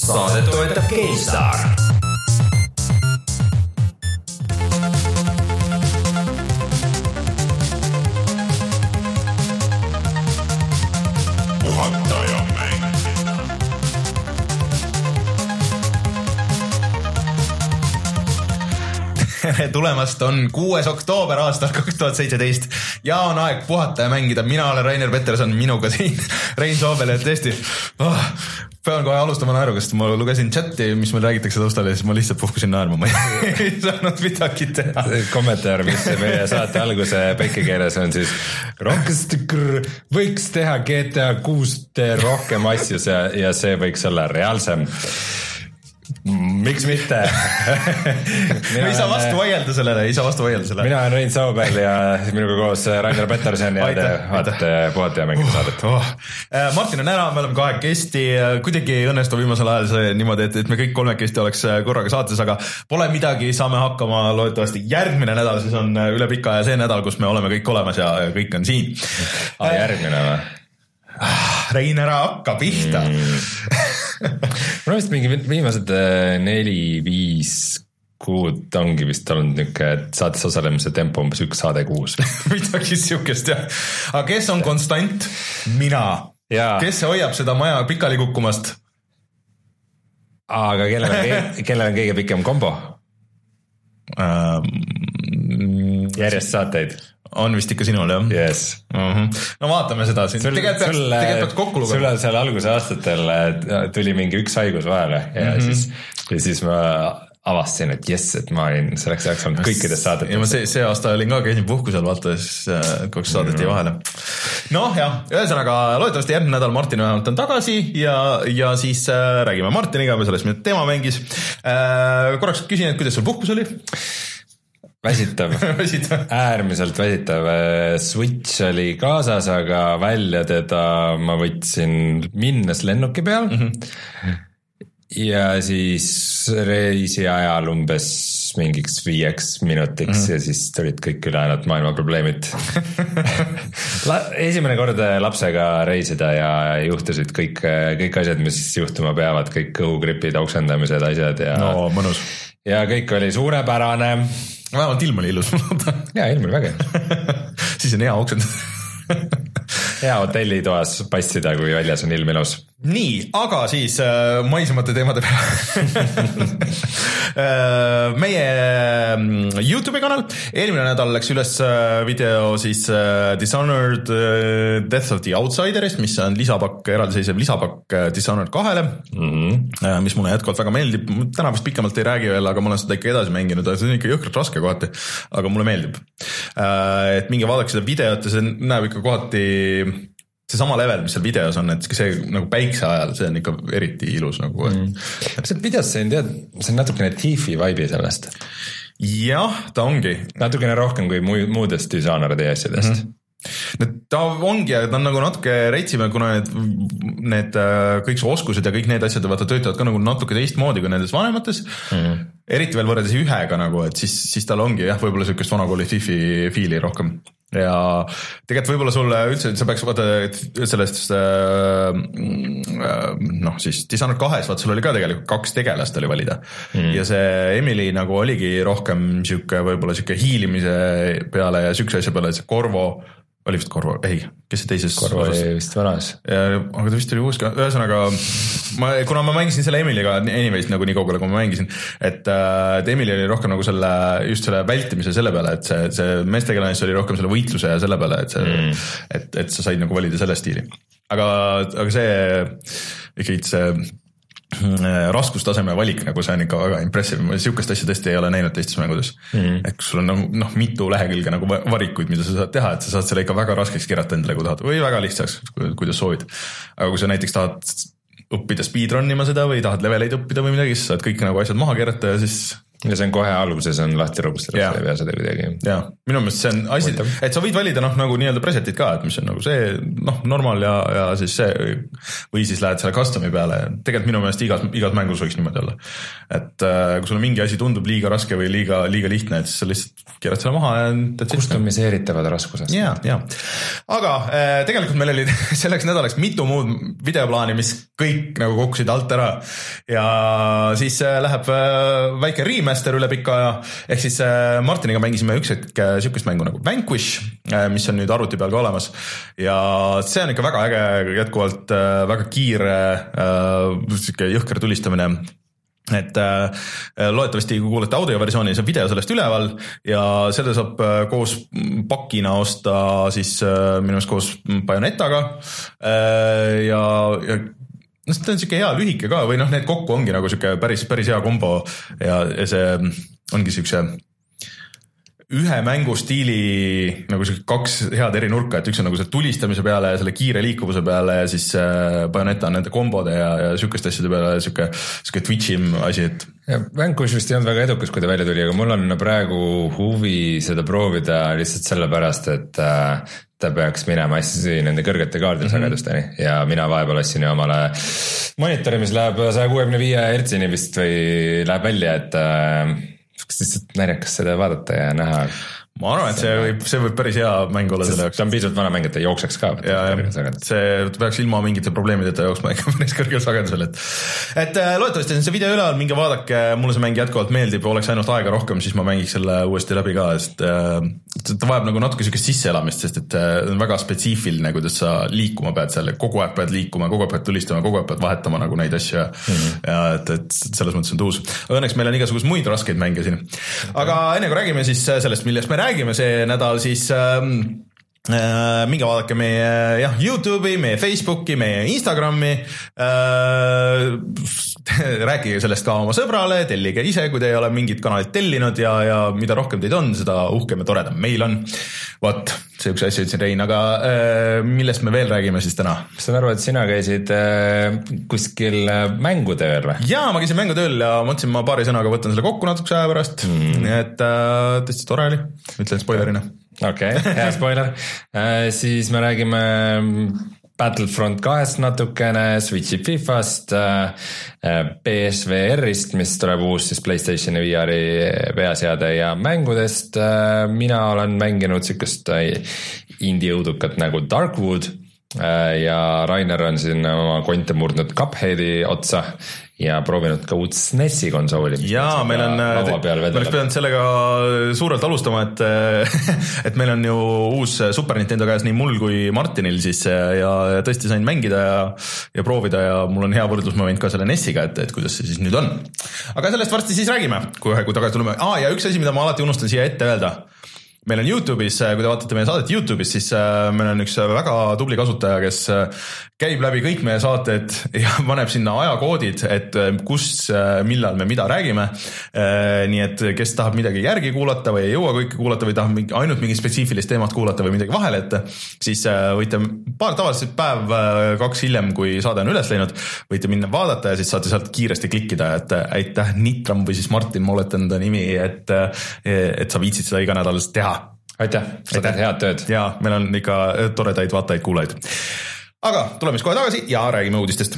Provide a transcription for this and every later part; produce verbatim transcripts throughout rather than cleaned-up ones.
Saadet toetab GameStar. Tulemast on kuues oktoober aastal kaks tuhat seitseteist ja on aeg puhata ja mängida. Mina olen Rainer Peterson, minuga siin Rein Soobel ja tõesti oh, pean kohe alustama naeruga, sest ma lugesin chati, mis meil räägitakse taustal ja siis ma lihtsalt puhkusin naerma, ma ei saanud midagi teha. Kommentaar, mis meie saate alguse päikekeeles on siis Rockstar võiks teha G T A kuus rohkem asju ja, ja see võiks olla reaalsem. Miks mitte? ei saa vastu vaielda sellele, ei saa vastu vaielda sellele. Mina olen Rein Soobel ja minuga koos Rainer Peterson ja te vaatate puhata ja mängida saadet. Oh, oh. Martin on ära, me oleme kahekesti, kuidagi õnnestu viimasel ajal see niimoodi, et, et me kõik kolmekesti oleks korraga saates, aga pole midagi, saame hakkama loodetavasti järgmine nädal, siis on üle pika ja see nädal, kus me oleme kõik olemas ja kõik on siin. Ah, järgmine või? Rein ära hakka pihta. Mm. Mul on vist mingi viimased neli-viis kuud ongi vist olnud niuke, et saates osalemise tempo umbes üks saade kuus. Midagi siukest jah. Aga kes on konstant? Mina. Ja. Kes hoiab seda maja pikali kukkumast? Aga kellel on, kellel on kõige pikem kombo? Um, Järjest saateid. On vist ikka sinul, jah? Yes. Uh-huh. No vaatame seda siin. Sul, tegelikult peaks, sul, tegelikult kokku lugema. Sul on seal alguse aastatel tuli mingi üks haigus vahele ja, mm-hmm. siis, ja siis ma avastasin, et jess, et ma olin selleks ajaks olnud kõikides saadetes. Ja ma see, see aasta olin ka käisin puhkusel, vaata, siis kaks saadet jäi vahele. Noh, jah, ühesõnaga loodetavasti järgmine nädal Martin vähemalt on tagasi ja, ja siis äh, räägime Martiniga, me sellest, mida tema mängis. Äh, korraks küsin, et kuidas sul puhkus oli? Väsitav, äärmiselt väsitav. Switch oli kaasas, aga välja teda ma võtsin minnes lennuki peal mm-hmm. ja siis reisi ajal umbes mingiks viieks minutiks mm-hmm. ja siis tulid kõik ülejäänud maailma probleemid. Esimene kord lapsega reisida ja juhtusid kõik, kõik asjad, mis juhtuma peavad, kõik kõhugripid, auksendamised, asjad ja, no, mõnus. Ja kõik oli suurepärane. Vähemalt ilm oli ilus. Jaa, ilm oli väga. Siis on hea oksend. Hea hotellitoas passida, kui väljas on ilm ilus. Nii, aga siis äh, maisemate teemade peale. äh, meie YouTube'i kanal. Eelmine nädal läks üles video siis äh, Dishonored äh, Death of the Outsiderist, mis on lisapakk, eraldiseisev lisapakk äh, Dishonored kahele, mm-hmm. äh, mis mulle jätkuvalt väga meeldib. Täna vist pikemalt ei räägi veel, aga ma olen seda ikka edasi mänginud. See on ikka jõhkralt raske kohati, aga mulle meeldib. Äh, et minge vaadake seda videot ja see näeb ikka kohati see sama level, mis seal videos on, et see nagu päikse ajal, see on ikka eriti ilus nagu. Mm. See videos see on, tead, see on natukene Tiifi vibe sellest. Jah, ta ongi. Natukene rohkem kui muudest Dishonored asjadest. Mm-hmm. Ta ongi, ta on nagu natuke reitsime, kuna need, need kõik see oskused ja kõik need asjad vaata töötavad ka nagu natuke teistmoodi kui nendes vanemates. Mm-hmm. Eriti veel võrreldes ühega nagu, et siis, siis tal ongi jah, võib-olla sükest vanakooli Tiifi fiili rohkem. Ja tegelikult võib-olla sulle üldse, sa peaks vaata sellest äh, noh siis Dishonored kahes, vaat sul oli ka tegelikult kaks tegelast oli valida mm. ja see Emily nagu oligi rohkem siuke võib-olla siuke hiilimise peale ja siukse asja peale, et see Corvo oli vist Corvo, ei, kes see teises Corvo oli vist vanas ja, aga ta vist oli uus ka, ühesõnaga ma, kuna ma mängisin selle Emilyga anyways nagu nii kaugele, kui ma mängisin, et, et Emily oli rohkem nagu selle, just selle vältimise selle peale, et see, see meestegelane oli rohkem selle võitluse ja selle peale, et see, mm. et, et sa said nagu valida selle stiili. Aga, aga see ikkagi see raskustaseme valik, nagu see on ikka väga impressive, ma siukest asja tõesti ei ole näinud teistes mängudes mm. et kui sul on noh, no, mitu lehekülge nagu varikuid, mida sa saad teha, et sa saad selle ikka väga raskeks kirjata endale, kui tahad, või väga lihtsaks, kuidas soovid, aga kui sa näiteks tahad õppida speedrunnima seda või tahad leveleid õppida või midagi, siis saad kõik nagu asjad maha keerata ja siis ja see on kohe alguses on lahti robustada, sa ei pea seda kuidagi. Jaa, minu meelest see on asi, et sa võid valida noh, nagu nii-öelda presetit ka, et mis on nagu see noh, normal ja, ja siis see või siis lähed selle custom'i peale. Tegelikult minu meelest igas, igas mängus võiks niimoodi olla. Et äh, kui sulle mingi asi tundub liiga raske või liiga, liiga lihtne, et siis sa lihtsalt keerad selle maha ja kustomiseeritavad raskusest. Jaa, jaa. Aga äh, tegelikult meil oli selleks nädalaks mitu muud videoplaani, mis kõik nagu kukkusid alt ära ja siis äh, läheb äh, väike riime üle pika aja, ehk siis Martiniga mängisime üks hetk sihukest mängu nagu Vanquish, mis on nüüd arvuti peal ka olemas ja see on ikka väga äge, jätkuvalt väga kiire, sihuke jõhker tulistamine, et loodetavasti kui kuulete audioversiooni, see video sellest üleval ja selle saab koos pakina osta siis minu meelest koos Bayonettaga ja, ja no see on siuke hea lühike ka või noh, need kokku ongi nagu siuke päris, päris hea kombo ja, ja see ongi siukse ühe mängustiili nagu siuke kaks head eri nurka, et üks on nagu see tulistamise peale ja selle kiire liikuvuse peale ja siis Bayonetta on nende kombode ja, ja siukeste asjade peale siuke, siuke twitch'im asi, et ja Vanquish vist ei olnud väga edukas, kui ta välja tuli, aga mul on praegu huvi seda proovida lihtsalt sellepärast, et ta peaks minema hästi nende kõrgete kaardisagedusteni mm -hmm. ja mina vahepeal ostsin omale monitori, mis läheb sada kuuskümmend viis hertsini vist või läheb välja, et lihtsalt närjakas seda vaadata ja näha. Ma arvan, et see võib, see võib päris hea mäng olla selle jaoks. See on piisavalt vana mäng, et ta jookseks ka. Ja, see peaks ilma mingite probleemideta jooksma ikka päris kõrgel sagedusel. Et, et loodetavasti on see video üleval, minge vaadake, mulle see mäng jätkuvalt meeldib, oleks ainult aega rohkem, siis ma mängiks selle uuesti läbi ka, sest ta vajab nagu natuke sükest sisseelamist, sest et on väga spetsiifiline, kuidas sa liikuma pead seal, kogu aeg pead liikuma, kogu aeg pead tulistama, kogu aeg pead vahetama nagu neid asju ja, mm-hmm. ja et, et selles mõttes on tuus. Õnneks meil on igasugust muid raskeid mänge siin. Aga enne kui räägime siis sellest, millest me räägime see nädal, siis ähm, äh, minge vaadake meie jah, YouTube'i, meie Facebooki, meie Instagrami äh, rääkige sellest ka oma sõbrale, tellige ise, kui te ei ole mingit kanalit tellinud ja, ja mida rohkem teid on, seda uhkem ja toredam meil on. Vot, see üks asja ütlesin Rein, aga äh, millest me veel räägime siis täna? Saan aru, et sina käisid äh, kuskil mängutööl või? Jaa, ma käisin mängutööl ja mõtlesin, ma paari sõnaga võtan selle kokku natukese aja pärast, mm. et äh, tõesti tore oli, ütlen spoilerina. Okei, okay, hea spoiler äh, siis me räägime Battlefront kahest natukene, Switchi Fifast, P S V R-ist, mis tuleb uus siis PlayStationi V R-i peaseade ja mängudest. Mina olen mänginud sükest indie-õudukat nagu Darkwood ja Rainer on siin oma konte murdnud Cupheadi otsa ja proovinud ka uut S N E S-i konsooli. Jaa, meil on, me oleks pidanud sellega suurelt alustama, et, et meil on ju uus Super Nintendo käes nii mul kui Martinil siis ja tõesti sain mängida ja, ja proovida ja mul on hea võrdlusmoment ka selle N E S-iga, et, et kuidas see siis nüüd on. Aga sellest varsti siis räägime, kui, kui tagasi tuleme. Aa, ja üks asi, mida ma alati unustan siia ette öelda. Meil on YouTube'is, kui te vaatate meie saadet YouTube'is, siis meil on üks väga tubli kasutaja, kes käib läbi kõik meie saated ja paneb sinna ajakoodid, et kus, millal me mida räägime. Nii et kes tahab midagi järgi kuulata või ei jõua kõike kuulata või tahab ainult mingi spetsiifilist teemat kuulata või midagi vahele, et siis võite paar tavaliselt päev, kaks hiljem, kui saade on üles läinud, võite minna vaadata ja siis saate sealt kiiresti klikkida, et aitäh Nitram või siis Martin, ma oletan ta nimi, et, et sa viitsid seda iga nädal teha. Aitäh, sa teed head tööd. Ja meil on ikka toredaid vaatajaid kuulajaid. Aga tuleme siis kohe tagasi ja räägime uudistest.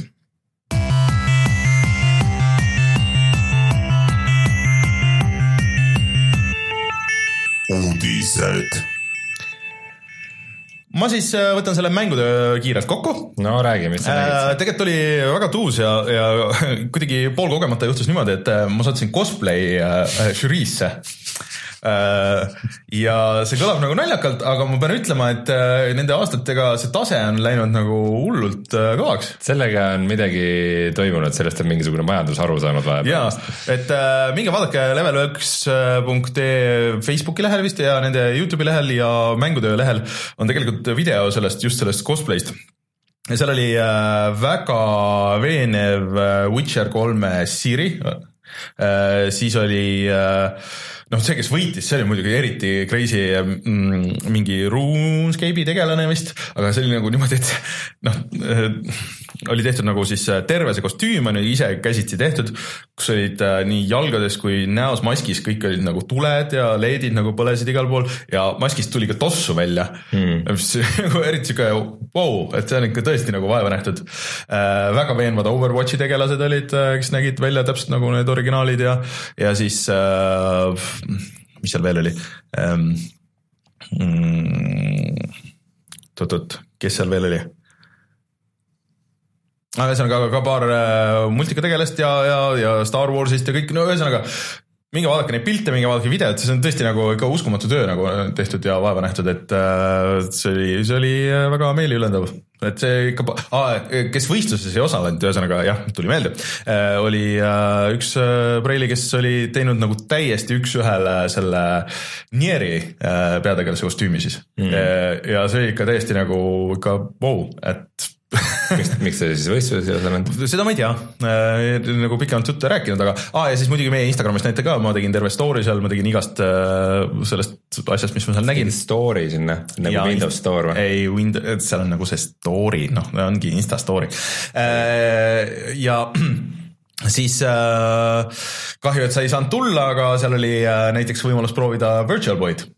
Uudised. Ma siis võtan selle mängutöö kiirelt kokku. No räägi, mis sa nägid. Tegelikult oli väga tuus ja, ja kuidagi pool kogemata juhtus niimoodi, et ma sattusin cosplay žüriisse. Ja see kõlab nagu naljakalt, aga ma pean ütlema, et nende aastatega see tase on läinud nagu hullult kõvaks. Sellega on midagi toimunud, sellest on mingisugune majandusharu saanud vahepeal. Jaa, et minge vaadake level üks punkt ee Facebooki lehel vist ja nende YouTube'i lehel ja mängutöö lehel on tegelikult video sellest, just sellest cosplayst. Ja seal oli väga veenev Witcher kolme Siri, siis oli noh, see, kes võitis, see oli muidugi eriti crazy mm, mingi RuneScape'i tegelane vist, aga see oli nagu niimoodi, et noh, oli tehtud nagu siis terve see kostüüm on ise käsitsi tehtud, kus olid äh, nii jalgades kui näos maskis, kõik olid nagu tuled ja leedid nagu põlesid igal pool ja maskist tuli ka tossu välja hmm. nagu eriti siuke wow, et see on ikka tõesti nagu vaeva nähtud äh, väga veenvad Overwatchi tegelased olid, kes nägid välja täpselt nagu need originaalid ja, ja siis äh, mis seal veel oli ähm, mm, tut-tut, kes seal veel oli aga ühesõnaga ka paar äh, multikategelast ja, ja, ja Star Warsist ja kõik, no ühesõnaga minge vaadake neid pilte, minge vaadake videot, see on tõesti nagu ikka uskumatu töö nagu tehtud ja vaeva nähtud, et äh, see oli, see oli väga meeliülendav, et see ikka, ah, kes võistluses ei osalenud, ühesõnaga jah, tuli meelde, äh, oli äh, üks äh, preili, kes oli teinud nagu täiesti üks-ühele selle Nieri äh, peategelase kostüümi siis mm. äh, ja see ikka täiesti nagu ikka wow, et miks, miks te siis võistluses ei osalenud? Seda ma ei tea, äh, nagu pikemalt juttu rääkinud, aga ah, ja siis muidugi meie Instagramist näite ka, ma tegin terve story seal, ma tegin igast äh, sellest asjast, mis ma seal nägin. Story sinna, nagu ja, Windows Store või? Ei, Windows, seal on nagu see story, noh, ongi Insta story äh, ja siis äh, kahju, et sa ei saanud tulla, aga seal oli äh, näiteks võimalus proovida Virtual Boy'd.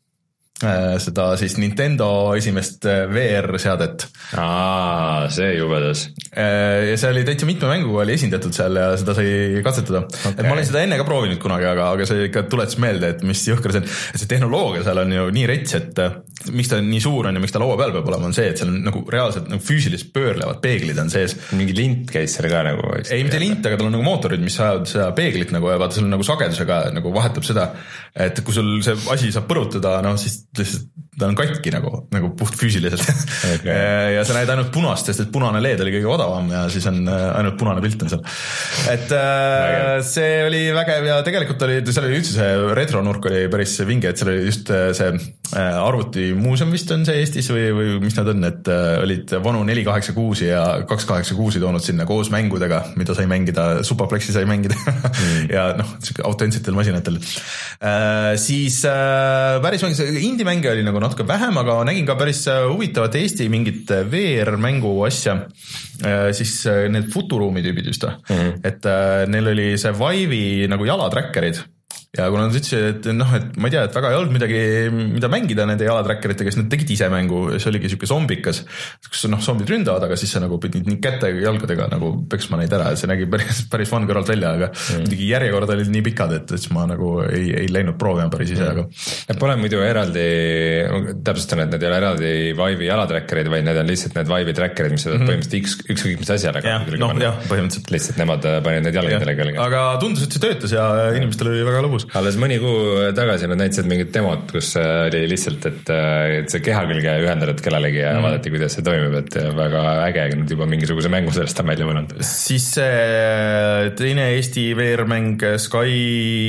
Seda siis Nintendo esimest V R-seadet. Aa, see jubedas. Ja see oli täitsa mitme mänguga oli esindatud seal ja seda sai katsetada. Okay. Et ma olen seda enne ka proovinud kunagi, aga, aga see ikka tuletas meelde, et mis jõhker see, et see tehnoloogia seal on ju nii rets, et miks ta nii suur on ja miks ta laua peal peab olema, on see, et seal on nagu reaalselt nagu füüsilist pöörlevad peeglid on sees. Mingi lint käis seal ka nagu? Ei, mitte lint, aga tal on nagu mootorid, mis ajavad seda peeglit nagu ja vaata, seal on nagu sagedusega nagu vahetab seda, et kui sul see asi saab põrutada, no siis lihtsalt ta on katki nagu, nagu puht füüsiliselt okay. ja sa näed ainult punast, sest et punane leed oli kõige odavam ja siis on ainult punane pilt on seal. Et äh, see oli vägev ja tegelikult oli, seal oli üldse see retronurk oli päris vinge, et seal oli just see arvutimuuseum vist on see Eestis või, või mis nad on, et olid vanu neli kaheksakümmend kuus ja kaks kaheksakümmend kuus tonud sinna koos mängudega, mida sai mängida, Superplexi sai mängida mm. ja noh, autentsetel masinatel. Äh, siis äh, päris mäng, indie mänge oli nagu natuke vähem, aga nägin ka päris huvitavat Eesti mingit V R-mängu asja, siis need Futuruumi tüübid just mm-hmm. et neil oli see Vive'i nagu jalatrackerid ja kui nad ütlesid, et noh, et ma ei tea, et väga ei olnud midagi, mida mängida nende jalatrackeritega, siis nad tegid ise mängu, see oligi siuke zombikas, kus noh, zombid ründavad, aga siis sa nagu pidid nii käte ja jalgadega nagu peksma neid ära, et see nägi päris, päris fun kõrvalt välja, aga mm. muidugi järjekord olid nii pikad, et siis ma nagu ei, ei läinud proovima päris ise, aga et pole muidu eraldi, täpsustan, et need ei ole eraldi Vive'i jalatrackerid, vaid need on lihtsalt need Vive'i trackerid, mis mm-hmm. põhimõtteliselt üks, ükskõik mis asjale ja, no, jah, põhimõtteliselt lihtsalt nemad panid need jalgadele külge. Aga tundus, et see töötas ja inimestel oli väga lõbus. Alles mõni kuu tagasi nad näitasid mingit demot, kus oli lihtsalt, et, et see keha külge ühendad kellelegi ja mm. vaadati, kuidas see toimib, et väga äge, nad juba mingisuguse mängu sellest on välja mõelnud. Siis see teine Eesti V R-mäng Sky...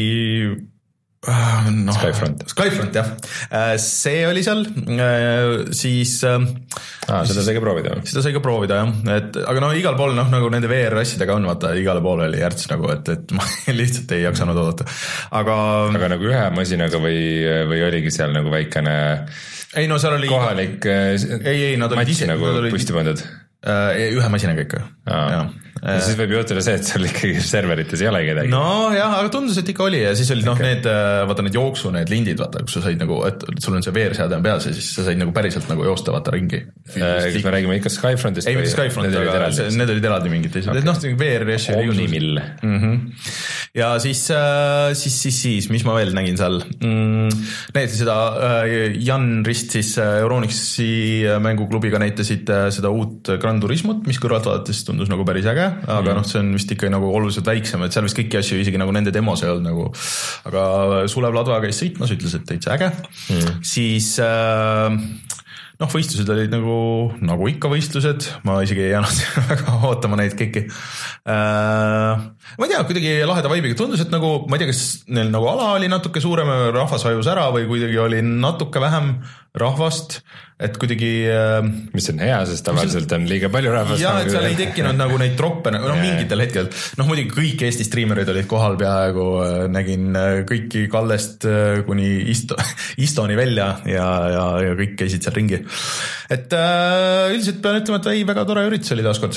No, Skyfront. Skyfront, jah. See oli seal, siis... Ah, seda sai ka proovida. Seda sai ka proovida, jah. Et, aga no igal pool, noh, nagu nende V R-assidega on, vaata, igale pool oli järts nagu, et, et ma lihtsalt ei jaksanud oodata. Aga... Aga nagu ühe masinaga või, või oligi seal nagu väikene... Ei, no seal oli... Kohalik ei, ei, nad olid ise... nagu olid... pusti pandud. Ühe masinaga ikka, jah. Ja siis võib juhtuda see, et seal ikkagi serverites ei ole kedagi. No jah, aga tundus, et ikka oli ja siis olid okay. noh, need, vaata need jooksu, need lindid, vaata, kus sa said nagu, et sul on see V R-seade on peas ja siis sa said nagu päriselt nagu joosta, vaata ringi. Kas me räägime ikka Skyfrontist? Ei, mitte Skyfront, aga need olid eraldi mingid teised. Okay. Noh, V R-asju oli Omnimill. Mm-hmm. Ja siis, siis, siis, siis, mis ma veel nägin seal? Mm, näitasid seda Jan Rist siis Euronixi mänguklubiga näitasid seda uut Gran Turismot, mis kõrvalt vaadates tundus nagu päris äge. Aga mm. noh, see on vist ikka nagu oluliselt väiksem, et seal vist kõiki asju isegi nagu nende demos ei olnud nagu, aga Sulev Ladva käis sõitmas, ütles, et täitsa äge mm. siis äh, noh, võistlused olid nagu, nagu ikka võistlused, ma isegi ei jäänud väga ootama neid kõiki äh, ma ei tea, kuidagi laheda vibe'iga tundus, et nagu, ma ei tea, kas neil nagu ala oli natuke suurem, rahvas vajus ära või kuidagi oli natuke vähem rahvast, et kuidagi äh, mis on hea, sest tavaliselt on liiga palju rahvast. Jah, et seal ei tekkinud nagu neid troppe, no mingitel hetkel, noh muidugi kõik Eesti striimerid olid kohal peaaegu, nägin kõiki Kallest kuni Isto, Istoni välja ja, ja, ja kõik käisid seal ringi. Et äh, üldiselt pean ütlema, et ei, väga tore üritus oli taaskord.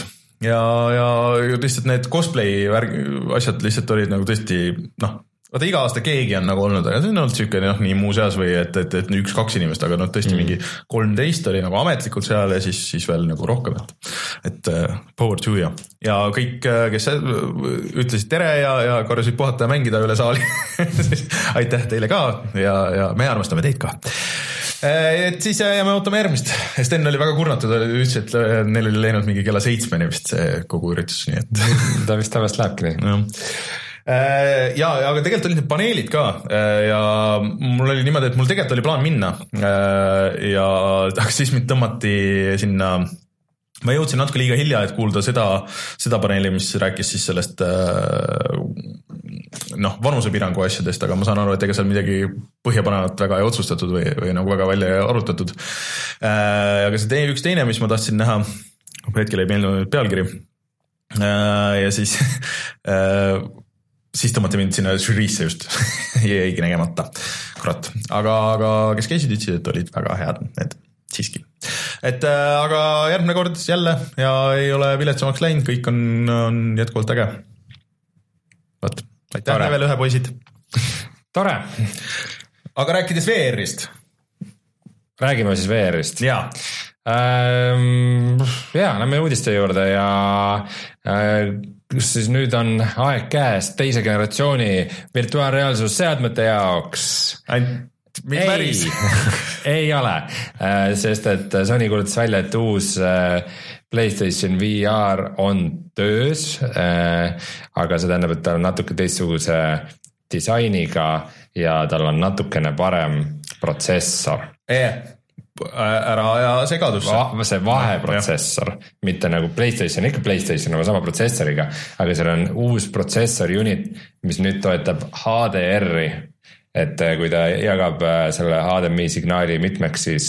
ja, ja lihtsalt need cosplay asjad lihtsalt olid nagu tõesti noh, vaata iga aasta keegi on nagu olnud, aga see on olnud siuke noh, nii muuseas või et, et, et üks-kaks inimest, aga noh, tõesti mm. mingi kolmteist oli nagu ametlikult seal ja siis, siis veel nagu rohkem, et, et uh, power to ja, ja kõik, kes ütlesid tere ja, ja korrasid puhata ja mängida üle saali aitäh teile ka ja, ja me armastame teid ka. Et siis ja me ootame järgmist. Sten oli väga kurnatud, ütles, et neil oli läinud mingi kella seitsmeni vist see kogu üritus, nii et ta vist tavaliselt lähebki nii. No. Ja, aga tegelikult olid need paneelid ka ja mul oli niimoodi, et mul tegelikult oli plaan minna ja aga siis mind tõmmati sinna, ma jõudsin natuke liiga hilja, et kuulda seda, seda paneeli, mis rääkis siis sellest noh, vanusepirangu asjadest, aga ma saan aru, et ega seal midagi põhjapanevat väga ei otsustatud või, või nagu väga välja ei arutatud. Aga see teine, üks teine, mis ma tahtsin näha, hetkel ei meeldinud pealkiri ja siis siis tõmmati mind sinna žüriisse just jäigi nägemata, kurat. Aga, aga kes käisid, ütlesid, et olid väga head need siiski. Et aga järgmine kord jälle ja ei ole viletsamaks läinud, kõik on, on jätkuvalt äge. Võt, aitäh veel ühe poisid. Tore. Aga rääkides V R-ist. Räägime siis V R-ist. Jaa. Ähm, jaa, lähme uudiste juurde ja äh, kus siis nüüd on aeg käes teise generatsiooni virtuaalreaalsus seadmete jaoks. Ainult mitte päris. ei ole, sest et Sony kuulutas välja, et uus PlayStation V R on töös, aga see tähendab, et ta on natuke teistsuguse disainiga ja tal on natukene parem protsessor. Ee. Ära aja segadusse. Va, see vaheprotsessor, mitte nagu PlayStation, ikka PlayStation oma sama protsessoriga, aga seal on uus protsessor unit, mis nüüd toetab H D R-i, et kui ta jagab selle H D M I signaali mitmeks, siis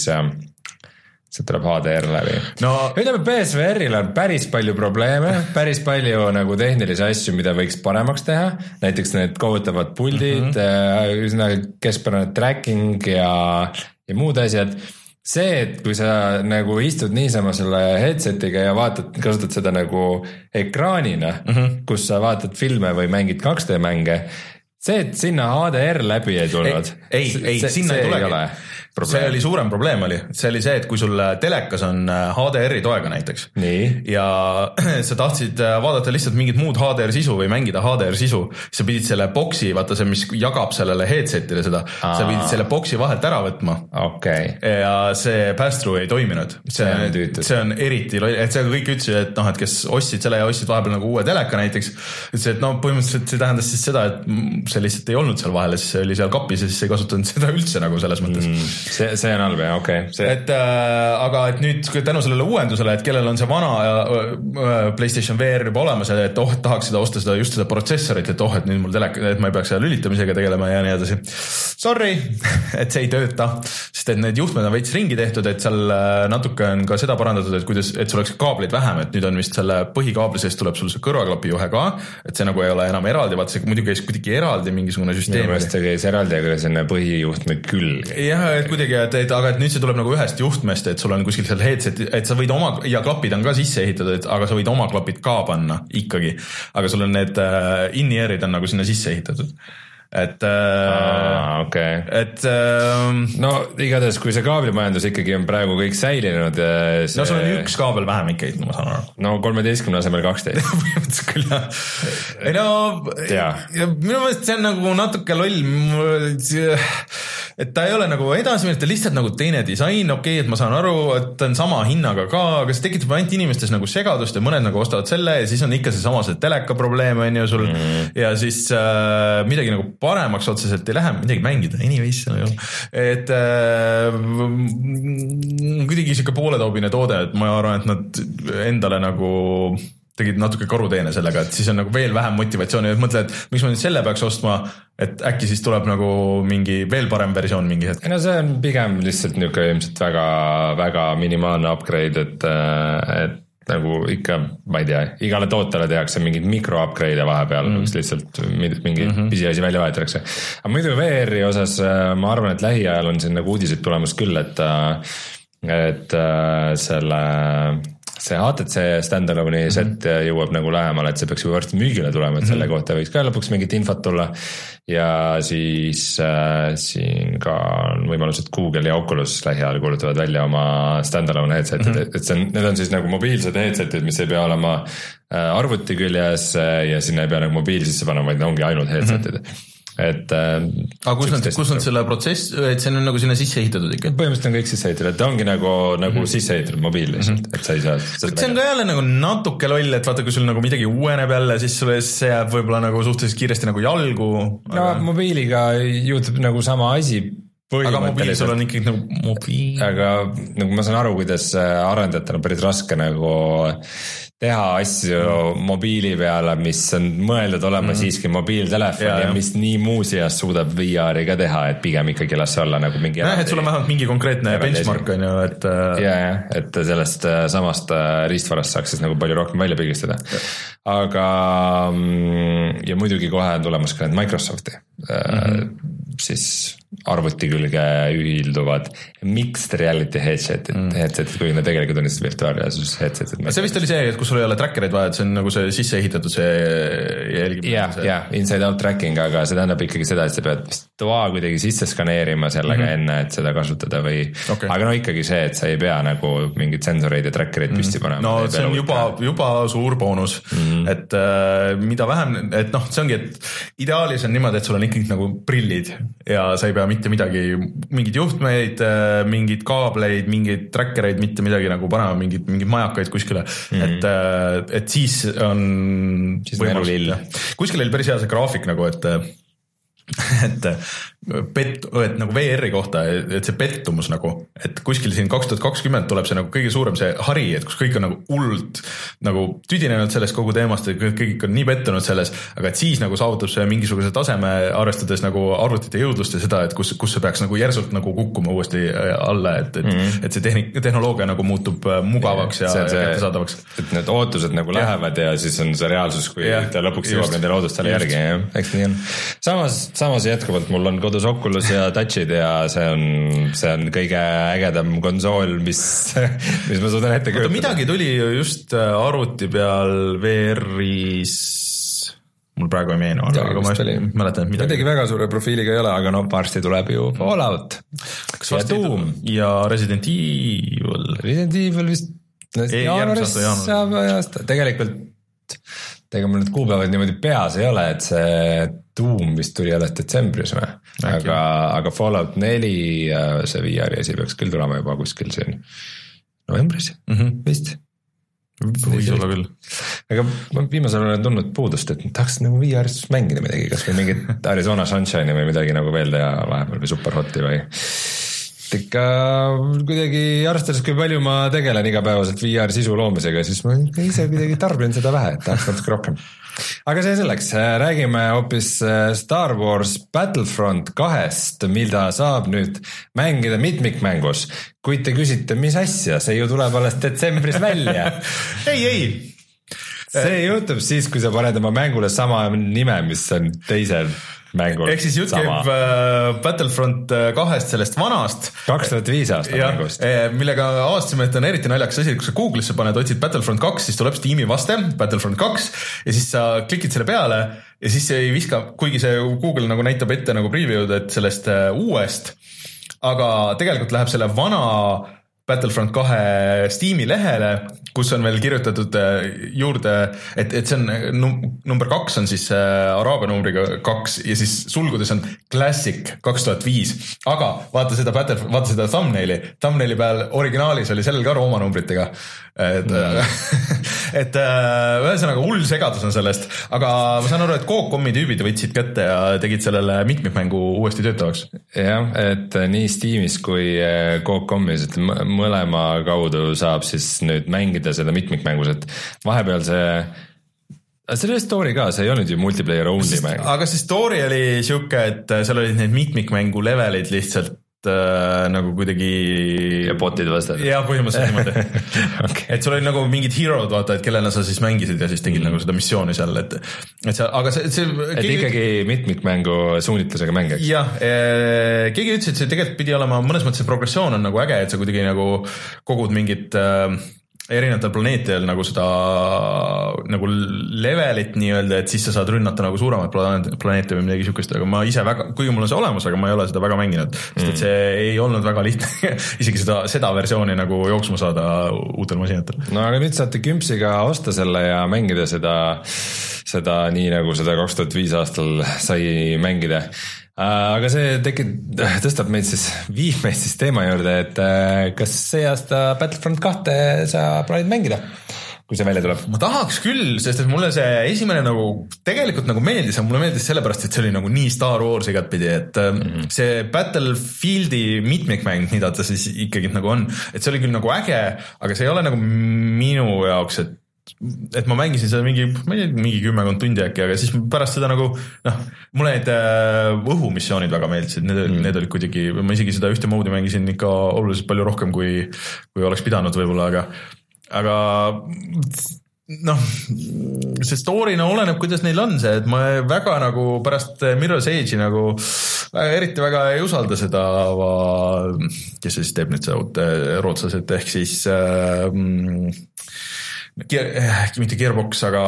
see tuleb H D R läbi. No, ütleme, P S V R-il on päris palju probleeme, päris palju nagu tehnilisi asju, mida võiks paremaks teha, näiteks need kohutavad puldid, mm-hmm. üsna keskpärane tracking ja, ja muud asjad. See, et kui sa nagu istud niisama selle headsetiga ja vaatad, kasutad seda nagu ekraanina, mm-hmm. kus sa vaatad filme või mängid kaks D mänge, see, et sinna H D R läbi ei tulnud. Ei, ei, ei sinna ei tulegi. See oli suurem probleem oli, see oli see, et kui sul telekas on H D R-i toega näiteks nii. Ja sa tahtsid vaadata lihtsalt mingit muud H D R sisu või mängida H D R sisu, sa pidid selle boksi, vaata see, mis jagab sellele headsetile seda, Aa. sa pidid selle boksi vahelt ära võtma okay. ja see pass-through ei toiminud. See, see, on, see on eriti, et see kõik ütlesid, et noh, et kes ostsid selle ja ostsid vahepeal nagu uue teleka näiteks, ütlesid, et no põhimõtteliselt see tähendas siis seda, et see lihtsalt ei olnud seal vahel ja siis see oli seal kapis ja siis ei kasutanud seda üldse nagu selles mõttes mm. See, see on halb, jah, okei okay.. Et äh, aga et nüüd tänu sellele uuendusele, et kellel on see vana äh, PlayStation V R juba olemas, et oh, tahaks seda osta seda, just seda protsessorit, et oh, et nüüd mul telek, et ma ei peaks selle lülitamisega tegelema ja nii edasi. Sorry, et see ei tööta, sest et need juhtmed on veits ringi tehtud, et seal natuke on ka seda parandatud, et kuidas, et sul oleks kaableid vähem, et nüüd on vist selle põhikaabli seest tuleb sul see kõrvaklapi juhe ka, et see nagu ei ole enam eraldi, vaata see muidugi käis kuidagi eraldi mingisugune süsteem. Minu meelest käis eraldi, aga sinna põhijuhtme külg. Jah, et kuidagi, et, et, aga et nüüd see tuleb nagu ühest juhtmest, et sul on kuskil seal headset, et sa võid oma, ja klapid on ka sisse ehitatud, aga sa võid oma klapid ka panna ikkagi, aga sul on need uh, in-ear'id on nagu sinna sisse ehitatud. Et, ah, okay. et ähm, no igatahes, kui see kaablimajandus ikkagi on praegu kõik säilinud see... no sul on üks kaabel vähem ikkagi, ma saan aru. No kolmeteistkümne asemel kaksteist. Põhimõtteliselt küll, jah. Ei no, ja minu meelest see on nagu natuke loll, et ta ei ole nagu edasi, ta lihtsalt nagu teine disain, okei, okay, et ma saan aru, et ta on sama hinnaga ka, aga see tekitab ainult inimestes nagu segadust ja mõned nagu ostavad selle ja siis on ikka see sama see teleka probleem on ju sul mm. ja siis äh, midagi nagu paremaks otseselt ei lähe, midagi mängida, anyways, et äh, kuidagi siuke pooletoobine toode, et ma arvan, et nad endale nagu tegid natuke karuteene sellega, et siis on nagu veel vähem motivatsiooni, et mõtle, et miks ma nüüd selle peaks ostma, et äkki siis tuleb nagu mingi veel parem versioon mingi hetk. No see on pigem lihtsalt niuke ilmselt väga, väga minimaalne upgrade, et, et nagu ikka, ma ei tea, igale tootele tehakse mingid mikro upgrade'e vahepeal mm., mis lihtsalt mingi mm-hmm. pisiasi välja vahetakse. Aga muidu V R-i osas ma arvan, et lähiajal on siin nagu uudised tulemas küll, et, et selle see A T C standalone'i mm-hmm. set jõuab nagu lähemale, et see peaks juba varsti müügile tulema, et mm-hmm. selle kohta võiks ka lõpuks mingit infot tulla. Ja siis äh, siin ka on võimalus, et Google ja Oculus lähiajal kuulutavad välja oma standalone headsetid, mm-hmm. et see on, need on siis nagu mobiilsed headsetid, mis ei pea olema äh, arvuti küljes ja sinna ei pea nagu mobiil sisse panema, vaid ongi ainult headsetid mm-hmm. et äh, aga kus nad, kus nad selle protsess, et see on nagu sinna sisse ehitatud ikka? Põhimõtteliselt on kõik sisse ehitatud, et ta ongi nagu, nagu mm-hmm. sisse ehitatud mobiil lihtsalt mm-hmm. et sa ei saa see on ka jälle nagu natuke loll, et vaata, kui sul nagu midagi uueneb jälle, siis sulle see jääb võib-olla nagu suhteliselt kiiresti nagu jalgu aga... no mobiiliga juhtub nagu sama asi aga mobiil sul on ikkagi nagu mobiil aga nagu ma saan aru, kuidas arendajatel on päris raske nagu teha asju mm. mobiili peale, mis on mõeldud olema mm. siiski mobiiltelefon ja, ja mis nii muuseas suudab V R-i ka teha, et pigem ikkagi las olla nagu mingi jah, et sul on vähemalt mingi konkreetne benchmark on ju, et ja, ja, et sellest samast riistvarast saaks siis nagu palju rohkem välja pigistada aga ja muidugi kohe on tulemas ka need Microsofti mm-hmm. siis arvuti külge ühilduvad mixed reality headsetid mm. headsetid, kui need tegelikult on siis virtuaalreaalsus headsetid. See vist oli see, et kus sul ei ole trackereid vaja, et see on nagu see sisse ehitatud see jälgib. jah, jah, inside out tracking, aga see tähendab ikkagi seda, et sa pead toa kuidagi sisse skaneerima sellega mm-hmm. enne, et seda kasutada või okay. aga no ikkagi see, et sa ei pea nagu mingid sensoreid ja trackereid mm-hmm. püsti panema. no see on juba, juba suur boonus mm-hmm. et äh, mida vähem, et noh, see ongi, et ideaalis on niimoodi, et sul on ikkagi nagu prillid ja sa ei pea mitte midagi, mingid juhtmeid, mingid kaableid, mingeid trackereid, mitte midagi nagu panema, mingid, mingid majakaid kuskile, mm-hmm. et, et siis on siis võimalus. Kuskil oli päris hea see graafik nagu, et et pet-, et nagu V R-i kohta, et see pettumus nagu, et kuskil siin kaks tuhat kakskümmend tuleb see nagu kõige suurem see hari, et kus kõik on nagu hullult nagu tüdinenud sellest kogu teemast, et kõik on nii pettunud selles, aga et siis nagu saavutab see mingisuguse taseme, arvestades nagu arvutite jõudlust ja seda, et kus, kus see peaks nagu järsult nagu kukkuma uuesti alla, et, et, mm-hmm. et see tehnik, tehnoloogia nagu muutub mugavaks ja, ja kättesaadavaks. Et need ootused nagu ja. lähevad ja siis on see reaalsus, kui ja. ta lõpuks jõuab nende loodustele järgi, jah, eks nii on. Samas, samas jätkuvalt mul on kodus Oculus ja touchid ja see on, see on kõige ägedam konsool, mis, mis ma suudan ette kujutada. Midagi tuli just arvuti peal V R-is, mul praegu ei meenu, aga ma just mäletan, et midagi. Midagi väga suure profiiliga ei ole, aga no varsti tuleb ju Fallout ja Doom ja Resident Evil. Resident Evil vist ei, jaanuaris saab aasta. Tegelikult ega mul need kuupäevad niimoodi peas ei ole, et see Doom vist tuli alles detsembris või, aga, aga Fallout neli see V R-i asi peaks küll tulema juba kuskil siin novembris mm-hmm. vist. Võis olla küll. Aga viimasel olen tundnud puudust, et tahaks nagu V R-is mängida midagi, kas või mingit Arizona Sunshine'i või midagi nagu veel teha vahepeal või Superhoti või ikka kuidagi arvestades, kui palju ma tegelen igapäevaselt V R sisu loomisega, siis ma ise kuidagi tarbin seda vähe, et tahaks natuke rohkem. Aga see selleks, räägime hoopis Star Wars Battlefront kahest, mida saab nüüd mängida mitmikmängus. Kui te küsite, mis asja, see ju tuleb alles detsembris välja. ei, ei. See juhtub siis, kui sa paned oma mängule sama nime, mis on teisel mängul. Ehk siis jutt käib äh, Battlefront kahest sellest vanast. kaks tuhat viis aasta ja, mängust. Millega avastasime, et on eriti naljakas asi, kui sa Google'isse paned, otsid Battlefront kaks, siis tuleb Steam'i vaste, Battlefront kaks, ja siis sa klikid selle peale ja siis ei viska, kuigi see Google nagu näitab ette nagu preview'd, et sellest äh, uuest, aga tegelikult läheb selle vana Battlefront kahe Steam'i lehele, kus on veel kirjutatud juurde, et, et see on num, number kaks on siis araabia numbriga kaks ja siis sulgudes on Classic kaks tuhat viis, aga vaata seda Battlefront, vaata seda thumbnaili, thumbnaili peal originaalis oli sellel ka Rooma numbritega, et, mm. et ühesõnaga hull segadus on sellest, aga ma saan aru, et Coop.com'i tüübid võtsid kätte ja tegid sellele mitmikmängu uuesti töötavaks. jah, et nii Steamis kui Coop.com'is, et mõlema kaudu saab siis nüüd mängida seda mitmikmängus, et vahepeal see see oli story ka, see ei olnud ju multiplayer only mäng. Aga see story oli siuke, et seal olid need mitmikmängu levelid lihtsalt äh, nagu kuidagi ja botid vastad. Ja põhimõtteliselt niimoodi. Okay. Et sul oli nagu mingid hero'd, vaata, et kellena sa siis mängisid ja siis tegid mm. nagu seda missiooni seal, et, et see, aga see, see et keegi... ikkagi mitmikmängu suunitlusega mäng, eks? Jah, ee, keegi ütles, et see tegelikult pidi olema mõnes mõttes see progressioon on nagu äge, et sa kuidagi nagu kogud mingit äh, erinevatel planeetidel nagu seda nagu levelit nii-öelda, et siis sa saad rünnata nagu suuremaid planeete või midagi sükest, aga ma ise väga, kuigi mul on see olemas, aga ma ei ole seda väga mänginud, sest et see ei olnud väga lihtne isegi seda, seda versiooni nagu jooksma saada uutel masinatel. No aga nüüd saate kümpsiga osta selle ja mängida seda, seda nii nagu seda kaks tuhat viis aastal sai mängida. Aga see tekib, tõstab meid siis, viib meid siis teema juurde, et kas see aasta Battlefront kahte sa plaanid mängida, kui see välja tuleb? Ma tahaks küll, sest et mulle see esimene nagu tegelikult nagu meeldis, aga mulle meeldis sellepärast, et see oli nagu nii Star Wars igatpidi, et mm-hmm. see Battlefieldi mitmikmäng, mida ta siis ikkagi nagu on, et see oli küll nagu äge, aga see ei ole nagu minu jaoks, et et ma mängisin seda mingi, ma ei tea, mingi kümmekond tundi äkki, aga siis pärast seda nagu noh, mulle need õhumissioonid väga meeldisid, need, mm. need olid kuidagi, ma isegi seda ühte moodi mängisin ikka oluliselt palju rohkem, kui, kui oleks pidanud võib-olla, aga aga noh, see story'na oleneb, kuidas neil on see, et ma väga nagu pärast Mirror's Edge'i nagu eriti väga ei usalda seda, kes siis teeb nüüd seda rootslased, ehk siis äh, mitte Gearbox, aga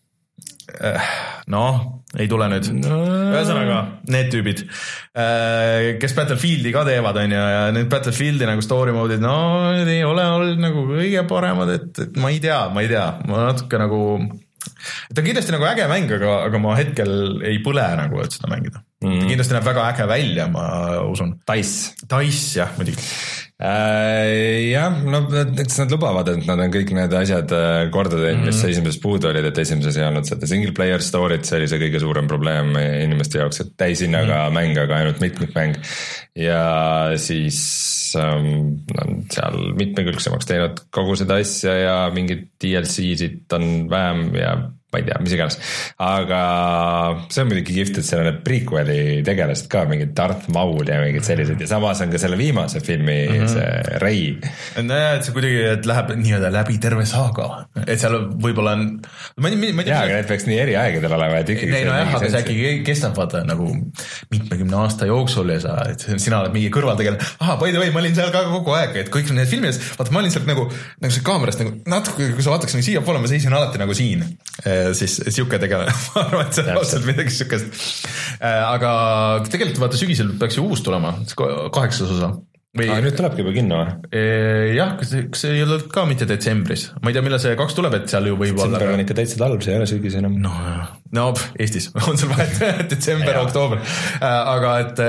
noh, ei tule nüüd no. Ühesõnaga, need tüübid, kes Battlefieldi ka teevad on ja, ja need Battlefieldi nagu story mode'id, no ei ole olnud nagu kõige paremad, et, et ma ei tea, ma ei tea, ma natuke nagu et on kindlasti nagu äge mäng, aga, aga ma hetkel ei põle nagu, et seda mängida mm. kindlasti näeb väga äge välja, ma usun. Dice. Dice, jah, muidugi Äh, jah, no eks nad lubavad, et nad on kõik need asjad korda teinud, mis mm-hmm. esimeses puudu olid, et esimeses ei olnud seda single player story't, see oli see kõige suurem probleem inimeste jaoks, et täishinnaga mm-hmm. mäng, aga ainult mitmikmäng ja siis ähm, on seal mitmekülgsemaks teinud kogu seda asja ja mingid D L C-sid on vähem ja ma ei tea, mis iganes, aga see on muidugi kihvt, et seal on need prequeli tegelased ka, mingid Darth Maul ja mingid sellised ja samas on ka selle viimase filmi mm-hmm. see Rey. Nojah, et see kuidagi, et läheb nii-öelda läbi terve saaga, et seal võib-olla on ma ei, ma ei tea, jaa, aga need peaks nii eri aegadel olema, et ikkagi ei, no jah, aga see äkki kestab vaata nagu mitmekümne aasta jooksul ja sa, et sina oled mingi kõrval tegelen, aha, by the way, ma olin seal ka kogu aeg, et kõik need filmides, vaata, ma olin seal nagu, nagu see kaamerast nagu natuke, kui sa vaataks nagu siia poole, ma seisin alati nagu siin siis siuke tegelane, ma arvan, et see on ausalt midagi siukest. Aga tegelikult vaata sügisel peaks ju uus tulema, kaheksas osa. Või... Ah, nüüd tulebki juba kinno või? Jah, kas see ei ole ka mitte detsembris. Ma ei tea, millal see kaks tuleb, et seal ju võib olla... Detsember on ikka täitsa talv, see ei ole sügis enam. No, no Eestis on seal vahet detsember, oktoober. Aga et...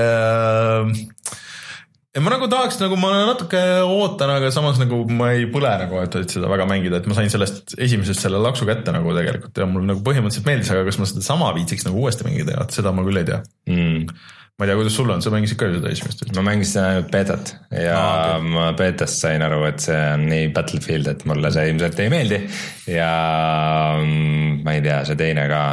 Ja ma nagu tahaks, nagu ma natuke ootan, aga samas nagu ma ei põle nagu, et, et seda väga mängida, et ma sain sellest esimesest selle laksu kätte nagu tegelikult ja mul nagu põhimõtteliselt meeldis, aga kas ma seda sama viitsiks nagu uuesti mängida, et seda ma küll ei tea. Mm. Ma ei tea, kuidas sul on, sa mängisid ka ju seda esimest? Ma mängisin ainult betat ja no, okay. ma betast sain aru, et see on nii Battlefield, et mulle see ilmselt ei meeldi ja ma ei tea, see teine ka...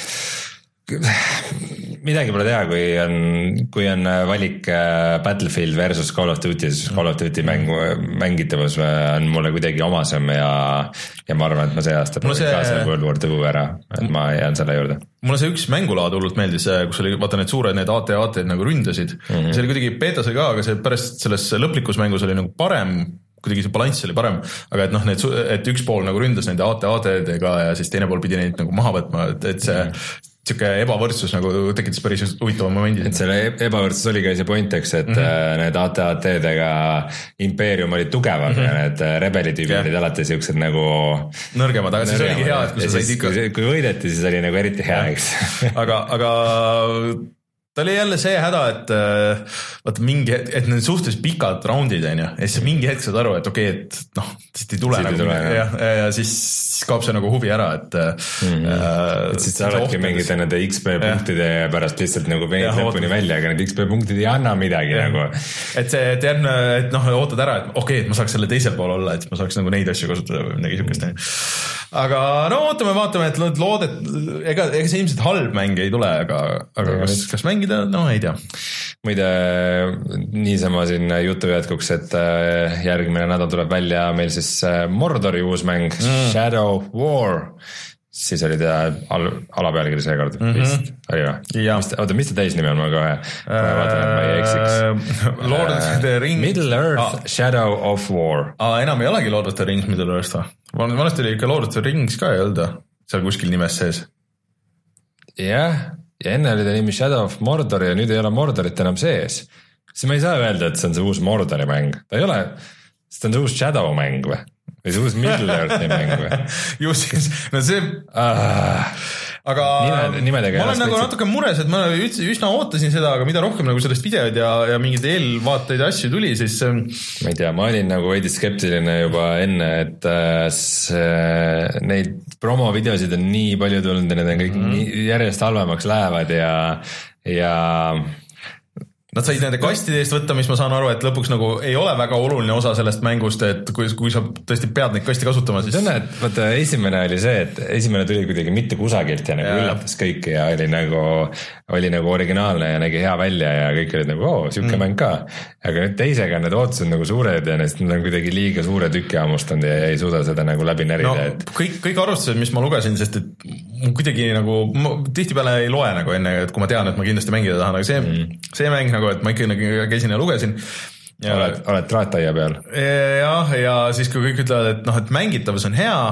midagi pole teha, kui on, kui on valik Battlefield versus Call of Duty, siis Call of Duty mäng, mängitavus on mulle kuidagi omasem ja, ja ma arvan, et ma see aasta proovin see... kaasa World War two ära, et ma jään selle juurde. Mulle see üks mängulaad hullult meeldis, kus oli, vaata need suured need A T A T nagu ründasid, mm-hmm. see oli kuidagi betas oli ka, aga see pärast selles lõplikus mängus oli nagu parem, kuidagi see balanss oli parem, aga et noh, need, et üks pool nagu ründas nende A T A T-dega ja siis teine pool pidi neid nagu maha võtma, et, et see mm-hmm. siuke ebavõrdsus nagu tekitas päris huvitava momendi. Et selle ebavõrdsus oli ka see point, eks, et mm-hmm. need A T A T-dega impeerium olid tugevad mm-hmm. ja need rebelitüübid yeah. olid alati siuksed nagu nõrgemad, aga siis oligi hea, et kui sa said ikka kui, kui võideti, siis oli nagu eriti hea, eks aga, aga ta oli jälle see häda, et vaata mingi, et need suhteliselt pikad roundid on ju, ja siis mingi hetk saad aru, et okei, okay, et noh, siit ei tule siit nagu tule, ja, ja, ja siis kaob see nagu huvi ära, et mm-hmm. äh, et siis sa oledki mingite nende X P punktide pärast lihtsalt nagu veenid lõpuni välja, aga need X P punktid ei anna midagi ja. nagu. Et see, et järgmine, et noh, ootad ära, et okei okay,, et ma saaks selle teisel pool olla, et ma saaks nagu neid asju kasutada või midagi sükest. Aga no ootame, vaatame, et loodet, ega, ega see ilmselt halb mäng ei tule, aga, aga kas, kas mängida, no ei tea. Muide, niisama siin jutu jätkuks, et järgmine nädal tuleb välja meil siis Mordori uus mäng mm. Shadow War siis oli ta al, alapealkiri seekord mm -hmm. vist, oli või? oota, mis ta täisnimi on, ma kohe vaatan, et ma ei eksiks. Lord of the Rings. Middle Earth ah. Shadow of War. Aa, enam ei olegi Lord of the Rings Middle Earth või? Vanasti oli ikka Lord of the Rings ka ei olnud seal kuskil nimes sees. jah, ja enne oli ta nimi Shadow of Mordor ja nüüd ei ole Mordorit enam sees. siis ma ei saa öelda, et see on see uus Mordori mäng. ta ei ole, see on see uus Shadow mäng või? või see uus Middle Earthi mäng või? ju siis, no see ah, aga Nime, ma olen nagu natuke mures, et ma üsna ootasin seda, aga mida rohkem nagu sellest videod ja, ja mingeid eelvaateid ja asju tuli, siis ma ei tea, ma olin nagu veidi skeptiline juba enne, et see, neid promovideosid on nii palju tulnud ja need on kõik mm. nii, järjest halvemaks lähevad ja ja nad said nende kastide eest võtta, mis ma saan aru, et lõpuks nagu ei ole väga oluline osa sellest mängust, et kui, kui sa tõesti pead neid kasti kasutama, siis see on, et vaata, esimene oli see, et esimene tuli kuidagi mitte kusagilt ja nagu ja. üllatas kõiki ja oli nagu oli nagu originaalne ja nägi hea välja ja kõik olid nagu, oo, siuke mm. mäng ka. Aga nüüd teisega need ootused nagu suured ja need on kuidagi liiga suure tükki hammustanud ja ei suuda seda nagu läbi närida. No, et... kõik, kõik arvustused, mis ma lugesin, sest et kuidagi nagu, ma tihtipeale ei loe nagu enne, et kui ma tean, et ma kindlasti mängida tahan, aga see, mm. see mäng nagu, et ma ikka nagu käisin ja lugesin. Ja, oled, oled traattaia peal. Jah, ja siis kui kõik ütlevad, et noh, et mängitavus on hea,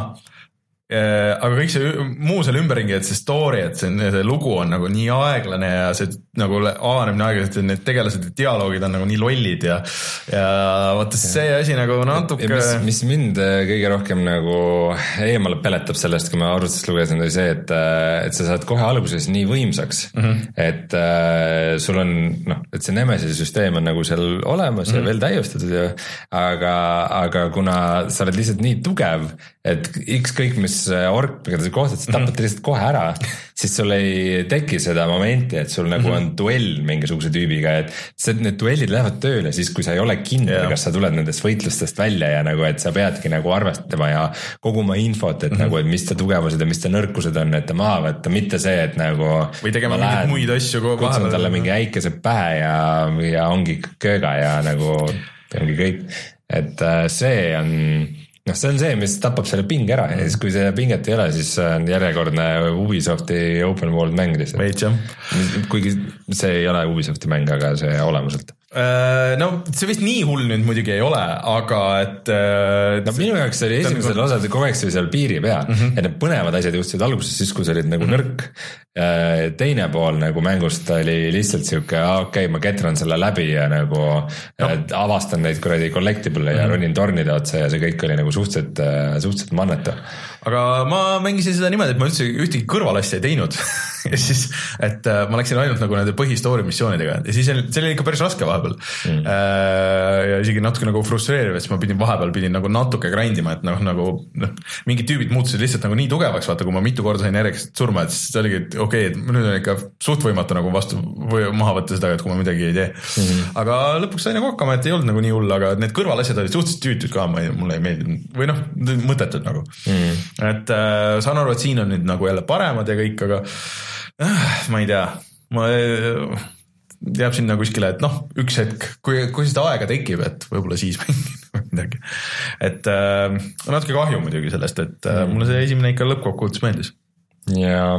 aga kõik see muu seal ümberringi, et see story, et see, see lugu on nagu nii aeglane ja see nagu avaneb nii aeglaselt, et need tegelased ja dialoogid on nagu nii lollid ja, ja vaata see asi nagu natuke... Mis, mis mind kõige rohkem nagu eemale peletab sellest, kui ma arvustust lugesin, oli see, et, et sa saad kohe alguses nii võimsaks, mm-hmm. et äh, sul on, noh, et see Nemesise süsteem on nagu seal olemas mm-hmm. ja veel täiustatud ja, aga, aga kuna sa oled lihtsalt nii tugev, et ükskõik mis ork, mida sa kohtad, sa tapad lihtsalt kohe ära, siis sul ei teki seda momenti, et sul nagu on duell mingisuguse tüübiga, et see, need duellid lähevad tööle siis, kui sa ei ole kindel, yeah. kas sa tuled nendest võitlustest välja ja nagu, et sa peadki nagu arvestama ja koguma infot, et mm-hmm. nagu, et mis ta tugevused ja mis ta nõrkused on, et ta maha võtta, mitte see, et nagu või tegema mingeid muid asju kutsun talle mingi äikese pähe ja, ja ongi kööga ja nagu ongi kõik, et see on noh, see on see, mis tapab selle pinge ära ja siis kui see pinget ei ole, siis on järjekordne Ubisofti open world mäng lihtsalt. Veits jah. Kuigi see ei ole Ubisofti mäng, aga see olemuselt. No see vist nii hull nüüd muidugi ei ole, aga et no minu jaoks oli esimesel nagu... osad kogu aeg see seal piiri peal mm-hmm. ja need põnevad asjad juhtusid alguses siis, kui sa olid nagu mm-hmm. nõrk. Teine pool nagu mängust oli lihtsalt siuke, okei okay,, ma ketran selle läbi ja nagu no. avastan neid kuradi collectible mm-hmm. ja ronin tornide otsa ja see kõik oli nagu suhteliselt, suhteliselt mannetu. Aga ma mängisin seda niimoodi, et ma üldse ühtegi kõrvalasja ei teinud ja siis, et ma läksin ainult nagu nende põhistoori missioonidega ja siis see oli ikka päris raske vahepeal mm. ja isegi natuke nagu frustreeriv, et siis ma pidin vahepeal pidin nagu natuke grindima, et noh, nagu noh, mingid tüübid muutusid lihtsalt nagu nii tugevaks, vaata, kui ma mitu korda sain järjest surma, et siis oligi, et okei, okay, nüüd on ikka suht võimatu nagu vastu või maha võtta seda, et kui ma midagi ei tee mm. aga lõpuks sai nagu hakkama, et ei olnud nagu nii hull, aga need kõrvalasjad olid suhteliselt tüütud ka, mulle ei meeldinud või noh, mõttetud nagu mm. et äh, saan aru, et siin on nüüd nagu jälle paremad ja kõik, aga äh, ma ei tea, ma jääb sinna kuskile, et noh, üks hetk, kui, kui seda aega tekib, et võib-olla siis mängin midagi. Et äh, natuke kahju muidugi sellest, et äh, mulle see esimene ikka lõppkokkuvõttes meeldis. Ja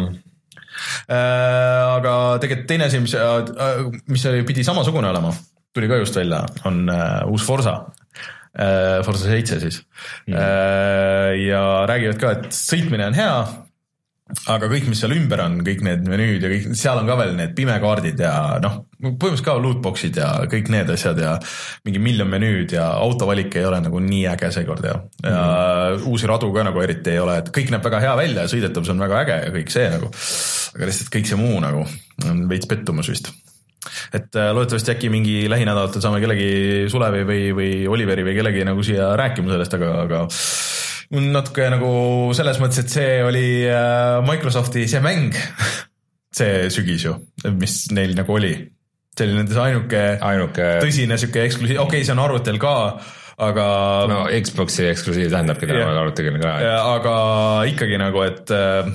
äh, aga tegelikult teine asi, mis, äh, mis pidi samasugune olema, tuli ka just välja, on äh, uus Forza. Forza seitse siis mm. ja räägivad ka, et sõitmine on hea, aga kõik, mis seal ümber on, kõik need menüüd ja kõik, seal on ka veel need pimekaardid ja noh, põhimõtteliselt ka lootboxid ja kõik need asjad ja mingi miljon menüüd ja autovalik ei ole nagu nii äge seekord ja, ja mm. uusi radu ka nagu eriti ei ole, et kõik näeb väga hea välja ja sõidetavus on väga äge ja kõik see nagu, aga lihtsalt kõik see muu nagu on veits pettumus vist. Et loodetavasti äkki mingi lähinädalatel saame kellegi Sulevi või, või Oliveri või kellegi nagu siia rääkima sellest, aga, aga natuke nagu selles mõttes, et see oli Microsofti see mäng, see sügis ju, mis neil nagu oli. See oli nendes ainuke, ainuke... tõsine süke eksklusiiv, okei okay,, see on arvutel ka, aga no Xboxi eksklusiiv tähendabki täna arvutel ka. Aga ikkagi nagu, et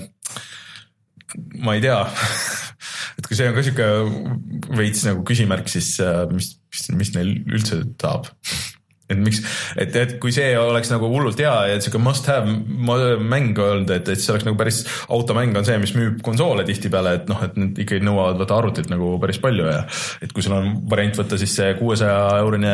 ma ei tea et kui see on ka siuke veits nagu küsimärk, siis mis, mis, mis neil üldse taab. et miks, et, et kui see oleks nagu hullult hea ja siuke must have mäng olnud, et, et see oleks nagu päris automäng on see, mis müüb konsoole tihtipeale, et noh, et need ikkagi nõuavad võtta arvutit nagu päris palju ja et kui sul on variant võtta siis see kuuesaja eurine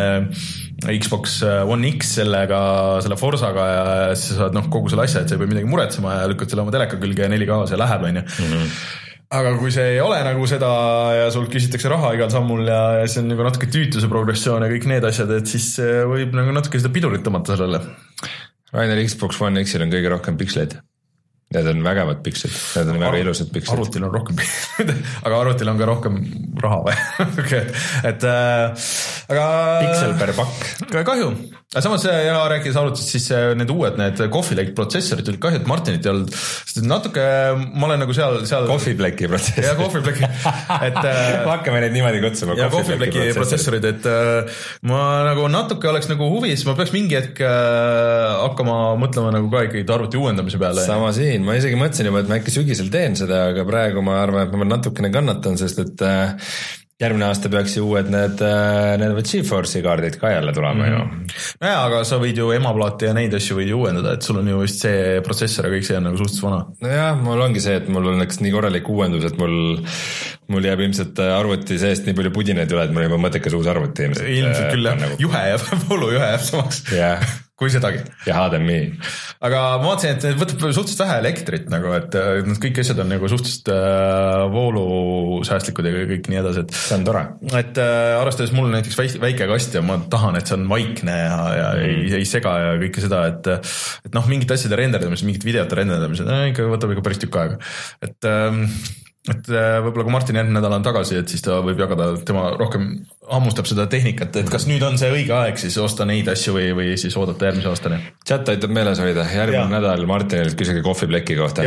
Xbox One X sellega, selle Forzaga ja siis sa saad noh kogu selle asja, et sa ei pea midagi muretsema ja lükkad selle oma teleka külge ja neli K see läheb, on ju. Aga kui see ei ole nagu seda ja sul küsitakse raha igal sammul ja, ja see on nagu natuke tüütuse progressioon ja kõik need asjad, et siis võib nagu natuke seda pidurit tõmmata sellele. Rainer, Xbox One X-il on kõige rohkem piksleid. Need on vägevad pikslid, need on Ar- väga ilusad pikslid. Arvutil on rohkem pikslid, aga arvutil on ka rohkem raha või? okay. Et äh, aga... Piksel per pakk. Kahju. Aga samas ja rääkides arvutist, siis need uued, need Coffee Lake protsessorid olid kahju, et Martinit ei olnud, sest natuke ma olen nagu seal... seal... Coffee Blake'i protsessorid. Ja Coffee Blake'i, et... ma hakkame neid niimoodi kutsuma. Ja Coffee Blake'i protsessorid, et äh, ma nagu natuke oleks nagu huvis, ma peaks mingi hetk äh, hakkama mõtlema nagu ka ikkagi arvuti uuendamise peale. Sama siin, ma isegi mõtlesin juba, et ma äkki sügisel teen seda, aga praegu ma arvan, et ma natukene kannatan, sest et äh, järgmine aasta peaks ju uued need, need GeForce'i kaardid ka jälle tulema mm. ju. No jaa, aga sa võid ju emaplaate ja neid asju võid ju uuendada, et sul on ju vist see protsessor ja kõik see on nagu suhteliselt vana. No jah, mul ongi see, et mul on üks nii korralik uuendus, et mul, mul jääb ilmselt arvuti seest nii palju pudinaid üle, et mul on juba mõttekas uus arvuti. Ilmselt, ilmselt küll jah, nagu... juhe jääb, voolu juhe jääb samaks. jah. Kui sedagi. Ja H D M I. Aga ma vaatasin, et võtab suhteliselt vähe elektrit nagu, et need kõik asjad on nagu suhteliselt voolusäästlikud ja kõik nii edasi. Et, see on tore. Et äh, arvestades mul näiteks väike kast ja ma tahan, et see on vaikne ja, ja mm. ei, ei sega ja kõike seda, et, et noh, mingit asjade renderdamised, mingit videote renderdamised, äh, ikka võtab ikka päris tükk aega. Et ähm, et võib-olla kui Martin järgmine nädal on tagasi, et siis ta võib jagada, tema rohkem hammustab seda tehnikat, et kas nüüd on see õige aeg siis osta neid asju või, või siis oodata järgmise aastani. Chat aitab meeles hoida, järgmine ja. nädal Martinilt küsige Coffee Blake'i kohta.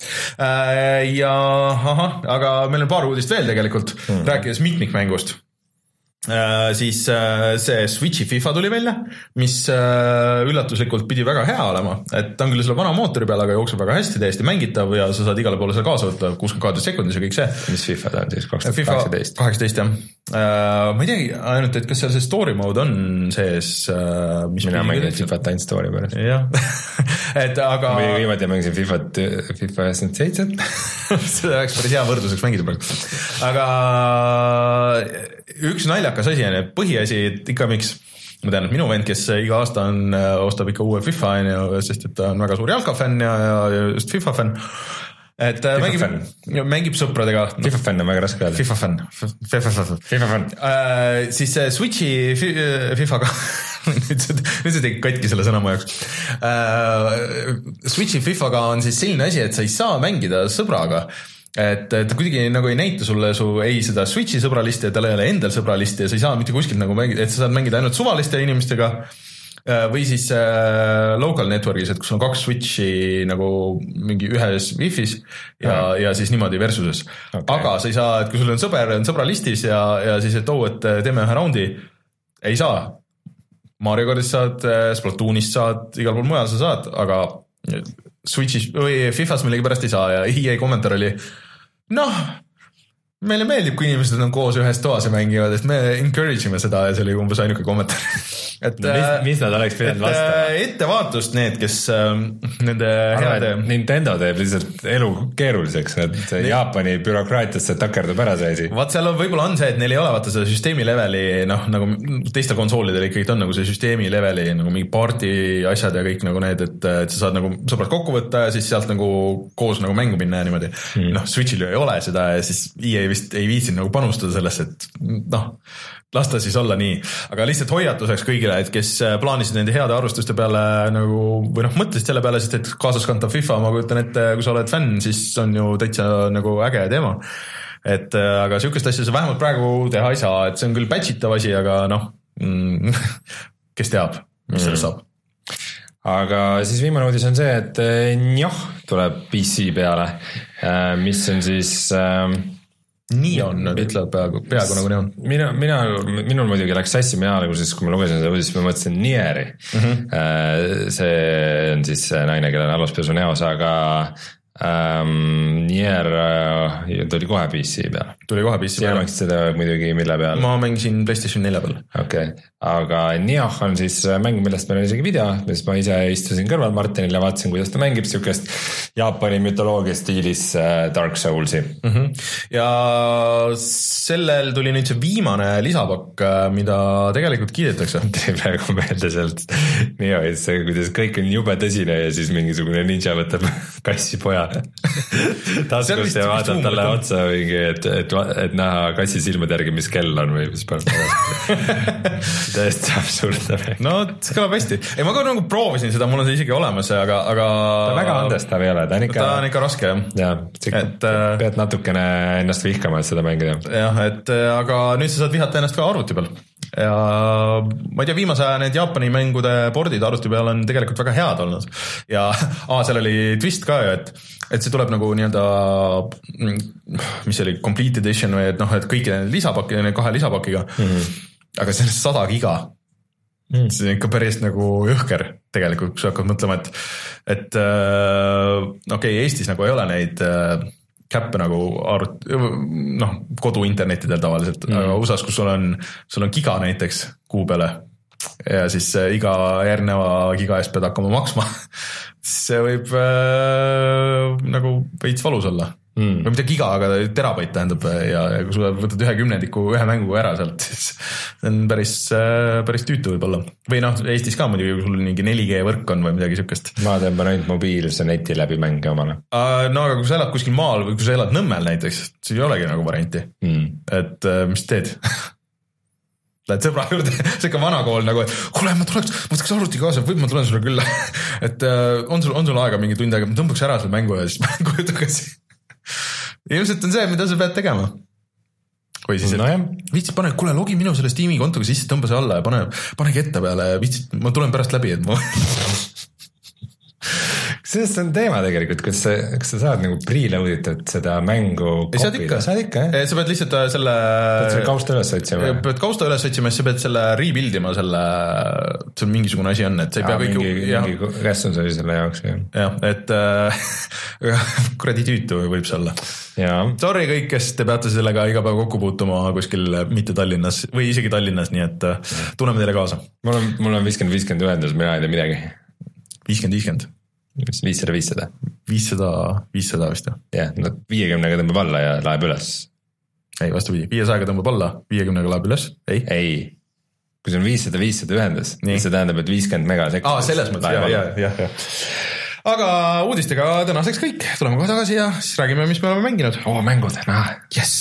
Ja ahah, aga meil on paar uudist veel tegelikult, hmm. rääkides mitmikmängust. Äh, siis äh, see Switchi FIFA tuli välja, mis äh, üllatuslikult pidi väga hea olema, et ta on küll selle vana mootori peal, aga jookseb väga hästi, täiesti mängitav ja sa saad igale poole seal kaasa võtta kuuskümmend kaadrit sekundis ja kõik see. Mis FIFA ta on siis? kaheksateist kaheksateist jah. Äh, ma ei teagi ainult, et kas seal see story mode on sees äh, mis mina mängin FIFA ainult story pärast. jah, et aga ma viimati mängisin FIFA FIFA üheksakümmend seitse see oleks päris hea võrdluseks mängida praegu. Aga üks naljakas asi on, et põhiasi, et ikka miks ma tean, et minu vend, kes iga aasta on, ostab ikka uue FIFA, sest et ta on väga suur jalkafänn ja, ja just FIFA fänn, et FIFA mängib, fänn. mängib sõpradega no, FIFA fänn on väga raske öelda. FIFA fänn FIFA fänn äh, siis Switchi FIFAga nüüd see, nüüd see tegi katki selle sõna mu jaoks äh, Switchi FIFAga on siis selline asi, et sa ei saa mängida sõbraga. Et ta kuidagi nagu ei näita sulle su ei seda Switchi sõbralisti ja tal ei ole endal sõbralisti ja sa ei saa mitte kuskilt nagu mängida, et sa saad mängida ainult suvaliste inimestega või siis äh, local network'is, et kus on kaks Switchi nagu mingi ühes Wi-Fi's ja, ja. ja siis niimoodi versuses okay. Aga sa ei saa, et kui sul on sõber, on sõbralistis ja, ja siis, et oo, et teeme ühe raundi, ei saa Mario Kartist saad, Splatoonist saad, igal pool mujal sa saad, aga Switchis või FIFAs millegi pärast ei saa ja E A kommentaar oli noh, meile meeldib, kui inimesed on koos ühes toas ja mängivad, et me encourage ime seda ja see oli umbes ainuke kommentaar. Et, no, mis, mis nad oleks pidanud vastama? Ettevaatust need, kes äh, nende heade... Nintendo teeb lihtsalt elu keeruliseks, et ne... Jaapani bürokraatiasse takerdub ära see asi. Vaat seal on, võib-olla on see, et neil ei ole vaata seda süsteemi leveli, noh, nagu teistel konsoolidel ikkagi on nagu see süsteemi leveli, nagu mingi party asjad ja kõik nagu need, et, et sa saad nagu sõbrad kokku võtta ja siis sealt nagu koos nagu mängu minna ja niimoodi. Hmm. Noh, Switchil ju ei ole seda ja siis E A vist ei viitsin nagu panustada sellesse, et noh, lasta siis olla nii, aga lihtsalt hoiatuseks kõigile, et kes plaanisid nende heade arvustuste peale nagu, või noh, mõtlesid selle peale, sest et kaasaskantav FIFA, ma kujutan ette, kui sa oled fänn, siis on ju täitsa nagu äge teema. Et aga sihukest asja sa vähemalt praegu teha ei saa, et see on küll patchitav asi, aga noh, mm, kes teab, mis sellest saab. Aga siis viimane uudis on see, et njoh, tuleb P C peale, mis on siis... nii on, nad ütlevad peaaegu, peaaegu nagu nii on. Mina, mina, minul muidugi läks sassi mina alguses, kui ma lugesin seda uudist, ma mõtlesin Nieri. Mm-hmm. See on siis naine, kellel on aluspesu näos, aga um, Nier uh, tuli kohe P C peal. Tuli kohe P C peal. Sina mängisid seda muidugi mille peal? Ma mängisin PlayStation nelja peal. Okei, okay. Aga Nioh on siis mäng, millest meil on isegi video, millest ma ise istusin kõrval Martinil ja vaatasin, kuidas ta mängib siukest Jaapani mütoloogia stiilis Dark Soulsi. Mm-hmm. Ja sellel tuli nüüd see viimane lisapakk, mida tegelikult kiidetakse. Tuli praegu meelde sealt Niohis, kuidas kõik on jube tõsine ja siis mingisugune ninja võtab kassi poja taskust ja vaatab talle otsa mingi, et, et, et näha kassi silmade järgi, mis kell on või mis pärast täiesti absurdne. No, see kõlab hästi. Ei, ma ka nagu proovisin seda, mul on see isegi olemas, aga, aga... ta väga andestav ei ole, ta on ikka... Ta on ikka raske, jah. jah, et, pead natukene ennast vihkama, et seda mängida. Jah, et aga nüüd sa saad vihata ennast ka arvuti peal. Ja ma ei tea, viimase aja need Jaapani mängude bordid arvuti peal on tegelikult väga head olnud. Ja aa, seal oli twist ka ju, et, et see tuleb nagu nii-öelda, mis oli complete edition või et noh, et kõiki lisapakki, kahe lisapakiga. Mm-hmm. Aga see on sada giga. Mm. See on ikka päris nagu jõhker tegelikult, kui sa hakkad mõtlema, et, et äh, okei, okay, Eestis nagu ei ole neid äh, käppe nagu arvut, noh, kodu internetidel tavaliselt, mm. aga U S A-s, kus sul on, sul on giga näiteks kuu peale ja siis äh, iga järgneva giga eest pead hakkama maksma, see võib äh, nagu veits valus olla. Mm. või mitte giga, aga terabait tähendab ja, ja kui sa võtad ühe kümnendiku ühe mängu ära sealt, siis see on päris, päris tüütu võib olla. Või noh, Eestis ka muidugi, kui sul mingi neli G võrk on või midagi sükest. Ma tõmban ainult mobiilse neti läbi mänge omale. No aga kui sa elad kuskil maal või kui sa elad Nõmmel näiteks, siis ei olegi nagu varianti. Mm. Et mis teed? Lähed sõbra juurde, see ikka vanakool nagu, et kuule, ma tuleks, ma võtaks arvuti kaasa, võib ma tulen sulle külla. Et on sul, on sul aega mingi tund aega, ma tõmbaks ära selle mängu ja siis mängu tagasi. Ilmselt on see, mida sa pead tegema. Või siis, et no viitsid, pane, kuule, logi minu selle Steam'i kontoga sisse, tõmba see alla ja pane, pane ketta peale ja viitsid, ma tulen pärast läbi, et ma... Sellest on teema tegelikult, kas sa, kas sa saad nagu pre-loaditud seda mängu kopida? Saad ikka. Saad ikka, jah? Sa pead lihtsalt selle... Pead selle kausta üles otsima? Pead kausta üles otsima, sa pead selle rebuildima selle, see on mingisugune asi on, et sa ei pea kõik... Mingi, mingi restons oli selle jaoks, jah. jah, et äh, kuradi tüütu võib see olla. Ja. Sorry kõik, kes te peate sellega iga päev kokku puutuma kuskil mitte Tallinnas või isegi Tallinnas, nii et tunneme teile kaasa. Mul on, mul on viiskümmend viiskümmend ühendus, mina ei tea midagi. viiskümmend viiskümmend viissada viissada viissada viissada vist jah. jah, no viiekümnega tõmbab alla ja laeb üles. Ei, vastupidi, viiesajaga tõmbab alla, viiekümnega laeb üles. Ei, ei. Kui see on viissada viissada ühendus, siis see tähendab, et viiskümmend mega sekundis. Aa, selles mõttes, jah, jah, jah, jah. Aga uudistega tänaseks kõik, tuleme kohe tagasi ja siis räägime, mis me oleme mänginud. Oo, mängud, nah. Yes.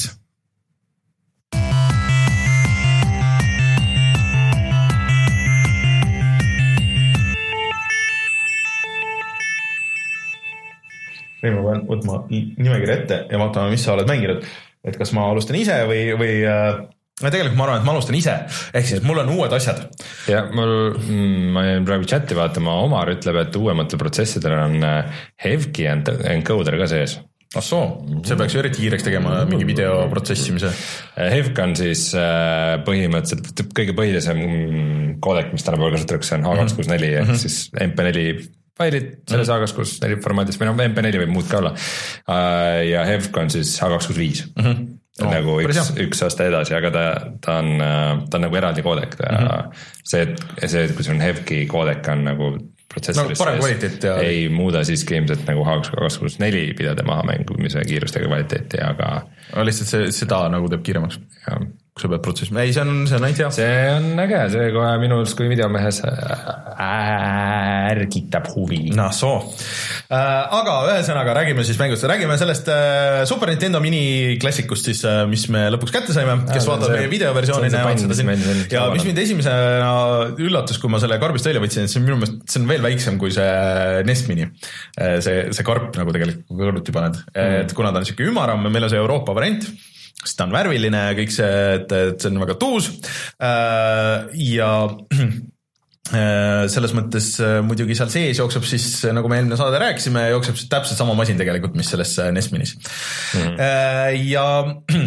Või ma pean võtma nimekirja ette ja vaatame, mis sa oled mänginud. Et kas ma alustan ise või, või äh, tegelikult ma arvan, et ma alustan ise. Ehk siis mul on uued asjad. Ja mul, ma jäin praegu chati vaatama, Omar ütleb, et uuematel protsessidel on Hevki encoder ka sees. Ah soo, see peaks ju eriti kiireks tegema mingi video protsessimise. Hevk on siis põhimõtteliselt kõige põhilisem koodek, mis tänapäeval kasutatakse, on H kaks kuuskümmend neli mm-hmm. ehk siis M P neli failid selles H kaks kuuskümmend neli formaadis, või no M P neli võib muud ka olla. Ja Hevk on siis H kaks kuuskümmend viis. Mm-hmm. No, nagu üks, üks aasta edasi, aga ta, ta, on, ta on nagu eraldi koodek. Mm-hmm. See, see, kui see on Hevki koodek on nagu protsessorist no, ja... ei muuda siiski ilmselt nagu H kaks kuuskümmend neli pidada maha mängumise kiirustega kvaliteeti, aga no, lihtsalt see, seda nagu teeb kiiremaks. Ja. Kui sa pead protsessima. Ei, see on, see on ainult hea. See on äge, see kohe minus kui videomehes ärgitab huvi. No soo. Äh, aga ühesõnaga räägime siis mängust. Räägime sellest äh, Super Nintendo mini-klassikust siis, äh, mis me lõpuks kätte saime, kes ja, vaatab meie videoversiooni näevad seda siin. Ja mis mind esimese üllatus, kui ma selle karbist välja võtsin, et see on minu meelest, see on veel väiksem kui see N E S Mini. See, see karp nagu tegelikult kõrvuti paned. Mm. Et kuna ta on siuke ümaram, meil on see Euroopa variant, siis ta on värviline ja kõik see, et, et see on väga tuus ja selles mõttes muidugi seal sees jookseb siis, nagu me eelmine saade rääkisime, jookseb täpselt sama masin tegelikult, mis selles N E S Minis. Mm-hmm. Ja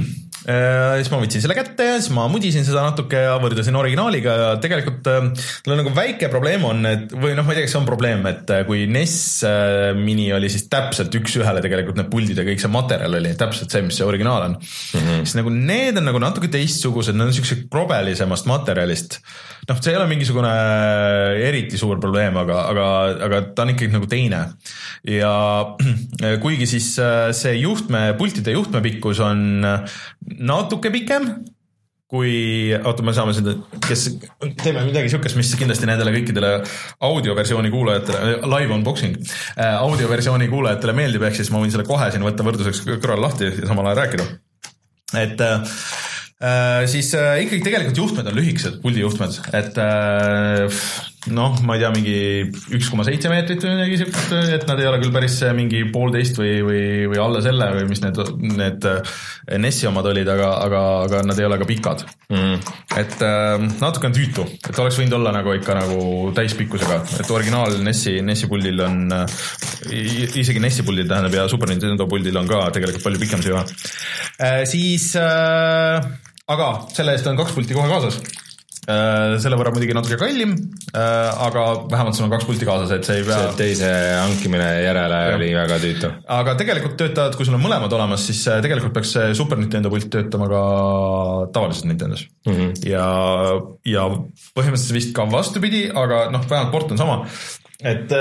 siis ma võtsin selle kätte ja siis ma mudisin seda natuke ja võrdasin originaaliga ja tegelikult tal on nagu väike probleem on, et või noh, ma ei tea, kas see on probleem, et kui N E S mini oli siis täpselt üks ühele tegelikult need puldid ja kõik see materjal oli täpselt see, mis see originaal on. Mm-hmm. Siis nagu need on nagu natuke teistsugused, need on siuksed krobelisemast materjalist. Noh, see ei ole mingisugune eriti suur probleem, aga, aga, aga ta on ikkagi nagu teine. Ja kuigi siis see juhtme, pultide juhtme pikkus on natuke pikem, kui, oota, me saame seda, kes teeme midagi siukest, mis kindlasti nendele kõikidele audioversiooni kuulajatele, live unboxing, audioversiooni kuulajatele meeldib, ehk siis ma võin selle kohe siin võtta võrdluseks kõrval lahti ja samal ajal rääkida. Et äh, siis äh, ikkagi tegelikult juhtmed on lühikesed, puldi juhtmed, et äh, noh, ma ei tea, mingi üks koma seitse meetrit või midagi siukest, et nad ei ole küll päris mingi poolteist või, või, või alla selle või mis need, need N E S-i omad olid, aga, aga, aga nad ei ole ka pikad. Mm. Et äh, natuke on tüütu, et oleks võinud olla nagu ikka nagu täispikkusega, et originaal N E S-i, N E S-i puldil on äh, isegi N E S-i puldil tähendab ja Super Nintendo puldil on ka tegelikult palju pikem see juba. Äh, siis äh, aga selle eest on kaks pulti kohe kaasas. Selle võrra muidugi natuke kallim, aga vähemalt sul on kaks pulti kaasas, et see ei pea... See teise hankimine järele ja. Oli väga tüütu. Aga tegelikult töötavad, kui sul on mõlemad olemas, siis tegelikult peaks Super Nintendo pult töötama ka tavaliselt Nintendos. Mm-hmm. Ja, ja põhimõtteliselt vist ka vastupidi, aga noh, vähemalt port on sama. Et,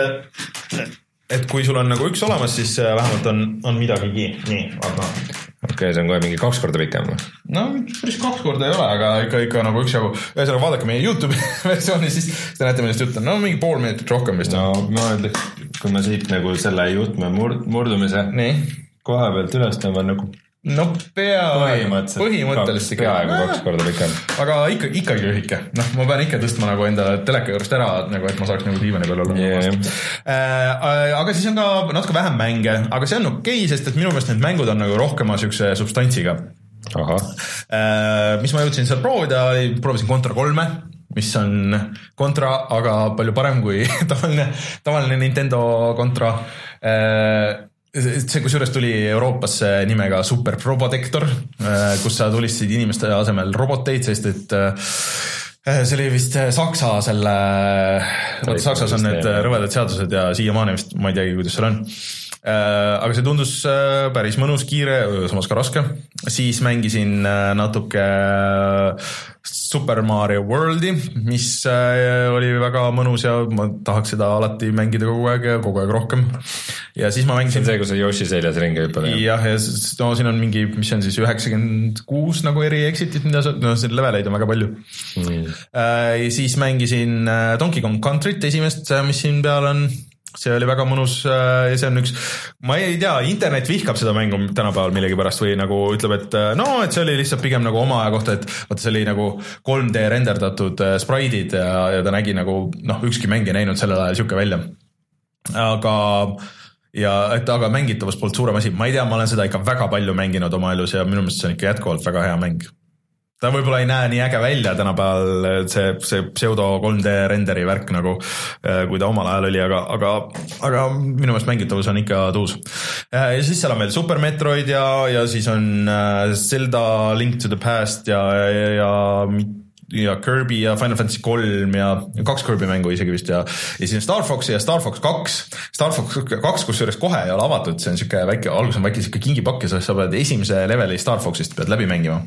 et kui sul on nagu üks olemas, siis vähemalt on, on midagigi. Nii, aga... Okei, okay, see on kohe mingi kaks korda pikem. No, päris kaks korda ei ole, aga ikka, ikka nagu üks jagu. Ühesõnaga vaadake meie YouTube versiooni, siis te näete, millest jutt on. No, mingi pool minutit rohkem vist. No, ma ütleks, kui ma siit nagu selle jutme murd- murdumise Nii. Koha pealt üles tõmban nagu... No pea, põhimõtteliselt, põhimõtteliselt ikka. Peaaegu kaks korda pikem. Aga ikka, ikkagi lühike. Noh, ma pean ikka tõstma nagu enda teleka juurest ära, nagu, et ma saaks nagu diivani peal olla. Yeah. Äh, aga siis on ka natuke vähem mänge, aga see on okei, sest et minu meelest need mängud on nagu rohkema siukse substantsiga. Aha. Äh, mis ma jõudsin seal proovida, proovisin Contra kolme, mis on Contra, aga palju parem kui tavaline, tavaline Nintendo Contra. Äh, see kusjuures tuli Euroopasse nimega Super Probotector, kus sa tulistasid inimeste asemel roboteid, sest et see oli vist Saksa selle, Saksas on need rõvedad seadused ja siiamaani vist ma ei teagi, kuidas seal on. Aga see tundus päris mõnus, kiire, samas ka raske. Siis mängisin natuke Super Mario Worldi, mis oli väga mõnus ja ma tahaks seda alati mängida kogu aeg ja kogu aeg rohkem. Ja siis ma mängisin... See on see, kus Yoshi seljas ringi hüppad. Jah, ja no, siin on mingi, mis on siis üheksakümmend kuus nagu eri exitit, mida sa, no siin leveleid on väga palju. Mm. Ja siis mängisin Donkey Kong Country't esimest, mis siin peal on. See oli väga mõnus ja see on üks, ma ei tea, internet vihkab seda mängu tänapäeval millegi pärast või nagu ütleb, et no, et see oli lihtsalt pigem nagu oma aja kohta, et vaata see oli nagu kolm D renderdatud spraidid ja, ja ta nägi nagu, noh, ükski mäng ei näinud sellel ajal siuke välja. Aga, ja, et aga mängitavus polnud suurem asi, ma ei tea, ma olen seda ikka väga palju mänginud oma elus ja minu meelest see on ikka jätkuvalt väga hea mäng. Ta võib-olla ei näe nii äge välja tänapäeval see, see pseudo kolm D renderi värk nagu, kui ta omal ajal oli, aga, aga, aga minu meelest mängitavus on ikka tuus. Ja siis seal on veel Super Metroid ja, ja siis on Zelda Link to the Past ja, ja, ja ja Kirby ja Final Fantasy kolm ja kaks Kirby mängu isegi vist ja, ja siis on Star Fox ja Star Fox kaks. Star Fox kaks, kus juures kohe ei ole avatud, see on siuke väike, algus on väike siuke kingipakk ja sa pead esimese leveli Star Foxist pead läbi mängima.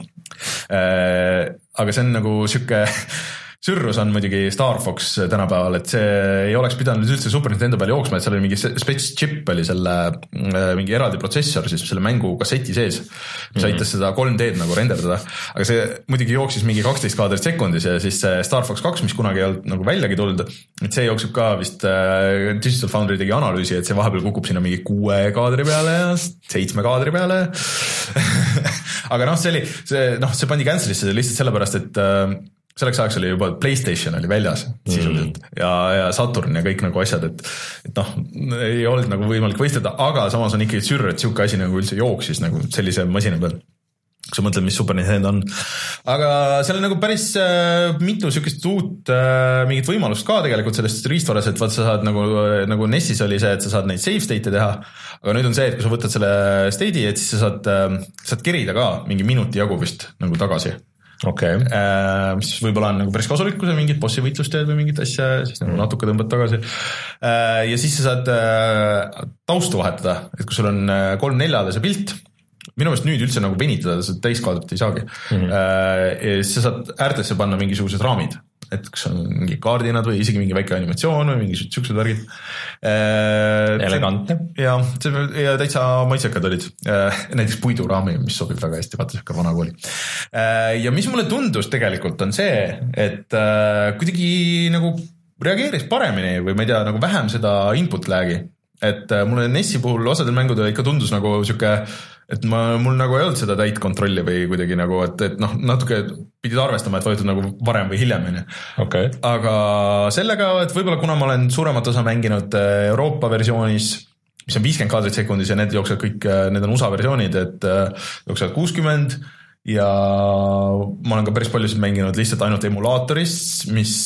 Äh, aga see on nagu siuke sürrus on muidugi Star Fox tänapäeval, et see ei oleks pidanud üldse Super Nintendo peal jooksma, et seal oli mingi spets chip oli selle mingi eraldi protsessor siis selle mängu kasseti sees, mis aitas seda kolm D-d nagu renderdada, aga see muidugi jooksis mingi kaksteist kaadrit sekundis ja siis Star Fox kaks, mis kunagi ei olnud nagu väljagi tulnud, et see jookseb ka vist äh, Digital Foundry tegi analüüsi, et see vahepeal kukub sinna mingi kuue kaadri peale ja seitsme kaadri peale aga noh, see oli, see, noh, see pandi cancelisse lihtsalt sellepärast, et äh, selleks ajaks oli juba PlayStation oli väljas sisuliselt mm. ja, ja Saturn ja kõik nagu asjad, et, et noh, ei olnud nagu võimalik võistleda, aga samas on ikkagi sürr, et siuke asi nagu üldse jooksis nagu sellise masina peal. kui sa mõtled, mis Super Nintendo on. Aga seal on nagu päris äh, mitu sükest uut äh, mingit võimalust ka tegelikult sellest riistvaras, et vaat sa saad nagu, nagu N E S-is oli see, et sa saad neid save state'e teha, aga nüüd on see, et kui sa võtad selle state'i, et siis sa saad, äh, saad kerida ka mingi minuti jagu vist nagu tagasi. Okay. Äh, mis võib-olla on nagu päris kasulik, kui sa mingit bossi võitlust teed või mingit asja, siis nagu natuke tõmbad tagasi. Äh, ja siis sa saad äh, taustu vahetada, et kui sul on kolm neljale see pilt, minu meelest nüüd üldse nagu venitada, sa täiskaadrit ei saagi. Mm-hmm. Äh, sa saad äärtesse panna mingisugused raamid, et kas on mingi kaardinad või isegi mingi väike animatsioon või mingi siuksed värgid. Äh, Elegantne. Ja, ja täitsa maitsekad olid. Äh, näiteks puiduraami, mis sobib väga hästi, vaata siuke vana kooli. Äh, ja mis mulle tundus tegelikult on see, et äh, kuidagi nagu reageeris paremini või ma ei tea, nagu vähem seda input lag'i. Et äh, mulle N E S-i puhul osadel mängudel ikka tundus nagu siuke, et ma, mul nagu ei olnud seda täit kontrolli või kuidagi nagu, et, et noh, natuke pidid arvestama, et võetud nagu varem või hiljem. Okay. Aga sellega, et võib-olla kuna ma olen suuremat osa mänginud Euroopa versioonis, mis on viiskümmend kaadrit sekundis ja need jooksevad kõik, need on U S A versioonid, et jooksevad kuuskümmend ja ma olen ka päris paljusid mänginud lihtsalt ainult emulaatoris, mis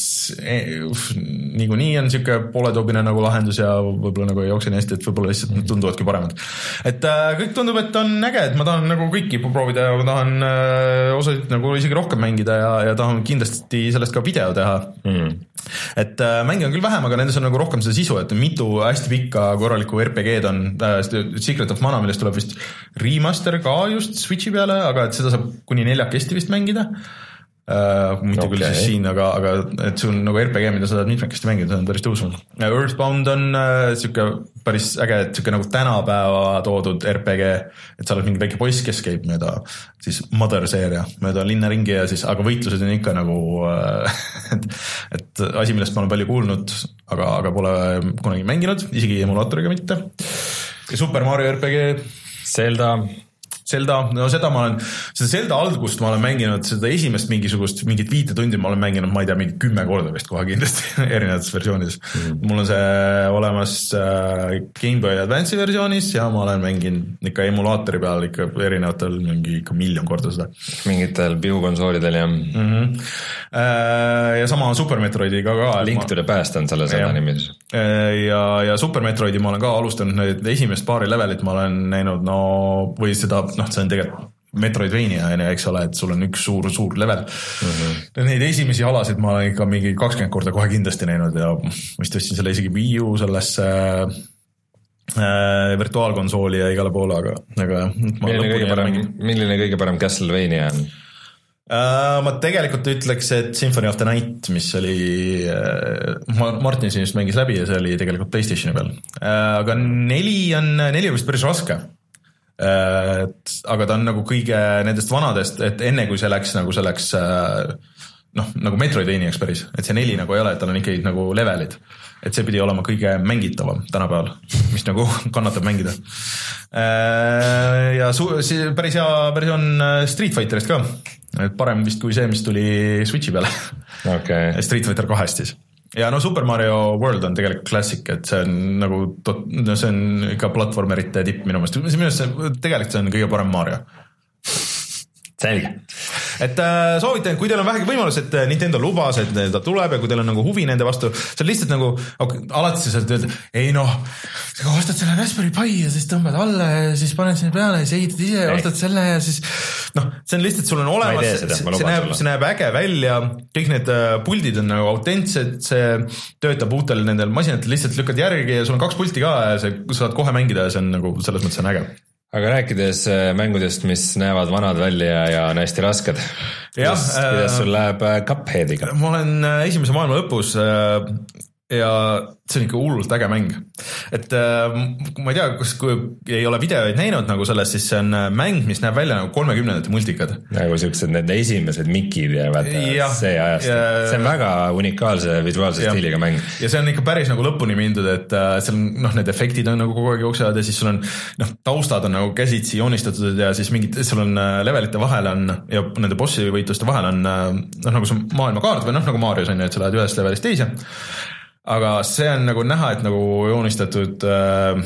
niikuinii on siuke pooletobine nagu lahendus ja võib-olla nagu ei jookse nii hästi, et võib-olla lihtsalt tunduvadki paremad. Et äh, kõik tundub, et on äge, et ma tahan nagu kõiki proovida ja ma tahan äh, osasid nagu isegi rohkem mängida ja, ja tahan kindlasti sellest ka video teha. Mm. Et äh, mängi on küll vähem, aga nendes on nagu rohkem seda sisu, et mitu hästi pikka korralikku R P G-d on äh, Secret of Mana, millest tuleb vist remaster ka just Switchi peale, aga et seda saab kuni neljakesti vist mängida. Uh, mitte okay. Küll siis siin, aga, aga et see on nagu R P G, mida sa saad mitmekesti mängida, see on päris tõus. Earthbound on uh, siuke päris äge, et siuke nagu tänapäeva toodud R P G, et sa oled mingi väike poiss, kes käib mööda siis Mother seeria, mööda linna ringi ja siis, aga võitlused on ikka nagu uh, et, et asi, millest ma olen palju kuulnud, aga, aga pole kunagi mänginud, isegi emulaatoriga mitte. Super Mario R P G. Zelda. Zelda, no seda ma olen, seda Zelda algust ma olen mänginud, seda esimest mingisugust, mingit viite tundi ma olen mänginud, ma ei tea, mingi kümme korda vist kohe kindlasti erinevates versioonides. Mm. Mul on see olemas äh, Game Boy Advance'i versioonis ja ma olen mänginud ikka emulaatori peal ikka erinevatel mingi ikka miljon korda seda. Mingitel piukonsoolidel ja mm-hmm. äh, ja sama Super Metroidiga ka. Link to the Past on selle seda nimidus. Ja, ja Super Metroidi ma olen ka alustanud nüüd esimest paari levelit ma olen näinud, no või seda noh, see on tegelikult Metroidvania, eks ole, et sul on üks suur, suur level. Mm-hmm. Neid esimesi alasid ma olen ikka mingi kakskümmend korda kohe kindlasti näinud ja vist tõstsin selle isegi Wii U sellesse äh, virtuaalkonsooli ja igale poole, aga, aga milline kõige, parem, milline kõige parem Castlevania on? Uh, ma tegelikult ütleks, et Symphony of the Night, mis oli uh, Martin siin just mängis läbi ja see oli tegelikult PlayStationi peal. Uh, aga neli on, neli on vist päris raske. Uh, et, aga ta on nagu kõige nendest vanadest, et enne kui see läks nagu selleks uh, noh, nagu Metroidvaniaks päris, et see neli nagu ei ole, et tal on ikkagi nagu levelid. Et see pidi olema kõige mängitavam tänapäeval, mis nagu kannatab mängida. Uh, ja su- päris hea versioon Street Fighterist ka. Et parem vist kui see, mis tuli Switchi peale. Okay. Street Fighter kahest siis. Ja no Super Mario World on tegelikult klassik, et see on nagu, no see on ikka platvormerite tipp minu meelest. Minu meelest tegelikult see on kõige parem Mario. Selge. Et äh, soovitan, kui teil on vähegi võimalus, et Nintendo lubas, et ta tuleb ja kui teil on nagu huvi nende vastu, see on lihtsalt nagu, okay, alati sa saad öelda, ei noh, ostad selle Raspberry Pi ja siis tõmbad alla ja siis paned sinna peale ja siis ehitad ise ja ostad selle ja siis noh, see on lihtsalt, sul on olemas, see, see, näeb, see näeb äge välja, kõik need puldid on nagu autentsed, see töötab uutel nendel masinatel, lihtsalt lükkad järgi ja sul on kaks pulti ka ja sa saad kohe mängida ja see on nagu selles mõttes on äge. Aga rääkides mängudest, mis näevad vanad välja ja on hästi rasked, kuidas, äh, kuidas sul läheb Cupheadiga? Ma olen esimese maailma lõpus ja see on ikka hullult äge mäng. Et ma ei tea, kus kui ei ole videoid näinud nagu sellest, siis see on mäng, mis näeb välja nagu kolmekümnendate multikad. Nagu siuksed need esimesed mikid ja vaata ja, see ajast. Ja, see on väga unikaalse visuaalse ja, stiiliga mäng. Ja see on ikka päris nagu lõpuni mindud, et seal on, noh, need efektid on nagu kogu aeg jooksevad ja siis sul on, noh, taustad on nagu käsitsi joonistatud ja siis mingid, sul on levelite vahel on ja nende bossi võitluste vahel on, noh, nagu see maailmakaart või noh, nagu Marios on ju, et sa lähed ühest levelist teise. Aga see on nagu näha, et nagu joonistatud äh,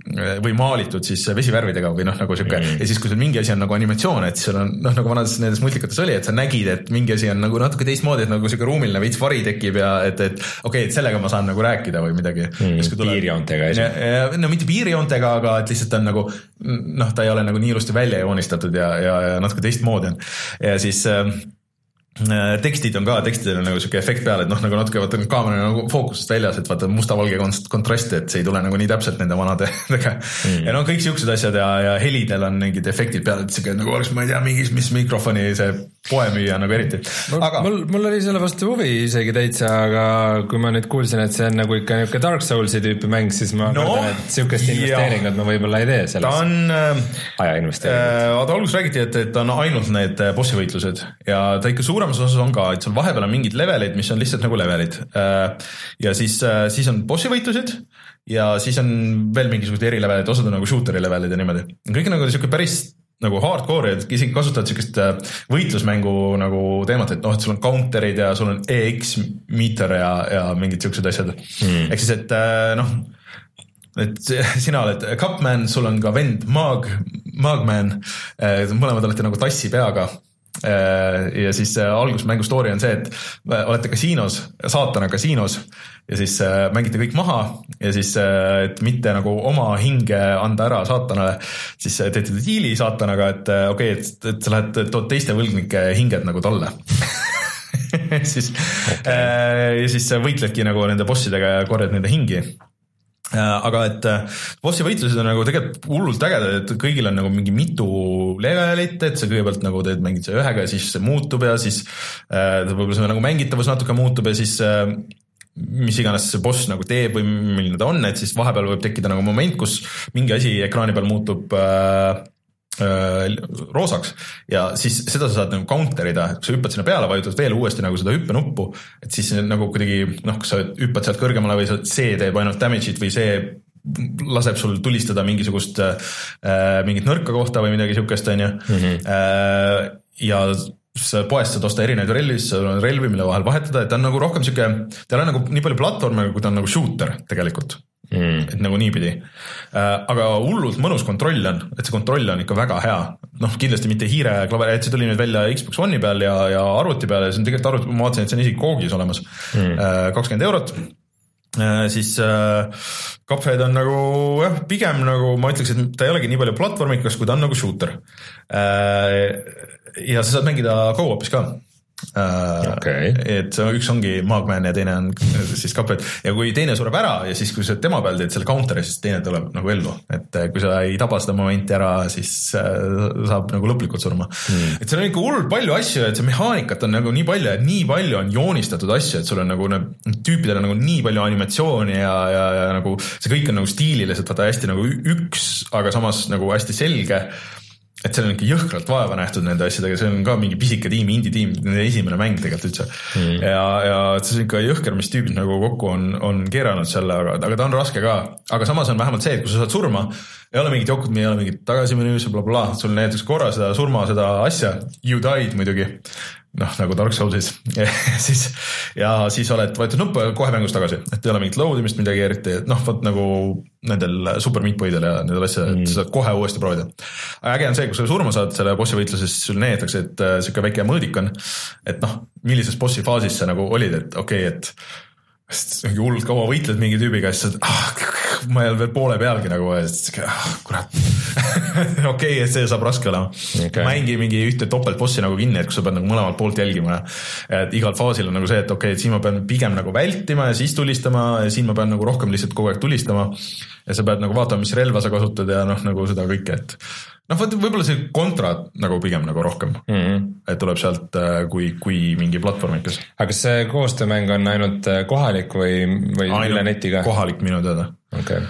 või maalitud siis vesivärvidega või noh, nagu siuke mm. ja siis kui sul mingi asi on nagu animatsioon, et sul on noh, nagu vanades nendes multikates oli, et sa nägid, et mingi asi on nagu natuke teistmoodi, et nagu siuke ruumiline veits vari tekib ja et, et okei okay,, et sellega ma saan nagu rääkida või midagi mm,. piirjoontega asi. No mitte piirjoontega, aga et lihtsalt on nagu noh, ta ei ole nagu nii ilusti välja joonistatud ja, ja, ja natuke teistmoodi on ja siis äh, tekstid on ka, tekstidel on nagu siuke efekt peal, et noh, nagu natuke vaata kaamera nagu fookusest väljas, et vaata musta-valge kontrasti, et see ei tule nagu nii täpselt nende vanadega mm. ja no kõik siuksed asjad ja, ja helidel on mingid efektid peal, et siuke nagu oleks, ma ei tea, mingis, mis mikrofoni see poemüüja nagu eriti. Aga mul, mul oli selle vastu huvi isegi täitsa, aga kui ma nüüd kuulsin, et see on nagu ikka niuke Dark Soulsi tüüpi mäng, siis ma no, kardan, et siukest investeeringut ma võib-olla ei tee selles. Ta on aja investeeringut. Vaata, alguses räägiti, et, et on ainult need bossivõitlused ja ta ikka suur osas on ka, et sul vahepeal on mingid levelid, mis on lihtsalt nagu levelid ja siis, siis on bossi võitlused ja siis on veel mingisugused erilevelid, osad on nagu shooteri levelid ja niimoodi. Kõik on nagu siuke päris nagu hardcore, et isegi kasutavad siukest võitlusmängu nagu teemat, et noh, et sul on counterid ja sul on E X meter ja, ja mingid siuksed asjad hmm. ehk siis, et noh, et sina oled Cupman, sul on ka vend Mag, Magman, mõlemad olete nagu tassi peaga ja siis alguses mängu story on see, et olete kasiinos, saatana kasiinos ja siis mängite kõik maha ja siis, et mitte nagu oma hinge anda ära saatanale, siis teete diili saatanaga, et okei okay,, et, et sa lähed, tood teiste võlgnike hinged nagu talle siis okay. ja siis võitledki nagu nende bossidega ja korjad nende hingi. Aga et bossi võitlused on nagu tegelikult hullult ägedad, et kõigil on nagu mingi mitu levelit, et sa kõigepealt nagu teed mängid see ühega ja siis see muutub ja siis äh, võib-olla see nagu mängitavus natuke muutub ja siis äh, mis iganes see boss nagu teeb või milline ta on, et siis vahepeal võib tekkida nagu moment, kus mingi asi ekraani peal muutub äh, roosaks ja siis seda sa saad nagu counterida, kui sa hüppad sinna peale, vajutad veel uuesti nagu seda hüppenuppu, et siis nagu kuidagi noh, kas sa hüppad sealt kõrgemale või see teeb ainult damage'it või see laseb sul tulistada mingisugust äh, mingit nõrka kohta või midagi siukest, on ju mm-hmm. äh, ja sa poest saad osta erinevaid relvi, sul on relvi, mille vahel vahetada, et ta on nagu rohkem siuke, ta ei ole nagu nii palju platvorme, kui ta on nagu shooter tegelikult Mm. et nagu niipidi äh, aga hullult mõnus kontroll on, et see kontroll on ikka väga hea, noh kindlasti mitte hiire klaver, et see tuli nüüd välja Xbox One'i peal ja, ja arvuti peal ja see on tegelikult arvuti, ma vaatasin, et see on isegi koogis olemas mm. äh, kakskümmend eurot äh, siis äh, Cuphead on nagu jah, pigem nagu ma ütleks, et ta ei olegi nii palju platvormikas, kui ta on nagu shooter äh, ja sa saad mängida co-op'is ka Uh, okay. et üks ongi Magman ja teine on siis Cuphead ja kui teine sureb ära ja siis kui sa tema peal teed selle counteri, siis teine tuleb nagu ellu, et kui sa ei taba seda momenti ära, siis uh, saab nagu lõplikult surma mm. et seal on ikka hullult palju asju, et see mehaanikat on nagu nii palju, et nii palju on joonistatud asju, et sul on nagu tüüpidel on nagu nii palju animatsiooni ja, ja, ja nagu see kõik on nagu stiililiselt vaata hästi nagu üks, aga samas nagu hästi selge, et seal on ikka jõhkralt vaeva nähtud nende asjadega, see on ka mingi pisike tiim, indie tiim, nende esimene mäng tegelikult üldse mm. ja, ja see on ikka jõhker, mis tüübid nagu kokku on, on keeranud selle, aga, aga ta on raske ka, aga samas on vähemalt see, et kui sa saad surma, ei ole mingit jokut, ei ole mingit tagasimenüüs ja bla bla, sul näiteks korra seda surma, seda asja, you died muidugi, noh nagu Dark Soulsis ja siis, ja siis oled võetud nupp kohe mängus tagasi, et ei ole mingit load imist midagi eriti, et noh, võt nagu nendel Super Meat Boydel ja nendel asja, et sa saad kohe uuesti proovida. Aga äge on see, kui sa surma saad selle bossi võitluses, sul näidatakse, et siuke väike mõõdik on, et noh, millises bossi faasis sa nagu olid, et okei okay,, et mingi hullult kaua võitled mingi tüübiga ja siis ah, ma ei ole veel poole pealgi nagu ja siis ah, kurat okei okay,, et see saab raske olema okay. Mängi mingi ühte topeltbossi nagu kinni, et kui sa pead nagu mõlemalt poolt jälgima et igal faasil on nagu see, et okei okay,, et siin ma pean pigem nagu vältima ja siis tulistama ja siin ma pean nagu rohkem lihtsalt kogu aeg tulistama ja sa pead nagu vaatama, mis relva sa kasutad ja noh, nagu seda kõike, et noh, võib-olla see kontra nagu pigem nagu rohkem mm-hmm. et tuleb sealt kui, kui mingi platvormikas. Aga kas see koostöömäng on ainult kohalik või, või üle netiga? Kohalik minu teada okay.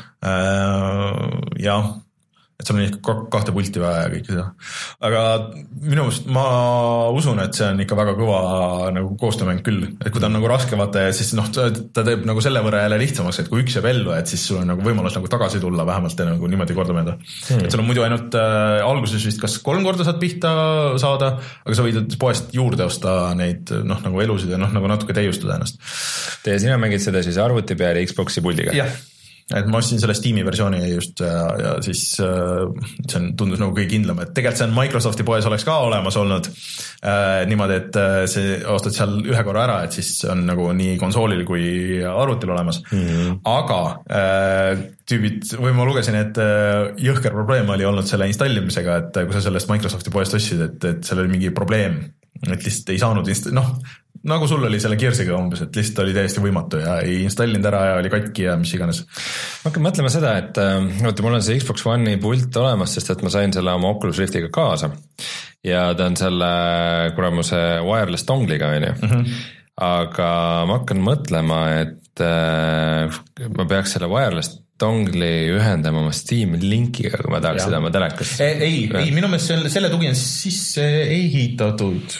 äh, jah, et sul on ikka kahte pulti vaja ja kõik seda. Aga minu meelest ma usun, et see on ikka väga kõva nagu koostöömäng küll, et kui ta on nagu raske vaata ja siis noh, ta teeb nagu selle võrra jälle lihtsamaks, et kui üks jääb ellu, et siis sul on nagu võimalus nagu tagasi tulla vähemalt ja nagu niimoodi korda mõelda hmm. et sul on muidu ainult äh, alguses vist kas kolm korda saad pihta saada, aga sa võid poest juurde osta neid noh, nagu elusid ja noh, nagu natuke täiustada ennast. ja sina mängid seda siis arvuti peal ja Xboxi puldiga? jah et ma ostsin selle Steam'i versiooni just ja, ja siis äh, see on, tundus nagu kõige kindlam, et tegelikult see on Microsofti poes oleks ka olemas olnud äh, niimoodi, et see ostad seal ühe korra ära, et siis on nagu nii konsoolil kui arvutil olemas mm-hmm. aga äh, tüübid, või ma lugesin, et äh, jõhker probleem oli olnud selle installimisega, et kui sa sellest Microsofti poest ostsid, et, et seal oli mingi probleem, et lihtsalt ei saanud inst-, noh nagu sul oli selle Gearsiga umbes, et lihtsalt oli täiesti võimatu ja ei installinud ära ja oli katki ja mis iganes. Ma hakkan mõtlema seda, et oota, mul on see Xbox One'i pult olemas, sest et ma sain selle oma Oculus Riftiga kaasa ja ta on selle kuramuse wireless dongliga, on ju. Mm-hmm. Aga ma hakkan mõtlema, et äh, ma peaks selle wireless dongli ühendama oma Steam linkiga, kui ma tahaks ja. Seda oma telekas. Ei, ei, ei, minu meelest selle, selle tugi on sisse ehitatud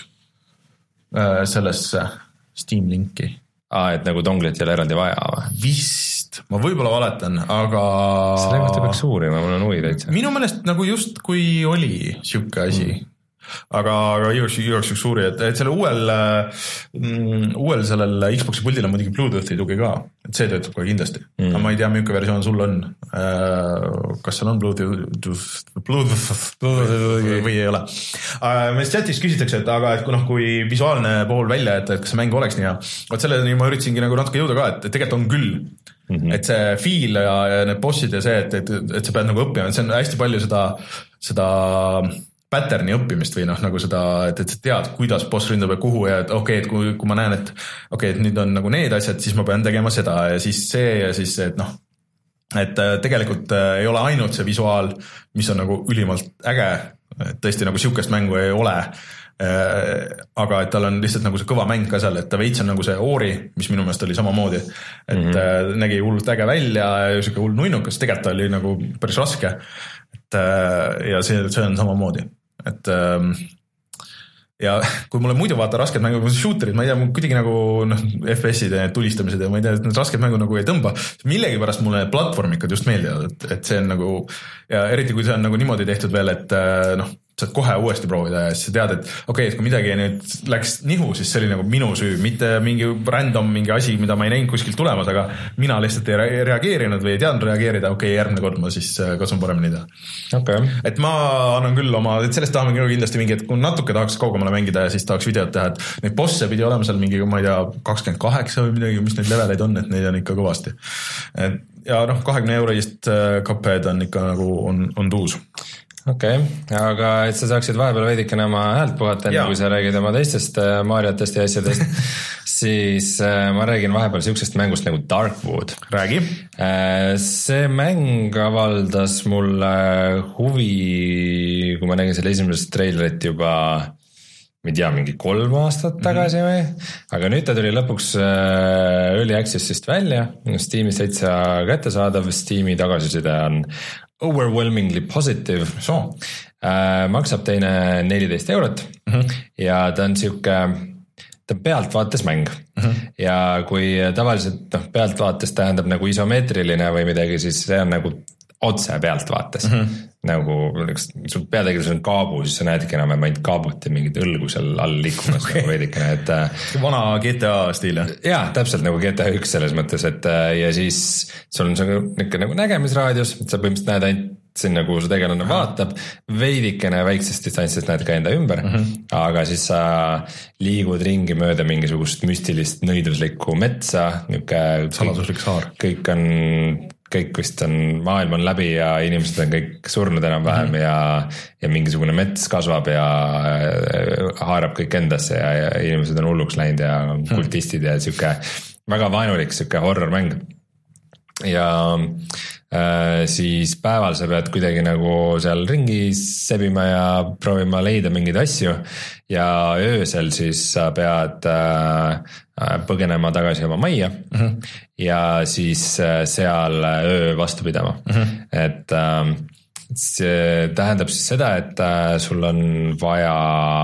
sellesse Steam linki. Aa, et nagu donglit ei ole eraldi vaja või? Vist, ma võib-olla valetan, aga selle kohta peaks uurima, mul on huvi täitsa. Minu meelest nagu just kui oli siuke asi mm. aga, aga igaks üks suuri, et, et selle uuel mm, uuel sellel Xboxi puldil on muidugi Bluetoothi tugi ka, et see töötab kohe kindlasti mm. aga ma ei tea, milline versioon sul on kas seal on Bluetooth Bluetooth, Bluetooth või ei ole meil chatis küsitakse, et aga et kui, noh, kui visuaalne pool välja, et, et kas see mäng oleks nii hea, et selleni ma üritasingi nagu natuke jõuda ka, et, et tegelikult on küll mm-hmm. et see feel ja, ja need bossid ja see, et, et, et sa pead nagu õppima, et see on hästi palju seda seda pattern'i õppimist või noh, nagu seda, et, et sa tead, kuidas boss ründab ja kuhu ja et okei, okay, et kui, kui ma näen, et okei okay,, et nüüd on nagu need asjad, siis ma pean tegema seda ja siis see ja siis see, et noh, et tegelikult ei ole ainult see visuaal, mis on nagu ülimalt äge, et tõesti nagu siukest mängu ei ole, aga et tal on lihtsalt nagu see kõva mäng ka seal, et ta veits on nagu see Ori, mis minu meelest oli samamoodi, et mm-hmm. nägi hullult äge välja ja siuke hull nuinukas, tegelikult oli nagu päris raske, et ja see, see on samamoodi. Et ja kui mulle muidu vaata rasked mängud, shooterid, ma ei tea, mul kuidagi nagu noh, F P S-id ja tulistamised ja ma ei tea, et need rasked mängud nagu ei tõmba, millegipärast mulle platvormikad just meeldivad, et, et see on nagu ja eriti kui see on nagu niimoodi tehtud veel, et noh, saad kohe uuesti proovida ja siis sa tead, et okei, okay, et kui midagi nüüd läks nihu, siis see oli nagu minu süü, mitte mingi random mingi asi, mida ma ei näinud kuskilt tulemas, aga mina lihtsalt ei reageerinud või ei teadnud reageerida, okei okay,, järgmine kord ma siis katsun paremini teha. Okay. Et ma annan küll oma, et sellest tahame kindlasti mingi, et kui natuke tahaks kaugemale mängida ja siis tahaks videot teha, et neid bosse pidi olema seal mingi, ma ei tea, kakskümmend kaheksa või midagi, mis neid leveleid on, et neid on ikka kõvasti. Et, ja noh, kahekümne eurist Cuphead on ikka nagu, on, on tuus. Okei, okay, aga et sa saaksid vahepeal veidikene oma häält puhata, enne kui sa räägid oma teistest Mariotest ja asjadest, siis ma räägin vahepeal siuksest mängust nagu Darkwood. Räägi. See mäng avaldas mulle huvi, kui ma nägin selle esimesest trailerit juba, ma ei tea, mingi kolm aastat tagasi või, aga nüüd ta tuli lõpuks Early Accessist välja, Steamis täitsa kättesaadav, Steami tagasiside on overwhelmingly positive, so, äh, maksab teine neliteist eurot mm-hmm. ja ta on siuke, ta on pealtvaates mäng mm-hmm. ja kui tavaliselt noh, pealtvaates tähendab nagu isomeetriline või midagi, siis see on nagu otse pealtvaates mm-hmm. nagu sul peategelis on kaabu, siis sa näedki enam ainult kaabut ja mingid õlgu seal all liikumas okay. nagu veidikene, et vana G T A stiil. Jaa, täpselt nagu G T A üks selles mõttes, et ja siis sul on see niisugune nagu nägemisraadius, et sa põhimõtteliselt näed ainult sinna, kuhu su tegelane vaatab, veidikene väiksest distantsist näed ka enda ümber, mm-hmm. aga siis sa liigud ringi mööda mingisugust müstilist nõiduslikku metsa, niisugune saladuslik saar. Kõik on kõik vist on, maailm on läbi ja inimesed on kõik surnud enam-vähem mm-hmm. ja, ja mingisugune mets kasvab ja haarab kõik endasse ja, ja inimesed on hulluks läinud ja kultistid ja siuke väga vaenulik siuke horror-mäng. Ja äh, siis päeval sa pead kuidagi nagu seal ringi sebima ja proovima leida mingeid asju ja öösel siis sa pead äh, põgenema tagasi oma majja mm-hmm. ja siis seal öö vastu pidama mm-hmm. et äh, see tähendab siis seda, et äh, sul on vaja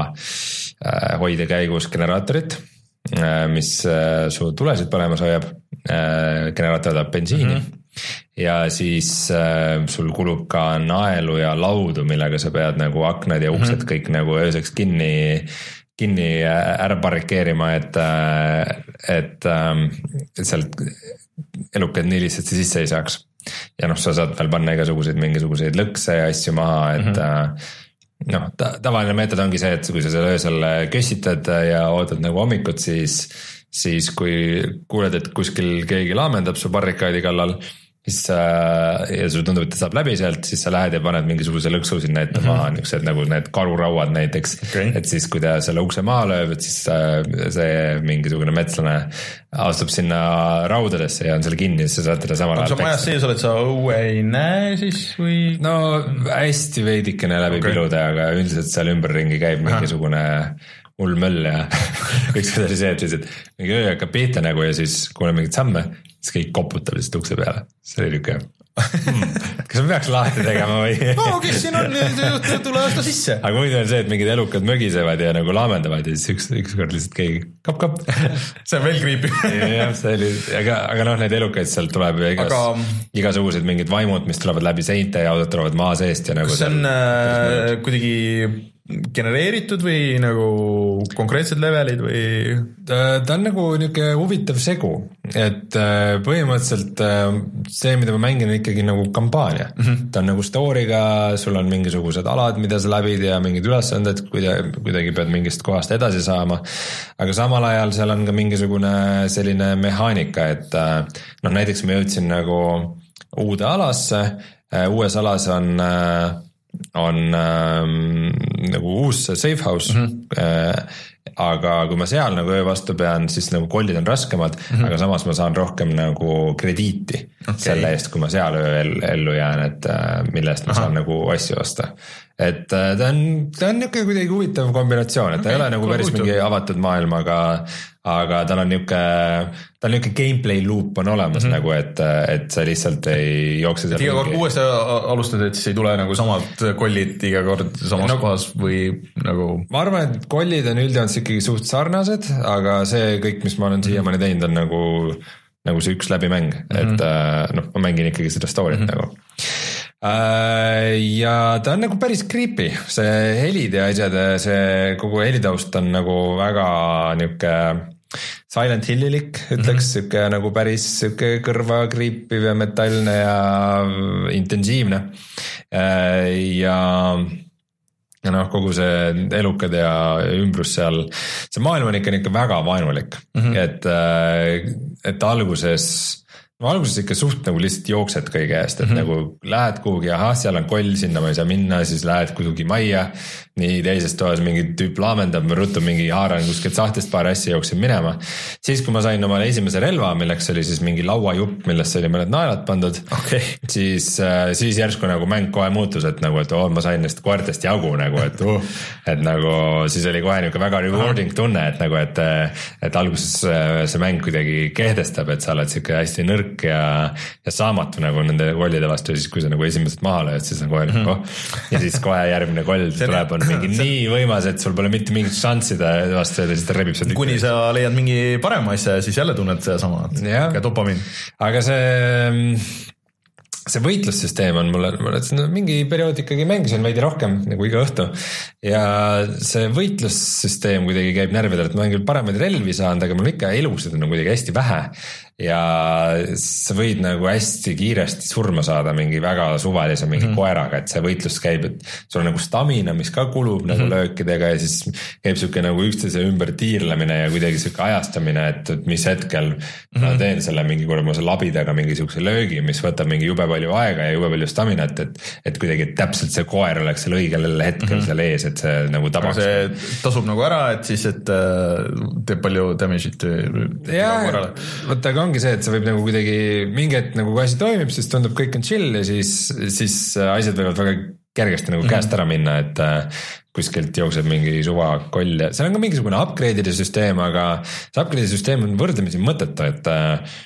äh, hoida käigus generaatorit, äh, mis äh, su tulesid põlemas hoiab, äh, generaator tahab bensiini mm-hmm. ja siis äh, sul kulub ka naelu ja laudu, millega sa pead nagu aknad ja uksed mm-hmm. kõik nagu ööseks kinni kinni ära barrikeerima, et, et, et sealt elukad nii lihtsalt sisse ei saaks. ja noh, sa saad veel panna igasuguseid mingisuguseid lõkse ja asju maha, et mm-hmm. noh, ta, tavaline meetod ongi see, et kui sa selle öösel kössitad ja ootad nagu hommikut, siis, siis kui kuuled, et kuskil keegi laamendab su barrikaadi kallal, siis äh, ja sulle tundub, et ta saab läbi sealt, siis sa lähed ja paned mingisuguse lõksu sinna ette maha, mm-hmm. niisugused nagu need karurauad näiteks, okay. et siis kui ta selle ukse maha lööb, et siis äh, see mingisugune metslane astub sinna raudadesse ja on seal kinni, siis sa saad teda samal ajal peksta. Majas sees oled sa õue ei näe siis või? No hästi veidikene läbi okay. pilude, aga üldiselt seal ümberringi käib mingisugune hull möll ja ükskord oli see, et siis, et mingi öö hakkab pihta nagu ja siis kuule mingit samme, siis kõik koputab lihtsalt ukse peale. See oli niuke hmm, kas ma peaks lahti tegema või? no kes siin on, tule aasta sisse. Aga muidu on see, et mingid elukad mögisevad ja nagu laamendavad ja siis üks, üks kord lihtsalt keegi kap kap. see on veel creepy. jah, see oli, aga, aga noh, need elukaid sealt tuleb ju igas, aga... igasugused mingid vaimud, mis tulevad läbi seinte ja autod tulevad maa seest ja nagu kas see on äh, kuidagi genereeritud või nagu konkreetsed levelid või? Ta, ta on nagu niisugune huvitav segu, et põhimõtteliselt see, mida ma mängin, on ikkagi nagu kampaania. Mm-hmm. Ta on nagu story'ga, sul on mingisugused alad, mida sa läbid ja mingid ülesanded, kuidagi pead mingist kohast edasi saama, aga samal ajal seal on ka mingisugune selline mehaanika, et noh, näiteks ma jõudsin nagu uude alasse, uues alas on on ähm, nagu uus safe house mm-hmm. äh, aga kui ma seal nagu öö vastu pean, siis nagu kollid on raskemad mm-hmm. aga samas ma saan rohkem nagu krediiti okay. selle eest, kui ma seal öö ellu jään, et äh, mille eest ma Aha. saan nagu asju osta. Et äh, ta on, ta on niisugune kuidagi huvitav kombinatsioon, et ta okay. ei ole nagu päris mingi avatud maailm, aga aga tal on niuke, tal on niuke gameplay loop on olemas mm-hmm. nagu, et, et sa lihtsalt ei jookse seal. Iga kord mingi... uuesti alustad, et siis ei tule nagu samad kollid iga kord samas no, kohas või nagu... Ma arvan, et kollid on üldjoontes ikkagi suht sarnased, aga see kõik, mis ma olen siiamaani teinud, on nagu, nagu see üks läbimäng, mm-hmm. et noh, ma mängin ikkagi seda story't mm-hmm. nagu. Ja ta on nagu päris creepy, see helid ja asjad, see kogu helitaust on nagu väga niuke Silent Hillilik, ütleks, mm-hmm. siuke nagu päris siuke kõrva kriipiv ja metallne ja intensiivne. Ja, ja noh, kogu see elukad ja ümbrus seal, see maailm on ikka, ikka väga vaenulik, mm-hmm. et, et alguses no alguses ikka suht nagu lihtsalt jooksed kõige eest, et mm-hmm. nagu lähed kuhugi, ahah, seal on koll, sinna ma ei saa minna, siis lähed kuhugi majja, nii teises toas mingi tüüp laamendab, ma ruttu mingi haaran kuskilt sahtest paar asja jooksin minema. Siis kui ma sain omale esimese relva, milleks oli siis mingi lauajupp, millest oli mõned naelad pandud, okay. siis, siis järsku nagu mäng kohe muutus, et nagu, et oh, ma sain neist koertest jagu nagu, et uh, et nagu siis oli kohe niuke väga rewarding tunne, et nagu, et, et alguses see mäng kuidagi kehtestab, et sa oled siuke hästi nõrk ja, ja saamatu nagu nende kollide vastu ja siis kui sa nagu esimesed maha lööd, siis on kohe mm. nagu ja siis kohe järgmine koll tuleb, on mingi see... nii võimas, et sul pole mitte mingit šanssida vastu ja siis ta rebib seal. Kuni sa leiad mingi parema asja ja siis jälle tunned seda sama, et dopamin. Aga see, see võitlussüsteem on mulle, mulle no, mingi periood ikkagi mängisin veidi rohkem nagu iga õhtu ja see võitlussüsteem kuidagi käib närvidel, et ma olen küll paremaid relvi saanud, aga mul ikka elusid on kuidagi hästi vähe ja sa võid nagu hästi kiiresti surma saada mingi väga suvalise mingi mm-hmm. koeraga, et see võitlus käib, et sul on nagu stamina, mis ka kulub mm-hmm. nagu löökidega ja siis käib siuke nagu üksteise ümber tiirlemine ja kuidagi siuke ajastamine, et, et mis hetkel mm-hmm. ma teen selle mingi kurmuse labidaga mingi siukse löögi, mis võtab mingi jube palju aega ja jube palju staminat, et, et kuidagi täpselt see koer oleks seal õigel hetkel mm-hmm. seal ees, et see nagu tabaks. See tasub nagu ära, et siis, et äh, teeb palju damage'it. Jaa, võtta ka ongi see, et see võib nagu kuidagi mingi hetk nagu kui asi toimib, siis tundub kõik on chill ja siis, siis asjad võivad väga kergesti nagu käest ära minna, et äh, kuskilt jookseb mingi suva koll ja seal on ka mingisugune upgrade'ide süsteem, aga see upgrade'ide süsteem on võrdlemisi mõttetu, et äh,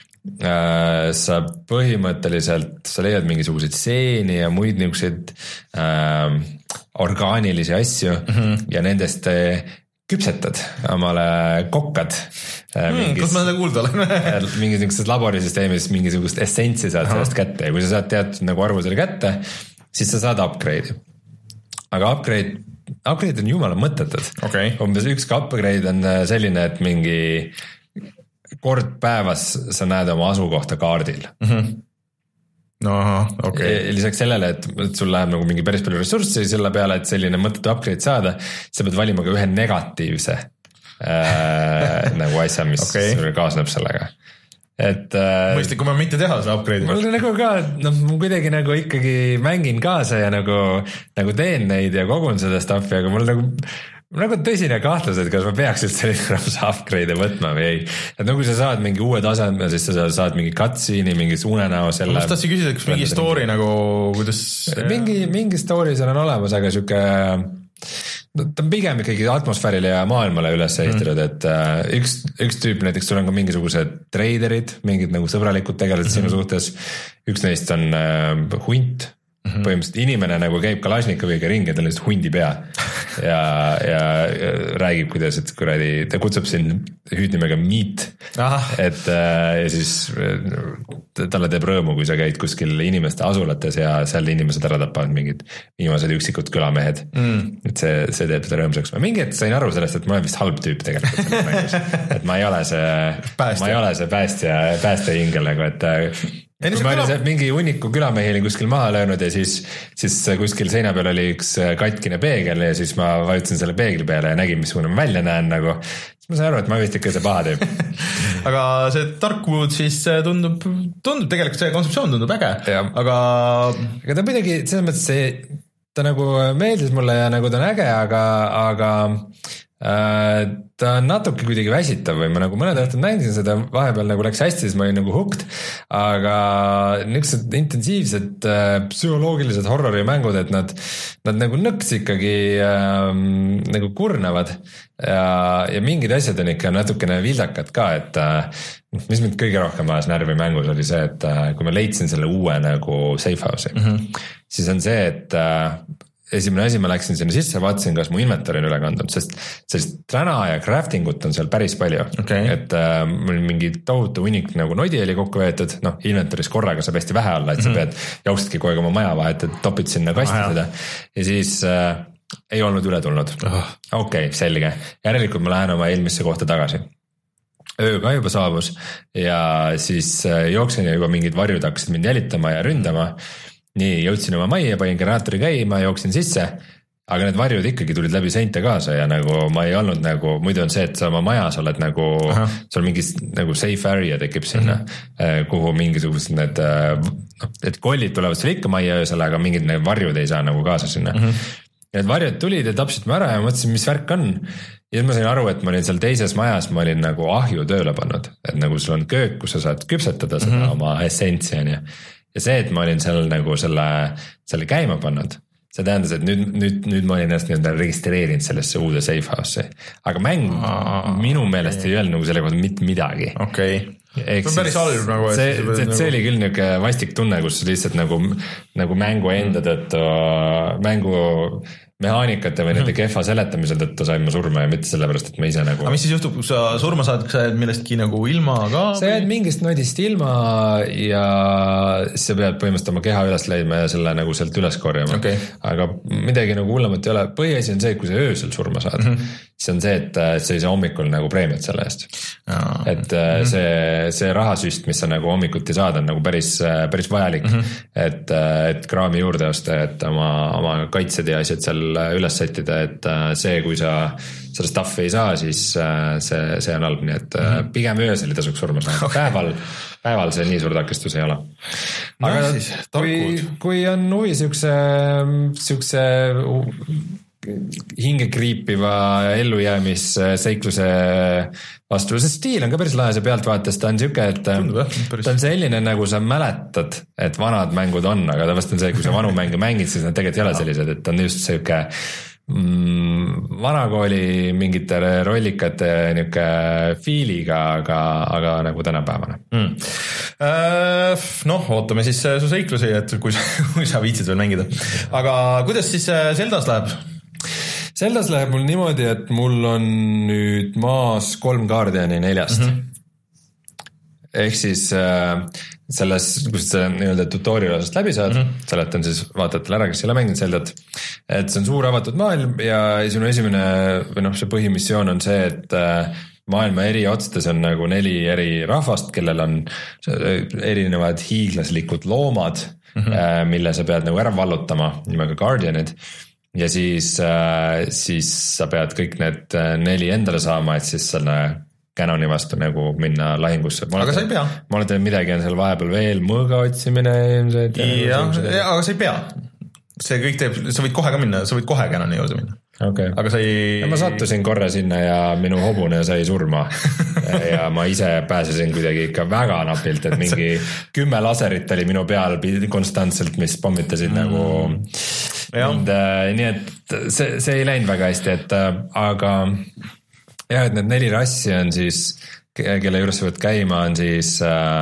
sa põhimõtteliselt, sa leiad mingisuguseid seeni ja muid niisuguseid äh, orgaanilisi asju mm-hmm. ja nendest küpsetad omale kokkad. Hmm, kus ma seda kuulda olen? mingis niisugustes laborisüsteemis mingisugust essentsi saad Aha. sellest kätte ja kui sa saad teatud nagu arvu selle kätte, siis sa saad upgrade'i. Aga upgrade, upgrade on jumala mõttetud. Okay. Umbes üks upgrade on selline, et mingi kord päevas sa näed oma asukohta kaardil. Mm-hmm. no okei. Lisaks sellele, et sul läheb nagu mingi päris palju ressurssi selle peale, et selline mõttetu upgrade saada, sa pead valima ka ühe negatiivse äh, nagu asja, mis okay. kaasneb sellega. Et äh, mõistlikum on mitte teha seda upgrade'i. Mul nagu ka, noh, ma kuidagi nagu ikkagi mängin kaasa ja nagu, nagu teen neid ja kogun seda stuffi, aga mul nagu nagu tõsine kahtlus, et kas ma peaks üldse neid upgrade'e võtma või ei. Et nagu sa saad mingi uue taseme, siis sa saad mingi cutscene'i, mingi suunenäo selle. Ma tahtsin küsida, kas mingi story nagu, kuidas... Mingi, mingi story seal on olemas, aga siuke... No, ta on pigem ikkagi atmosfäärile ja maailmale üles ehitatud, mm. et uh, üks, üks tüüp näiteks, sul on ka mingisugused treiderid, mingid nagu sõbralikud tegelased mm-hmm. sinu suhtes. Üks neist on uh, hunt. Mm-hmm. Põhimõtteliselt inimene nagu käib Kalašnikoviga ringi ja tal on lihtsalt hundi pea ja, ja, ja räägib, kuidas, et kuradi, ta kutsub sind hüüdnimega Meat, et ja siis talle teeb rõõmu, kui sa käid kuskil inimeste asulates ja seal inimesed ära tapavad mingid viimased üksikud külamehed mm. et see, see teeb seda rõõmsaks. Ma mingi hetk sain aru sellest, et ma olen vist halb tüüp tegelikult et ma ei ole see päästja. ma ei ole see päästja, päästja hingel nagu, et kui ma olin sealt mingi hunniku külamehi olin kuskil maha löönud ja siis, siis kuskil seina peal oli üks katkine peegel ja siis ma vajutasin selle peegli peale ja nägin, missugune ma välja näen nagu. Siis ma sain aru, et ma vist ikka see paha tüüp. Aga see Darkwood siis tundub, tundub tegelikult see kontseptsioon tundub äge, aga... aga ta midagi, selles mõttes see, ta nagu meeldis mulle ja nagu ta on äge, aga, aga äh, ta on natuke kuidagi väsitav või ma nagu mõned õhtud nägin seda, vahepeal nagu läks hästi, siis ma olin nagu hooked, aga niisugused intensiivsed äh, psühholoogilised horrori mängud, et nad, nad nagu nõks ikkagi äh, nagu kurnavad ja, ja mingid asjad on ikka natukene vildakad ka, et äh, mis mind kõige rohkem ajas närvi mängus oli see, et äh, kui ma leidsin selle uue nagu safe house'i, mm-hmm. siis on see, et äh, esimene asi, ma läksin sinna sisse, vaatasin, kas mu inventory on üle kandunud, sest sellist träna ja crafting ut on seal päris palju. Okay. Et äh, mul mingi tohutu hunnik nagu nodi oli kokku veetud, noh, inventory's korraga saab hästi vähe olla, et mm-hmm. sa pead jooksidki kogu aeg oma maja vahet, et topid sinna kasti ah, seda ja siis äh, ei olnud üle tulnud. Oh. Okei, okay, selge. Järelikult ma lähen oma eelmisse kohta tagasi. Öö ka juba saabus ja siis äh, jooksin ja juba mingid varjud hakkasid mind jälitama ja ründama. Nii, jõudsin oma majja, panin generaatori käima, jooksin sisse, aga need varjud ikkagi tulid läbi seinte kaasa ja nagu ma ei olnud nagu, muidu on see, et sa oma majas oled nagu, sul mingi nagu safe area tekib sinna, mm-hmm. kuhu mingisugused need, et kollid tulevad sul ikka majja öösel, aga mingid need varjud ei saa nagu kaasa sinna. Mm-hmm. Need varjud tulid ja tapsid ma ära ja mõtlesin, mis värk on. Ja siis ma sain aru, et ma olin seal teises majas, ma olin nagu ahju tööle pannud, et nagu sul on köök, kus sa saad küpsetada seda mm-hmm. oma essentsi on ju. Ja see, et ma olin seal nagu selle, selle käima pannud, see tähendas, et nüüd, nüüd, nüüd ma olin ennast nii-öelda registreerinud sellesse uude safe house'i. Aga mäng Aa, minu meelest ei öelnud nagu selle kohta mitte midagi. Okei. Okay. See on päris halb nagu. See, see, see, see oli küll niuke vastik tunne, kus lihtsalt nagu, nagu mängu enda tõttu, mängu mehaanikate või nende kehva seletamise tõttu sain ma surma ja mitte sellepärast, et ma ise nagu... Aga mis siis juhtub, kui sa surma saad, kas sa jääd millestki nagu ilma ka? Sa jääd mingist nodist ilma ja sa pead põhimõtteliselt oma keha üles leidma ja selle nagu sealt üles korjama. Okay. Aga midagi nagu hullemat ei ole. Põhiasi on see, kui sa öösel surma saad. Mm-hmm. See on see, et sa ei saa hommikul nagu preemiat selle eest. Jaa. Et mm-hmm. see, see rahasüst, mis sa nagu hommikuti saad, on nagu päris, päris vajalik, mm-hmm. et, et kraami juurde osta, et oma, oma kaitsed ja asjad seal üles sättida, et see, kui sa seda stuff ei saa, siis see, see on halb, nii et mm-hmm. pigem öösel ei tasuks surma saada. Okay. Päeval, päeval see nii suur takistus ei ole. Aga no, siis, kui, kui on huvi siukse, siukse hinge kriipiva ellujäämis seikluse vastu, see stiil on ka päris lahe, see pealtvaates, ta on siuke, et Tundub, ta on selline, nagu sa mäletad, et vanad mängud on, aga ta vast on see, kui sa vanu mänge mängid, siis nad tegelikult ei ole sellised, et on just siuke mm, vanakooli mingite rollikate niuke fiiliga, aga, aga nagu tänapäevane mm. äh, noh, ootame siis su seiklusi, et kui sa, kui sa viitsid veel mängida, aga kuidas siis Zeldas läheb? Zeldas läheb mul niimoodi, et mul on nüüd maas kolm Guardiani neljast. Mm-hmm. Ehk siis äh, selles, kus sa nii-öelda tutorial osast läbi saad, mm-hmm. seletan siis vaatajatele ära, kes ei ole mänginud Zeldat, et see on suur avatud maailm ja sinu esimene või noh, see põhimissioon on see, et äh, maailma eri otstes on nagu neli eri rahvast, kellel on erinevad hiiglaslikud loomad, mm -hmm. mille sa pead nagu ära vallutama nimega Guardianid ja siis, siis sa pead kõik need neli endale saama, et siis selle Canoni vastu nagu minna lahingusse. Aga sa ei pea. Ma olen teinud midagi on seal vahepeal veel, mõõga otsimine ilmselt. Jah, aga sa ei pea. See kõik teeb, sa võid kohe ka minna, sa võid kohe Canoni juurde minna. Okay. Aga sa ei... Ja ma sattusin korra sinna ja minu hobune sai surma ja ma ise pääsesin kuidagi ikka väga napilt, et mingi kümme laserit oli minu peal konstantselt, mis pommitasid mm. nagu mind, nii et see, see ei läinud väga hästi, et aga jah, et need neli rassi on siis, kelle juures sa võid käima, on siis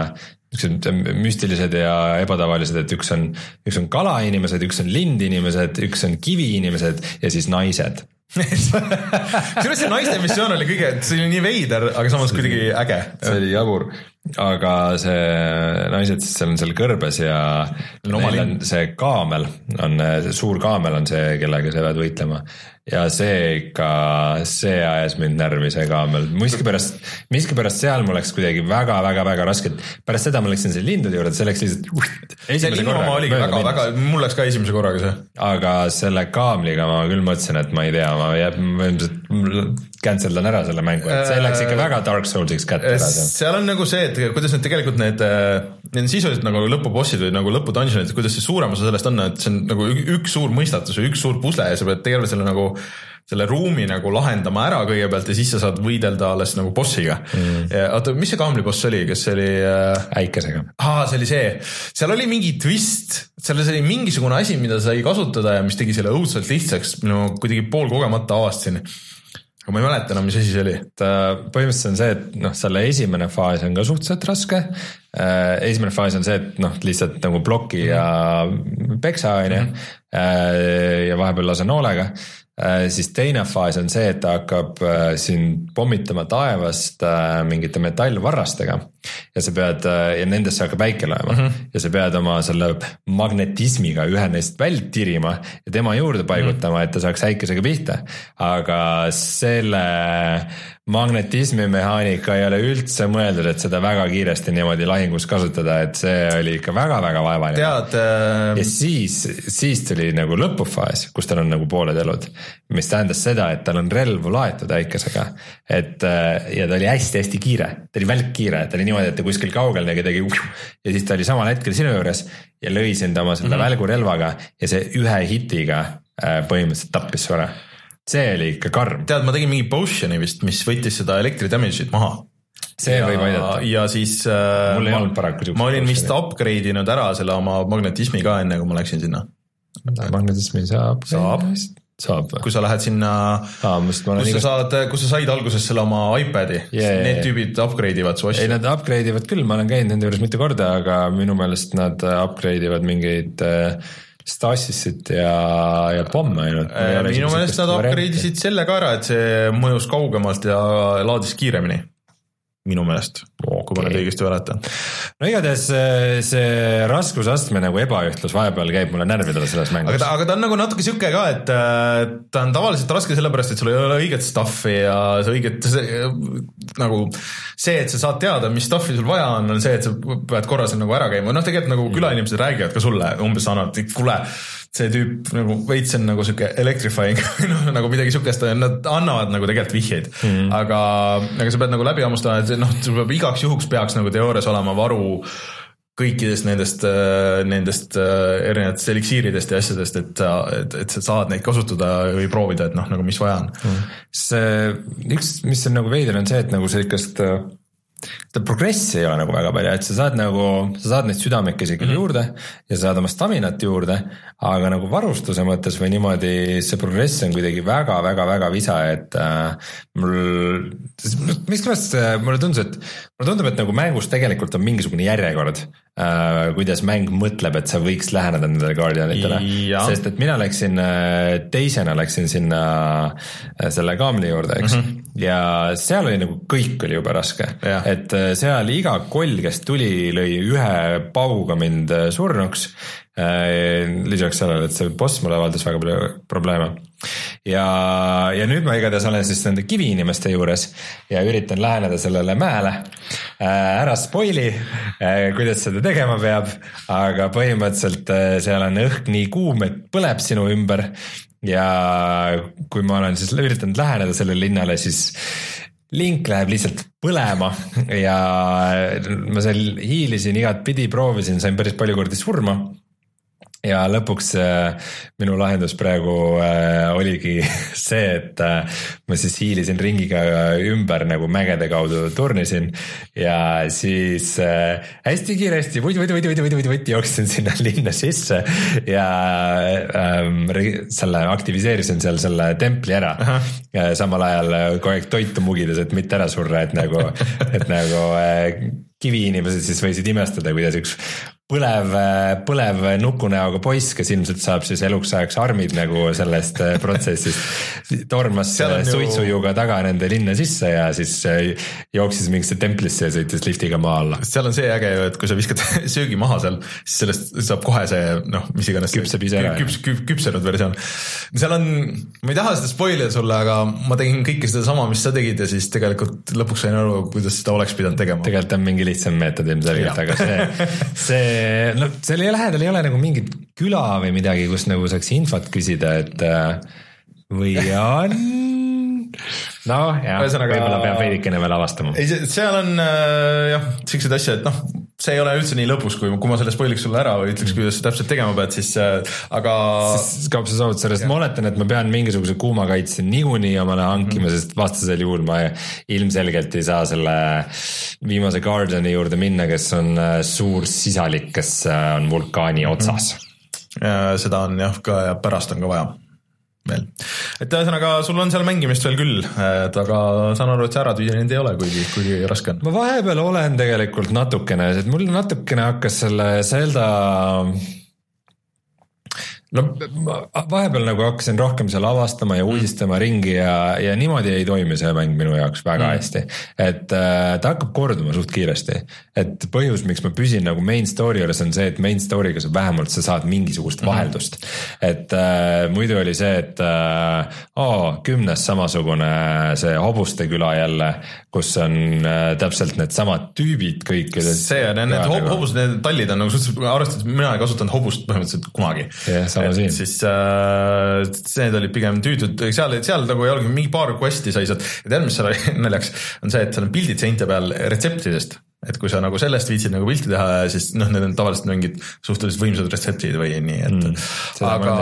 müstilised ja ebatavalised, et üks on, üks on kalainimesed, üks on lindinimesed, üks on kiviinimesed ja siis naised. Kusjuures see naiste missioon oli kõige, see oli nii veider, aga samas kuidagi äge. See oli jabur, aga see naised siis seal on seal kõrbes ja no, neil on see kaamel, on see suur kaamel on see, kellega sa pead võitlema ja see ikka, see ajas mind närvi, see kaamel. Miskipärast, miskipärast seal mul läks kuidagi väga-väga-väga raskelt. Pärast seda ma läksin selle lindude juurde, see läks lihtsalt see linnuma oligi väga, väga, mul läks ka esimese korraga see. Aga selle kaamliga ma küll mõtlesin, et ma ei tea, ma jääb, canceldan ära selle mängu, et see läks ikka väga Dark Soulsiks kätte ära. Seal on nagu see, et kuidas need tegelikult need, need sisuliselt nagu lõpubossid või nagu lõpudungeonid, kuidas see suurem osa sellest on, et see on nagu üks suur mõistatus või üks suur pusle ja sa pead terve selle nagu selle ruumi nagu lahendama ära kõigepealt ja siis sa saad võidelda alles nagu bossiga mm.. Oota, mis see kaamliboss oli, kes see oli Äikesega. Aa, see oli see. Seal oli mingi twist, selles oli mingisugune asi, mida sai kasutada ja mis tegi selle õudselt lihtsaks, minu kuidagi pool kogemata avastasin. Aga ma ei mäleta enam, mis asi see oli. Põhimõtteliselt on see, et noh, selle esimene faas on ka suhteliselt raske. Esimene faas on see, et noh, lihtsalt nagu bloki ja peksa aine mm-hmm. ja vahepeal lase noolega. Siis teine faas on see, et ta hakkab siin pommitama taevast mingite metallvarrastega ja sa pead, ja nendesse hakkab väike lööma mm-hmm. ja sa pead oma selle magnetismiga ühe neist vält tirima ja tema juurde paigutama, et ta saaks äikesega pihta. Aga selle magnetismi mehaanika ei ole üldse mõeldud, et seda väga kiiresti niimoodi lahingus kasutada, et see oli ikka väga-väga vaevaline. Tead, äh... ja siis, siis tuli nagu lõpufaas, kus tal on nagu pooled elud, mis tähendas seda, et tal on relvu laetud äikesega, et ja ta oli hästi-hästi kiire, ta oli välk kiire, ta oli niimoodi, et ta kuskil kaugel nägi tegi ja siis ta oli samal hetkel sinu juures ja lõi sind oma selle mm-hmm. välgurelvaga ja see ühe hitiga põhimõtteliselt tappis su ära. See oli ikka karm. Tead, ma tegin mingi potioni vist, mis võttis seda elektri damage'it maha. See ja, võib aidata. Ja siis äh, mul ei olnud paraku ma olin vist upgrade inud ära selle oma magnetismi ka enne, kui ma läksin sinna. Magnetismi saab. Saab. Saab. Kui sa lähed sinna, Aa, kus, sa igast... saad, kus sa said alguses selle oma iPadi, yeah, need tüübid upgrade ivad su asja. Ei, nad upgrade ivad küll, ma olen käinud nende juures mitu korda, aga minu meelest nad upgrade ivad mingeid Stasisit ja, ja pomme ainult. Minu meelest nad upgrade isid selle ka ära, et see mõjus kaugemalt ja laadis kiiremini. Minu meelest, okay. Kui ma nüüd õigesti mäletan. No igatahes see raskusastme nagu ebaühtlus vahepeal käib mulle närvidele selles mängus. Aga ta, aga ta on nagu natuke siuke ka, et ta on tavaliselt raske sellepärast, et sul ei ole õiget stuffi ja see õiget see, nagu see, et sa saad teada, mis stuffi sul vaja on, on see, et sa pead korra seal nagu ära käima. Noh, tegelikult nagu külainimesed räägivad ka sulle umbes annavad, et kuule, see tüüp nagu veits on nagu siuke electrifying no, nagu midagi siukest, nad annavad nagu tegelikult vihjeid mm. aga, aga sa pead nagu läbi hammustama, et noh, sul peab igaks juhuks peaks nagu teoorias olema varu kõikidest nendest, nendest erinevatest eliksiiridest ja asjadest, et, et, et sa saad neid kasutada või proovida, et noh, nagu mis vaja on mm. see, üks, mis on nagu veider on see, et nagu sellikest ta progressi ei ole nagu väga palju, et sa saad nagu, sa saad neid südamekesi küll mm-hmm. juurde ja sa saad oma staminat juurde, aga nagu varustuse mõttes või niimoodi see progress on kuidagi väga-väga-väga visa, et äh, mul, mis kõnest mulle tundus, et mulle tundub, et nagu mängus tegelikult on mingisugune järjekord, äh, kuidas mäng mõtleb, et sa võiks läheneda nendele Guardianitele, sest et mina läksin, teisena läksin sinna selle kaamli juurde, eks mm, -hmm. ja seal oli nagu kõik oli jube raske, et seal iga koll, kes tuli, lõi ühe pauga mind surnuks, lisaks sellele, et see boss mulle avaldas väga palju probleeme. Ja, ja nüüd ma igatahes olen siis nende kiviinimeste juures ja üritan läheneda sellele mäele, ära spoili, kuidas seda tegema peab, aga põhimõtteliselt seal on õhk nii kuum, et põleb sinu ümber ja kui ma olen siis üritanud läheneda sellele linnale, siis Link läheb lihtsalt põlema ja ma seal hiilisin igat pidi, proovisin, sain päris palju kordi surma. Ja lõpuks minu lahendus praegu oligi see, et ma siis hiilisin ringiga ümber nagu mägede kaudu turnisin ja siis hästi kiiresti vuti, vuti, vuti, vuti, vuti, vuti jooksin sinna linna sisse ja ähm, selle aktiviseerisin seal selle templi ära. Ja samal ajal kogu aeg toitu mugides, et mitte ära surra, et nagu, et nagu kiviinimesed siis võisid imestada, kuidas üks põlev, põlev nukunäoga poiss, kes ilmselt saab siis eluks ajaks armid nagu sellest protsessist, tormas suitsujuga taga nende linna sisse ja siis jooksis mingisse templisse ja sõitis liftiga maa alla. Seal on see äge ju, et kui sa viskad söögi maha seal, siis sellest saab kohe see, noh, mis iganes küpseb ise ära. Küps, küp, küpsenud versioon. Seal on, ma ei taha seda spoilida sulle, aga ma tegin kõike seda sama, mis sa tegid ja siis tegelikult lõpuks sain aru, kuidas seda oleks pidanud tegema. Tegelikult on mingi lihtsam meetod ilmselgelt, aga see, see no seal lähedal ei ole nagu mingit küla või midagi, kus nagu saaks infot küsida, et või on no jah, võib-olla peab veidikene veel avastama. Ei, seal on jah, siuksed asja, et noh, see ei ole üldse nii lõpus, kui, kui ma selle spoiliks sulle ära või ütleks, kuidas täpselt tegema pead, siis aga siis kaob see soovitus sellest, ma oletan, et ma pean mingisuguse kuumakaitse niikuinii omale hankima, mm. sest vastasel juhul ma ilmselgelt ei saa selle viimase Guardiani juurde minna, kes on suur sisalik, kes on vulkaani otsas. Ja seda on jah ka ja pärast on ka vaja veel. Et ühesõnaga, sul on seal mängimist veel küll, et aga saan aru, et see ära tüüdinud ei ole, kuigi, kuigi raske on. Ma vahepeal olen tegelikult natukene, et mul natukene hakkas selle Zelda no vahepeal nagu hakkasin rohkem seal avastama ja uudistama ringi ja, ja niimoodi ei toimi see mäng minu jaoks väga mm. hästi. Et äh, ta hakkab korduma suht kiiresti. Et põhjus, miks ma püsin nagu main story juures on see, et main story'ga sa vähemalt sa saad mingisugust vaheldust. Mm. Et äh, muidu oli see, et äh, oh, kümnes samasugune see Hobuste küla jälle, kus on äh, täpselt need samad tüübid kõik. See on, need hob- hobused, need tallid on nagu suhteliselt, arvestades, mina ei kasutanud hobust põhimõtteliselt kunagi. Yeah, et siis äh, need olid pigem tüütud, seal, seal nagu ei olegi mingi paar questi sai saad, ja tead, mis seal oli naljaks, on see, et seal on pildid seinte peal retseptidest, et kui sa nagu sellest viitsid nagu pilti teha, siis noh, need on tavaliselt mingid suhteliselt võimsad retseptid või nii, et mm, aga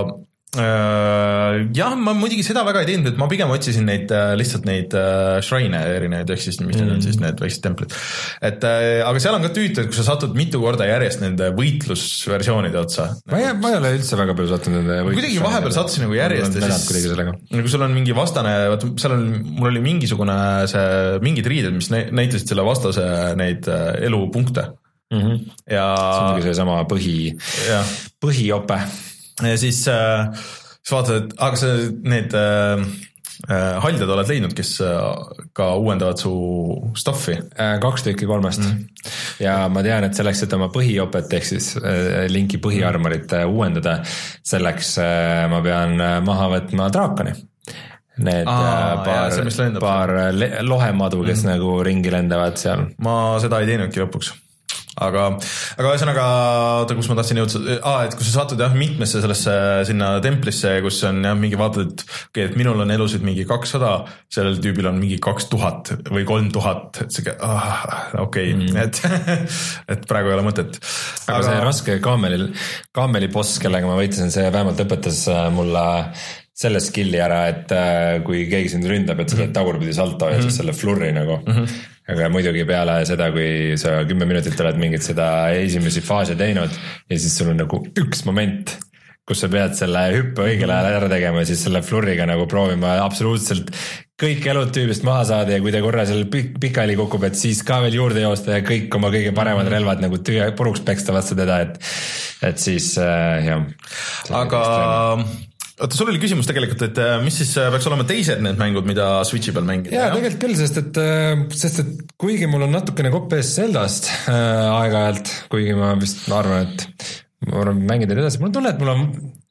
Uh, jah, ma muidugi seda väga ei teinud, et ma pigem otsisin neid uh, lihtsalt neid uh, shrine erinevaid, ehk siis mis mm. on siis need väiksed templid. Et, uh, aga seal on ka tüütud, kui sa satud mitu korda järjest nende võitlusversioonide otsa. Ma ei, ma ei ole üldse väga palju sattunud nende võitlusversioonide. Kuidagi vahepeal sattusin nagu järjest ja siis, nagu sul on mingi vastane, vaata, seal on, mul oli mingisugune see, mingid riided, mis näitasid selle vastase neid uh, elupunkte. Mm-hmm. Ja see ongi see sama põhi, põhiope. Ja siis, äh, siis vaatad, et aga sa need äh, haljad oled leidnud, kes äh, ka uuendavad su stuffi? Kaks tükki kolmest. Mm. Ja ma tean, et selleks, et oma põhiopet ehk siis äh, Linki põhiarmorit äh, uuendada, selleks äh, ma pean maha võtma draakoni. Need Aa, paar, jah, see, paar lohemadu, kes mm. nagu ringi lendavad seal. Ma seda ei teinudki lõpuks. Aga, aga ühesõnaga, oota, kus ma tahtsin jõudsa, ah, et kui sa satud jah, mitmesse sellesse sinna templisse, kus on jah, mingi vaatad, et, okay, et minul on elusid mingi kakssada, sellel tüübil on mingi kaks tuhat või kolm tuhat, et see, ah, okei, okay. mm. et, et praegu ei ole mõtet. Aga, aga see raske kaameli, kaameli boss, kellega ma võitlesin, see vähemalt õpetas mulle selle skilli ära, et kui keegi sind ründab, et sa teed tagurpidi salto ja mm-hmm. siis selle flurri nagu. Mm-hmm. Aga muidugi peale seda, kui sa kümme minutit oled mingit seda esimesi faase teinud ja siis sul on nagu üks moment, kus sa pead selle hüppe õigel ajal ära tegema ja siis selle flurriga nagu proovima absoluutselt kõik elud tüübist maha saada ja kui ta korra seal pikali kukub, et siis ka veel juurde joosta ja kõik oma kõige paremad relvad nagu tüü, puruks peksta vastu teda, et, et siis äh, jah. Aga oota, sul oli küsimus tegelikult, et mis siis peaks olema teised need mängud, mida Switchi peal mängida? jaa, tegelikult küll, sest et, sest et kuigi mul on natukene kopp ees Zeldast äh, aeg-ajalt, kuigi ma vist ma arvan, et ma arvan, mängin teile edasi, mul on tunne, et mul on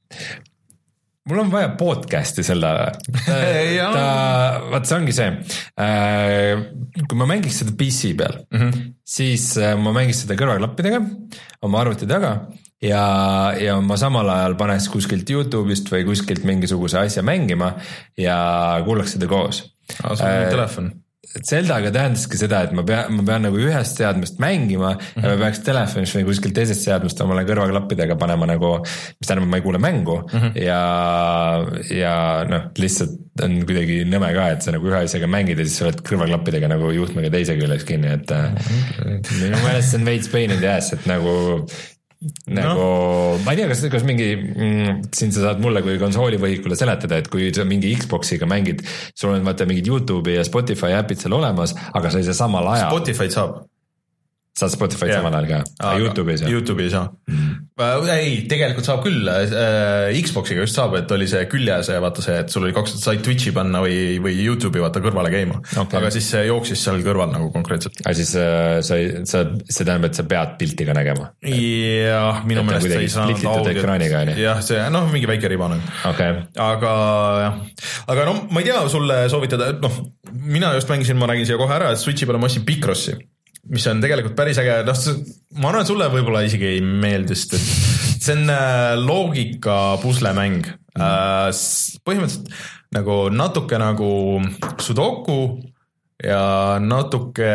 mul on vaja podcasti Zeldale. ta, vaat see ongi see, äh, kui ma mängiks seda P C peal, mm-hmm. siis äh, ma mängiks seda kõrvaklappidega oma arvuti taga ja, ja ma samal ajal paneks kuskilt YouTube'ist või kuskilt mingisuguse asja mängima ja kuulaks seda koos. Aa, sul on äh, telefon. Zeldaga tähendaski seda, et ma pean, ma pean nagu ühest seadmest mängima mm-hmm. ja ma peaks telefonis või kuskil teisest seadmest omale kõrvaklappidega panema nagu, mis tähendab, ma ei kuule mängu mm-hmm. ja, ja noh, lihtsalt on kuidagi nõme ka, et sa nagu ühe asjaga mängid ja siis sa oled kõrvaklappidega nagu juhtmega teise küljes kinni, et mm-hmm. minu meelest see on veits pain in the ass, et nagu nagu no. Ma ei tea, kas, kas mingi mm, siin sa saad mulle kui konsoolivõhikule seletada, et kui sa mingi Xboxiga mängid, sul on vaata mingid YouTube'i ja Spotify äpid seal olemas, aga sa ei saa samal ajal Spotify'd saab saad Spotify'd yeah. samal ajal ka, aga YouTube'i ei saa YouTube'i ei saa mm. ei, tegelikult saab küll äh, Xboxiga just saab, et oli see küljes ja vaata see, et sul oli kaks, said Twitchi panna või, või YouTube'i vaata kõrvale käima okay. aga siis see jooksis seal kõrval nagu konkreetselt aga siis äh, sa, sa, see tähendab, et sa pead pilti ka nägema jah, minu meelest sa ei saa jah, see noh, mingi väike riba nagu okay. aga jah, aga no ma ei tea sulle soovitada, noh mina just mängisin, ma räägin siia kohe ära, et Switchi peale ma ostsin Picrossi, mis on tegelikult päris äge, noh, ma arvan, et sulle võib-olla isegi ei meeldi, sest et see on loogika puslemäng. Mm. Põhimõtteliselt nagu natuke nagu Sudoku ja natuke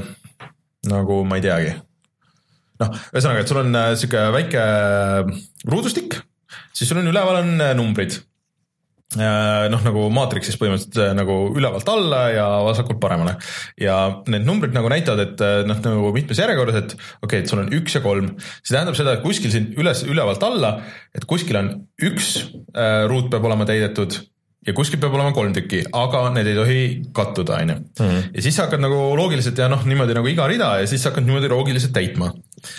nagu ma ei teagi. Noh, ühesõnaga, et sul on siuke väike ruudustik, siis sul on üleval on numbrid. noh nagu Matrixis põhimõtteliselt nagu ülevalt alla ja vasakult paremale ja need numbrid nagu näitavad, et noh nagu mitmes järjekorras, et okei, okay, et sul on üks ja kolm, see tähendab seda, et kuskil siin üles, ülevalt alla, et kuskil on üks äh, ruut peab olema täidetud ja kuskil peab olema kolm tükki, aga need ei tohi kattuda, on ju. Ja siis sa hakkad nagu loogiliselt ja noh, niimoodi nagu iga rida ja siis sa hakkad niimoodi loogiliselt täitma.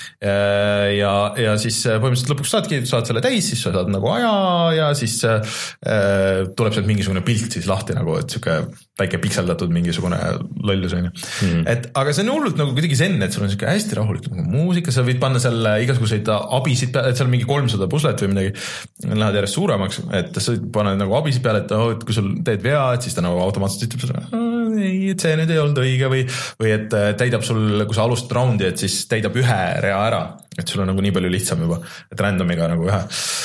Ja, ja siis põhimõtteliselt lõpuks saadki, saad selle täis, siis sa saad nagu aja ja siis äh, tuleb sealt mingisugune pilt siis lahti nagu, et siuke väike pikseldatud mingisugune lollus, on ju. Mm. Et, aga see on hullult nagu kuidagi zen, et sul on siuke hästi rahulik nagu muusika, sa võid panna seal igasuguseid abisid peale, et seal on mingi kolmsada puslet või midagi, lähed järjest suuremaks, et sa võid panna nagu abisid peale, et, oh, et kui sul teed vea, et siis ta nagu automaatselt ütleb sulle, ei, et see nüüd ei olnud õige või, või et täidab sul, kui sa alustad raundi, et siis täidab ühe rea ära, et sul on nagu nii palju lihtsam juba, et randomiga nagu ühe.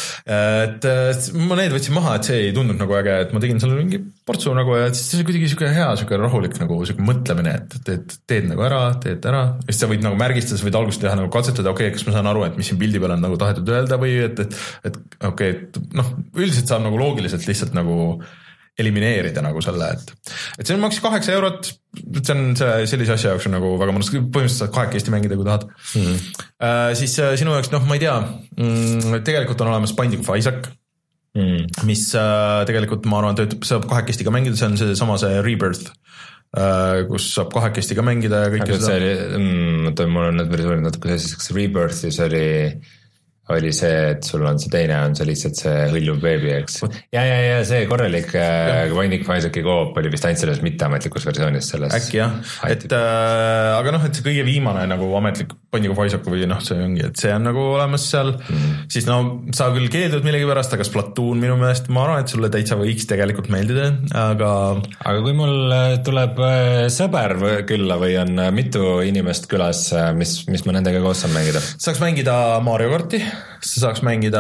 Et ma need võtsin maha, et see ei tundnud nagu äge, et ma tegin seal mingi portsu nagu ja siis see on kuidagi siuke hea, siuke rahulik nagu siuke mõtlemine, et teed, teed nagu ära, teed ära, siis sa võid nagu märgistada, sa võid algust teha nagu katsetada, okei okay,, kas ma saan aru, et mis siin pildi peal on nagu tahetud öelda või et, et, et okei okay,, et noh, üldiselt saab nagu loogiliselt lihtsalt nagu elimineerida nagu selle, et, et see on maksis kaheksa eurot, see on see, sellise asja jaoks on nagu väga mõnus, põhimõtteliselt saad kahekesti mängida, kui tahad. Mm. Uh, siis uh, sinu jaoks, noh, ma ei tea, mm, tegelikult on olemas Binding of Isaac, mm. mis uh, tegelikult, ma arvan, töötab, saab kahekesti ka mängida, see on see sama see Rebirth, uh, kus saab kahekesti ka mängida ja kõike seda. See oli, mm, mul on need versioonid natuke sees, kas Rebirthis oli... oli see, et sul on see teine, on see lihtsalt see hõljuv beebi, eks. ja, ja, ja see korralik Binding of Isaaci koop oli vist ainult selles mitteametlikus versioonis selles. Äkki jah, et äh, aga noh, et see kõige viimane nagu ametlik Binding of Isaac või noh, see ongi, et see on nagu olemas seal, mm. siis no sa küll keeldud millegi pärast, aga Splatoon minu meelest, ma arvan, et sulle täitsa võiks tegelikult meeldida, aga aga kui mul tuleb sõber külla või on mitu inimest külas, mis, mis ma nendega koos saan mängida? Saaks mängida Mario Karti, sa saaks mängida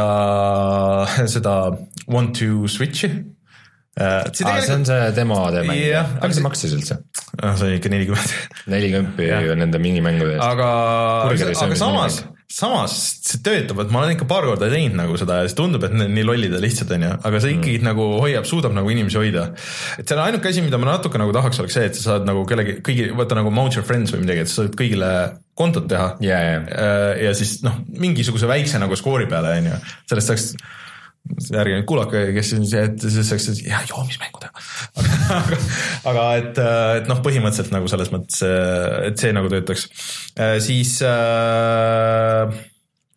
seda One to Switchi. Ah, tegelikult... see on see demo teemäng. Aga see maksis üldse? Ah, see on ikka nelikümmend. nelikümmend ju nende minimängude eest. Aga, aga samas, samas see töötab, et ma olen ikka paar korda teinud nagu seda ja see tundub, et need nii lollid ja lihtsad on ju, aga see ikkagi mm. nagu hoiab, suudab nagu inimesi hoida. Et see on ainuke asi, mida ma natuke nagu tahaks oleks see, et sa saad nagu kellegi, kõigi, võtta nagu Mount Your Friends või midagi, et sa saad kõigile kontot teha yeah, yeah. ja siis noh, mingisuguse väikse nagu skoori peale on ju, sellest saaks järgi nüüd kuulake, kes on see, et siis saaks jah, joomismängu teha. aga, aga et, et noh, põhimõtteliselt nagu selles mõttes, et see nagu töötaks. Siis äh,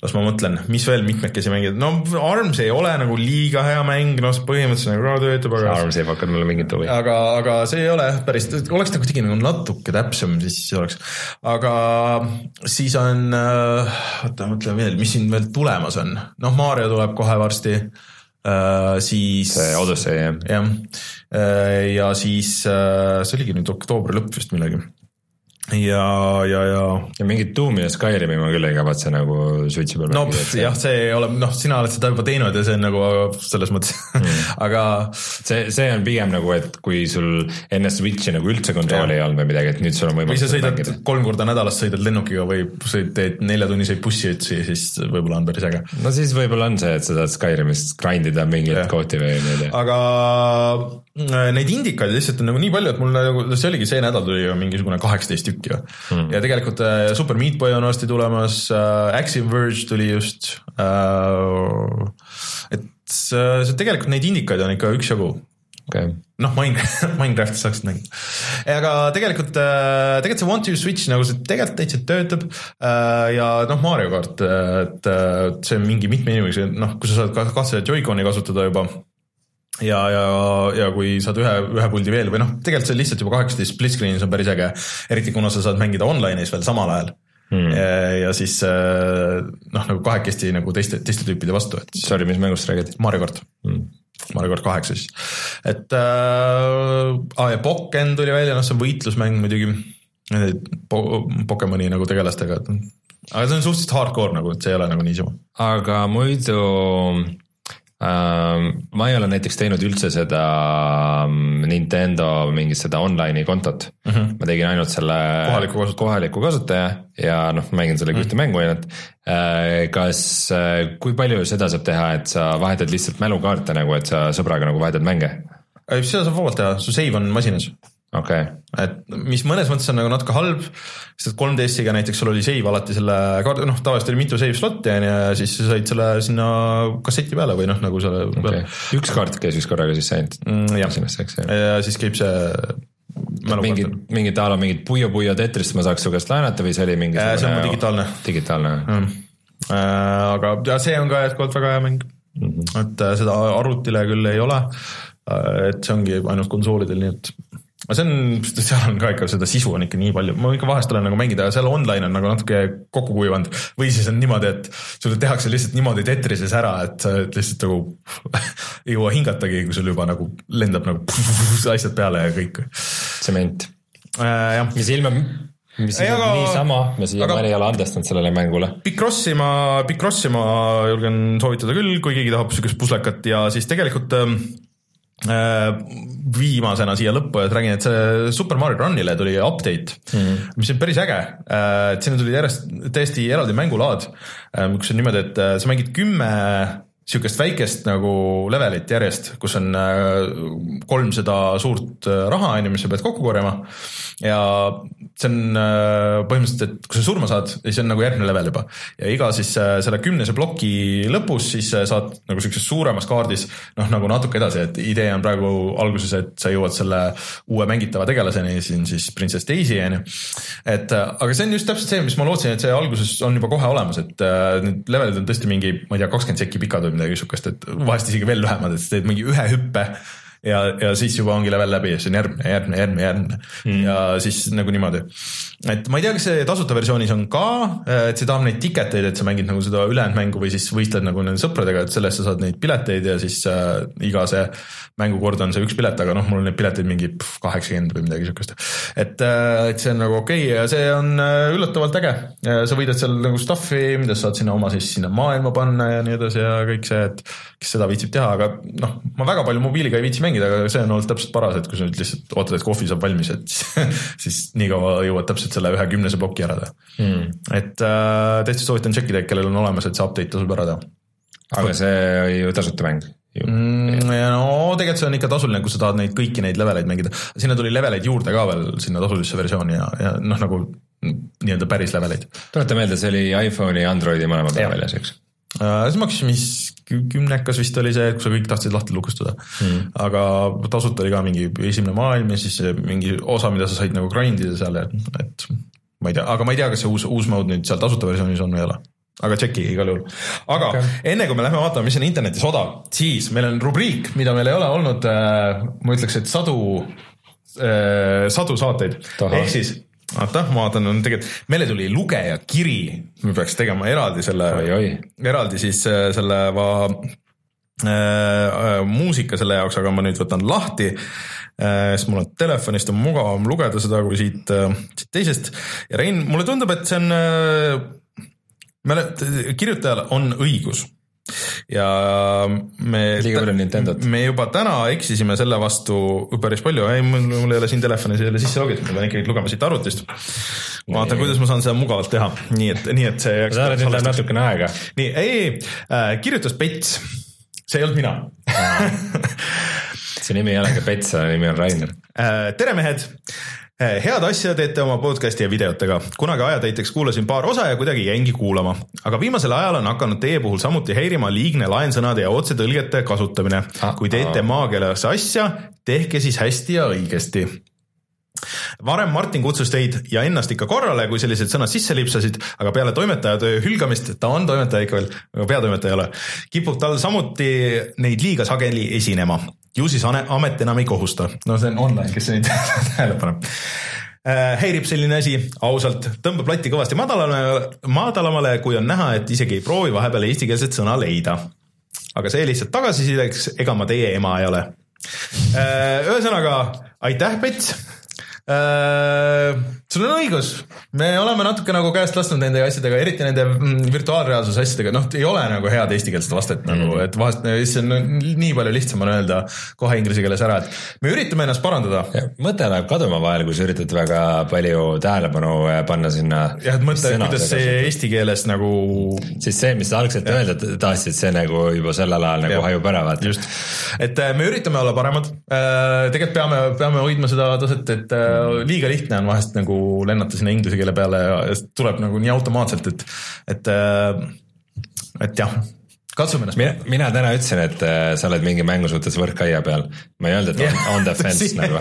las ma mõtlen, mis veel mitmekesi mängida, no Arms ei ole nagu liiga hea mäng, no põhimõtteliselt nagu töötab, aga Arms ei pakkunud mulle mingit huvi. Aga, aga see ei ole päris, oleks nagu tegi nagu natuke täpsem, siis oleks, aga siis on, oota, mõtlen veel, mis siin veel tulemas on, noh, Mario tuleb kohe varsti, siis see Odyssey, jah. jah, ja siis see oligi nüüd oktoobri lõpp vist millegi. Ja, ja, ja ja mingid Doomi ja Skyrimi ma küll ei kavatse nagu Switchi peal no pff, jah, see ei ole, noh, sina oled seda juba teinud ja see on nagu selles mõttes mm. aga see, see on pigem nagu, et kui sul enne Switchi nagu üldse kontrooli ei olnud või midagi, et nüüd sul on võimalik või sa sõidad mängida. Kolm korda nädalas sõidad lennukiga või teed neljatunniseid bussi, siis võib-olla on päris äge. No siis võib-olla on see, et sa tahad Skyrimist grindida mingit kohti või nii. Aga neid indikaid lihtsalt on nagu nii palju, et mul nagu, see oligi see nädal tuli mingisugune kaheksateist tükki hmm. ja tegelikult uh, Super Meat Boy on vasti tulemas, uh, Axiom Verge tuli just, uh, et uh, see tegelikult neid indikaid on ikka üksjagu. Okay. Noh, Minecraft, Minecraft saaksid nägida. Aga tegelikult, uh, tegelikult see Want to Switch nagu see tegelikult täitsa töötab uh, ja noh, Mario Kart, et uh, see on mingi mitme inimese, noh, kui sa saad kahtse Joy-Coni kasutada juba ja, ja, ja kui saad ühe, ühe puldi veel või noh, tegelikult see lihtsalt juba kaheksateist split screen'is on päris äge, eriti kuna sa saad mängida online'is veel samal ajal hmm. ja, ja siis noh, nagu kahekesti nagu teiste, teiste tüüpide vastu. Et sorry, mis mängust räägid? Mario Kart hmm. Mario Kart kaheksa siis. Et äh, ah, ja Pokken tuli välja, noh see on võitlusmäng muidugi po- Pokemoni nagu tegelastega, aga see on suhteliselt hardcore nagu, et see ei ole nagu niisama. Aga muidu Uh, ma ei ole näiteks teinud üldse seda Nintendo mingit seda online'i kontot mm-hmm. ma tegin ainult selle kohaliku kasutaja, kohaliku kasutaja ja noh, mängin sellega mm-hmm. ühte mängu ainult uh, kas, uh, kui palju seda saab teha, et sa vahetad lihtsalt mälukaarte nagu, et sa sõbraga nagu vahetad mänge? Seda saab vabalt teha, su save on masinas. Okay. Et mis mõnes mõttes on nagu natuke halb, sest kolm D S-iga näiteks sul oli save alati selle, noh tavaliselt oli mitu save slotti ja siis sa said selle sinna kasseti peale või noh, nagu selle okay. peale. Üks kaart käis vist korraga siis saint mm,. jah, ja siis käib see mingid, mingid ala, mingid Puyo-Puyo Tetrist ma saaks su käest laenata või see oli mingi äh, see on digitaalne. Digitaalne. Mm. Äh, aga ja see on ka jätkuvalt väga hea mäng, mm-hmm. et äh, seda arvutile küll ei ole, äh, et see ongi ainult konsoolidel, nii et see on, seal on ka ikka seda sisu on ikka nii palju, ma ikka vahest olen nagu mängida, seal online on nagu natuke kokku kuivanud või siis on niimoodi, et sulle tehakse lihtsalt niimoodi Tetrises ära, et sa lihtsalt nagu ei jõua hingatagi, kui sul juba nagu lendab nagu asjad peale ja kõik. Tsement äh,. mis ilma, mis ei, aga, nii sama, ma siia aga, ei ole andestanud sellele mängule. Picrossi ma, Picrossi ma julgen soovitada küll, kui keegi tahab sellist puslekat ja siis tegelikult viimasena siia lõppu, et räägin, et see Super Mario Runile tuli update mm-hmm. mis on päris äge, et sinna tuli järjest täiesti eraldi mängulaad, kus on niimoodi, et sa mängid kümme siukest väikest nagu levelit järjest, kus on kolmsada suurt raha, mis sa pead kokku korjama ja see on põhimõtteliselt, et kui sa surma saad, siis on nagu järgmine level juba ja iga siis selle kümnese ploki lõpus siis saad nagu sellises suuremas kaardis noh, nagu natuke edasi, et idee on praegu alguses, et sa jõuad selle uue mängitava tegelaseni, siin siis Princess Daisy on ju, et aga see on just täpselt see, mis ma lootsin, et see alguses on juba kohe olemas, et need levelid on tõesti mingi, ma ei tea, kakskümmend sekki pikad või midagi sukast, et vahest isegi veel lühemad, et teed mingi ühe hüppe ja, ja siis juba ongi level läbi ja see on järgmine, järgmine, järgmine, järgmine mm. ja siis nagu niimoodi. Et ma ei tea, kas see tasuta versioonis on ka, et see tahab neid tiketeid, et sa mängid nagu seda ülejäänud mängu või siis võistled nagu nende sõpradega, et sellest sa saad neid pileteid ja siis äh, iga see mängukord on see üks pilet, aga noh, mul on neid pileteid mingi kaheksakümmend või midagi sukast. Et, äh, et see on nagu okei okay, ja see on äh, üllatavalt äge. Sa võidad seal nagu stuffi, mida sa saad sinna oma siis sinna maailma panna ja nii edasi ja kõik see, et kes seda viitsib teha, aga noh, ma väga palju mobiiliga ei viitsi mängida, aga see on olnud täpselt paras, et kui sa nüüd lihtsalt ootad, et kohvi saab valmis, et siis nii kaua jõuad täpselt selle ühe kümnese ploki ära teha mm.. et äh, täitsa soovitan tšekkida, kellel on olemas, et see update tasub ära teha. Aga see oli ju tasuta mäng ju. Mm, ja no tegelikult see on ikka tasuline, kui sa tahad neid kõiki neid leveleid mängida. Sinna tuli leveleid juurde ka veel sinna tasulisse versiooni ja, ja noh, nagu nii-öelda päris leveleid. Tuleta meelde, see oli iPhone'i ja Androidi mõlema peale väljas, eks? See maksis, mis kümnekas vist oli see, kui sa kõik tahtsid lahti lukustada mm. aga tasuta oli ka mingi esimene maailm ja siis mingi osa, mida sa said nagu grindida seal, et ma ei tea, aga ma ei tea, kas see uus, uus mode nüüd seal tasuta versioonis on või ei ole. aga tšeki igal juhul. Aga okay. enne kui me lähme vaatama, mis on internetis odav, siis meil on rubriik, mida meil ei ole olnud, ma ütleks, et sadu, sadu saateid. Ehk siis, vaata, ma vaatan, on tegelikult, meile tuli lugeja kiri, me peaks tegema eraldi selle, oi, oi. eraldi siis selle va, äh, muusika selle jaoks, aga ma nüüd võtan lahti, äh, sest mul on telefonist on mugavam lugeda seda kui siit, äh, siit teisest. Ja Rein, mulle tundub, et see on äh, Meile, kirjutajal on õigus ja me, me juba täna eksisime selle vastu päris palju, ei, mul, mul ei ole siin telefonis ei ole sisse logitud, ma pean ikkagi lugema siit arvutist. Ma vaatan, kuidas ma saan seda mugavalt teha, nii et, nii et see sa oled nüüd natukene aega. Nii, ei, äh, kirjutas Pets, see ei olnud mina. See nimi ei ole ka Pets, nimi on Rainer. äh, Tere mehed! Head asja teete oma podcasti ja videotega. Kunagi ajatäiteks kuulasin paar osa ja kuidagi jäingi kuulama. Aga viimasel ajal on hakanud teie puhul samuti häirima liigne laensõnade ja otsetõlgete kasutamine. Kui teete maakeeles asja, tehke siis hästi ja õigesti. Varem Martin kutsus teid ja ennast ikka korrale, kui sellised sõnad sisse lipsasid, aga peale toimetaja töö hülgamist, ta on toimetaja ikka veel, aga peatoimetaja ei ole, kipub tal samuti neid liiga sageli esinema. Ju siis amet enam ei kohusta. No see on online, kes see nüüd tähele paneb. Häirib selline asi, ausalt, tõmbab latti kõvasti madalamale, madalamale, kui on näha, et isegi ei proovi vahepeal eestikeelset sõna leida. Aga see lihtsalt tagasisideks, ega ma teie ema ei ole. Ühesõnaga, aitäh, Pets! Uh, sul on õigus, me oleme natuke nagu käest lasknud nende asjadega, eriti nende virtuaalreaalsuse asjadega, noh, ei ole nagu head eestikeelset vastet mm. nagu, et vahest see on nii palju lihtsam on öelda kohe inglise keeles ära, et me üritame ennast parandada. Mõte läheb kaduma vahel, kui sa üritad väga palju tähelepanu panna sinna. Jah, et mõtle, kuidas see kasutada. Eesti keeles nagu siis see, mis sa algselt öelda tahtsid, see nagu juba sellel ajal nagu hajub ära vaata. Just, et me üritame olla paremad, tegelikult peame, peame hoidma seda taset, et liiga lihtne on vahest nagu lennata sinna inglise keele peale ja tuleb nagu nii automaatselt, et, et, et jah, katsume ennast. Mina, mina täna ütlesin, et äh, sa oled mingi mängu suhtes võrkaia peal. Ma ei öelnud, et on, on the fence nagu.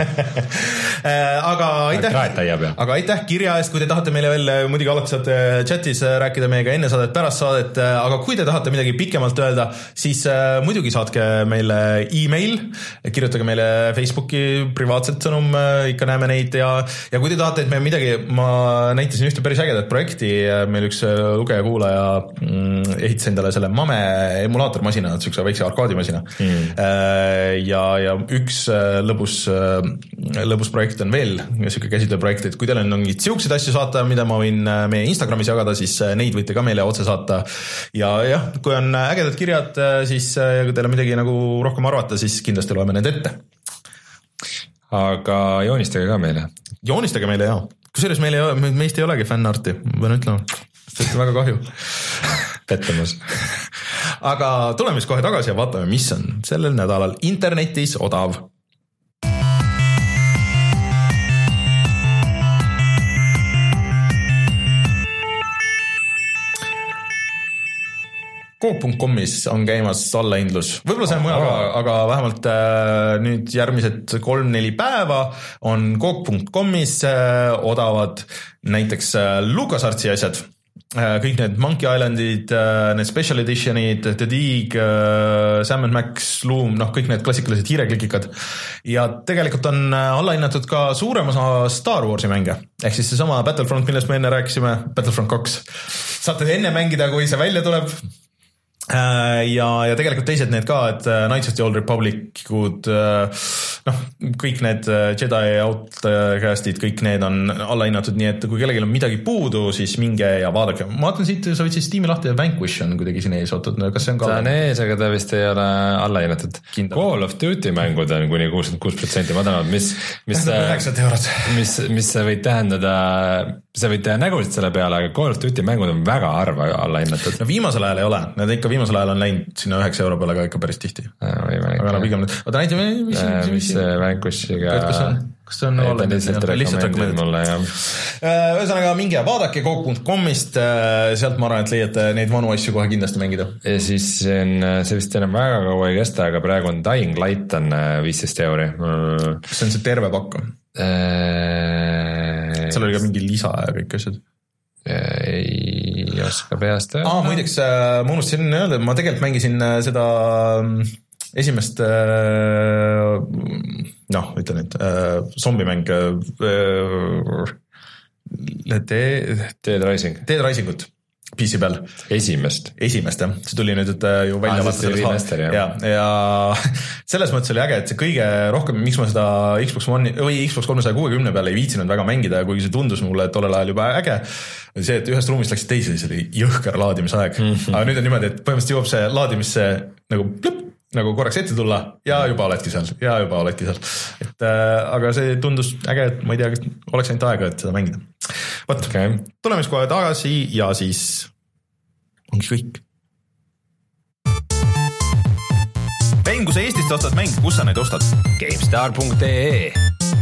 aga aitäh, aga aitäh kirja eest, kui te tahate meile veel, muidugi alati saate chatis rääkida meiega enne saadet, pärast saadet, aga kui te tahate midagi pikemalt öelda, siis äh, muidugi saatke meile e-mail, kirjutage meile Facebooki privaatselt sõnum, ikka näeme neid ja, ja kui te tahate, et me midagi, ma näitasin ühte päris ägedat projekti, meil üks lugeja kuulaja mm, ehitas endale selle mame emulaatormasina, siukse väikse arkaadimasina mm. ja, ja üks lõbus, lõbus projekt on veel, siuke käsitlev projekt, et kui teil on mingid siukseid asju saata, mida ma võin meie Instagramis jagada, siis neid võite ka meile otse saata ja jah, kui on ägedad kirjad, siis kui teil on midagi nagu rohkem arvata, siis kindlasti loeme need ette. Aga joonistage ka meile. Joonistage meile, jah. Kusjuures meil ei, meist ei olegi fännarti, võin ütlema, see on väga kahju. Pettemus. Aga tuleme siis kohe tagasi ja vaatame, mis on sellel nädalal internetis odav. Coop punkt comis on käimas allahindlus. Võib-olla see on mujal, aga, aga vähemalt äh, nüüd järgmised kolm-neli päeva on Coop punkt comis äh, odavad näiteks äh, LucasArtsi asjad. Kõik need Monkey Islandid, need Special Editionid, The Dig, Sam and Max, Loom, noh kõik need klassikalised hiireklikikad. Ja tegelikult on allahinnatud ka suurem osa Star Warsi mänge. Ehk siis see sama Battlefront, millest me enne rääkisime, Battlefront kaks. Saate enne mängida, kui see välja tuleb. Ja, ja tegelikult teised need ka, et Knights of the Old Republicud, noh, kõik need Jedi Outcastid, kõik need on allahinnatud, nii et kui kellelgi on midagi puudu, siis minge ja vaadake. Ma vaatan siit, sa võid siis Steam'i lahti ja Vanquish on kuidagi siin ees ootad, kas see on ka? Ta on ees, aga ta vist ei ole allahinnatud. Call of Duty mängud on kuni kuuskümmend kuus protsenti madalad, mis, mis, mis, mis sa võid tähendada, sa võid teha nägusid selle peale, aga Call of Duty mängud on väga harva allahinnatud. No viimasel ajal ei ole, need ikka viimasel ajal on läinud sinna üheksa euro peale, aga ikka päris tihti. Aga no pigem nüüd, oota näitame, mis, mis, mis, mis Vanquishiga kas on, kas on olla lihtsalt rekomendid mulle ja ühesõnaga minge ja vaadake Coop punkt comist, sealt ma arvan, et leiate neid vanu asju kohe kindlasti mängida. Ja siis on, see vist enam väga kaua ei kesta, aga praegu on Dying Light on viisteist euri. Kas see on see terve pakk? Seal oli ka mingi lisa ja kõik asjad. Ei ei oska peast öelda. Aa, muideks ma unustasin öelda, ma tegelikult mängisin seda esimest noh, ütlen nüüd zombimäng Dead Rising Dead Risingut P C peal. Esimest. Esimest, jah. See tuli nüüd ju välja ah, vastu. Ja, ja selles mõttes oli äge, et see kõige rohkem, miks ma seda Xbox One või Xbox kolmesaja kuuekümne peale ei viitsinud väga mängida, kuigi see tundus mulle tollel ajal juba äge, see, et ühest ruumist läksid teise, see oli jõhker laadimisaeg. Mm-hmm. Aga nüüd on niimoodi, et põhimõtteliselt jõuab see laadimisse nagu plõpp, nagu korraks ette tulla ja juba oledki seal, ja juba oledki seal. Et, äh, aga see tundus äge, et ma ei tea, kas oleks ainult aega, et seda mängida. Võt, okay. Tuleme siis kohe tagasi ja siis ongi kõik. Mäng, kui sa Eestist ostad mäng, kus sa neid ostad? GameStar punkt ee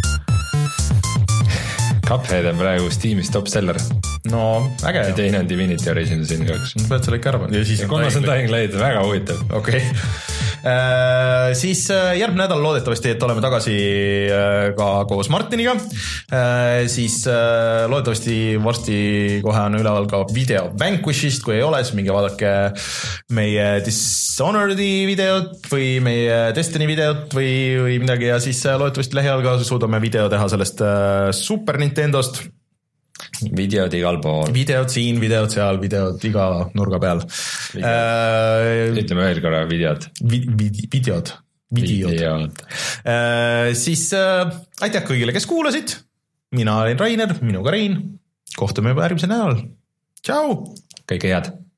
Cuphead on praegu Steamis top seller. No, äge. Ja teine on Divinity Original siin kaks. Ma pead selle ikka arva. Ja, ja kolmas on Dying Light, väga huvitav. Okei. Okay. Äh, siis järgmine nädal loodetavasti, et oleme tagasi ka koos Martiniga. Äh, siis loodetavasti varsti kohe on üleval ka video Vanquishist, kui ei ole, siis minge vaadake meie Dishonored'i videot või meie Destiny videot või, või midagi ja siis loodetavasti lähiajal ka suudame video teha sellest Super Nintendost. Videod igal pool. Videod siin, videod seal, videod iga nurga peal. Äh, Ütleme veel korra videod. Vi, vid, videod. Videod. videod. Äh, siis äh, aitäh kõigile, kes kuulasid. Mina olin Rainer, minuga Rein. Kohtume juba järgmisel nädalal. Tšau! Kõike head!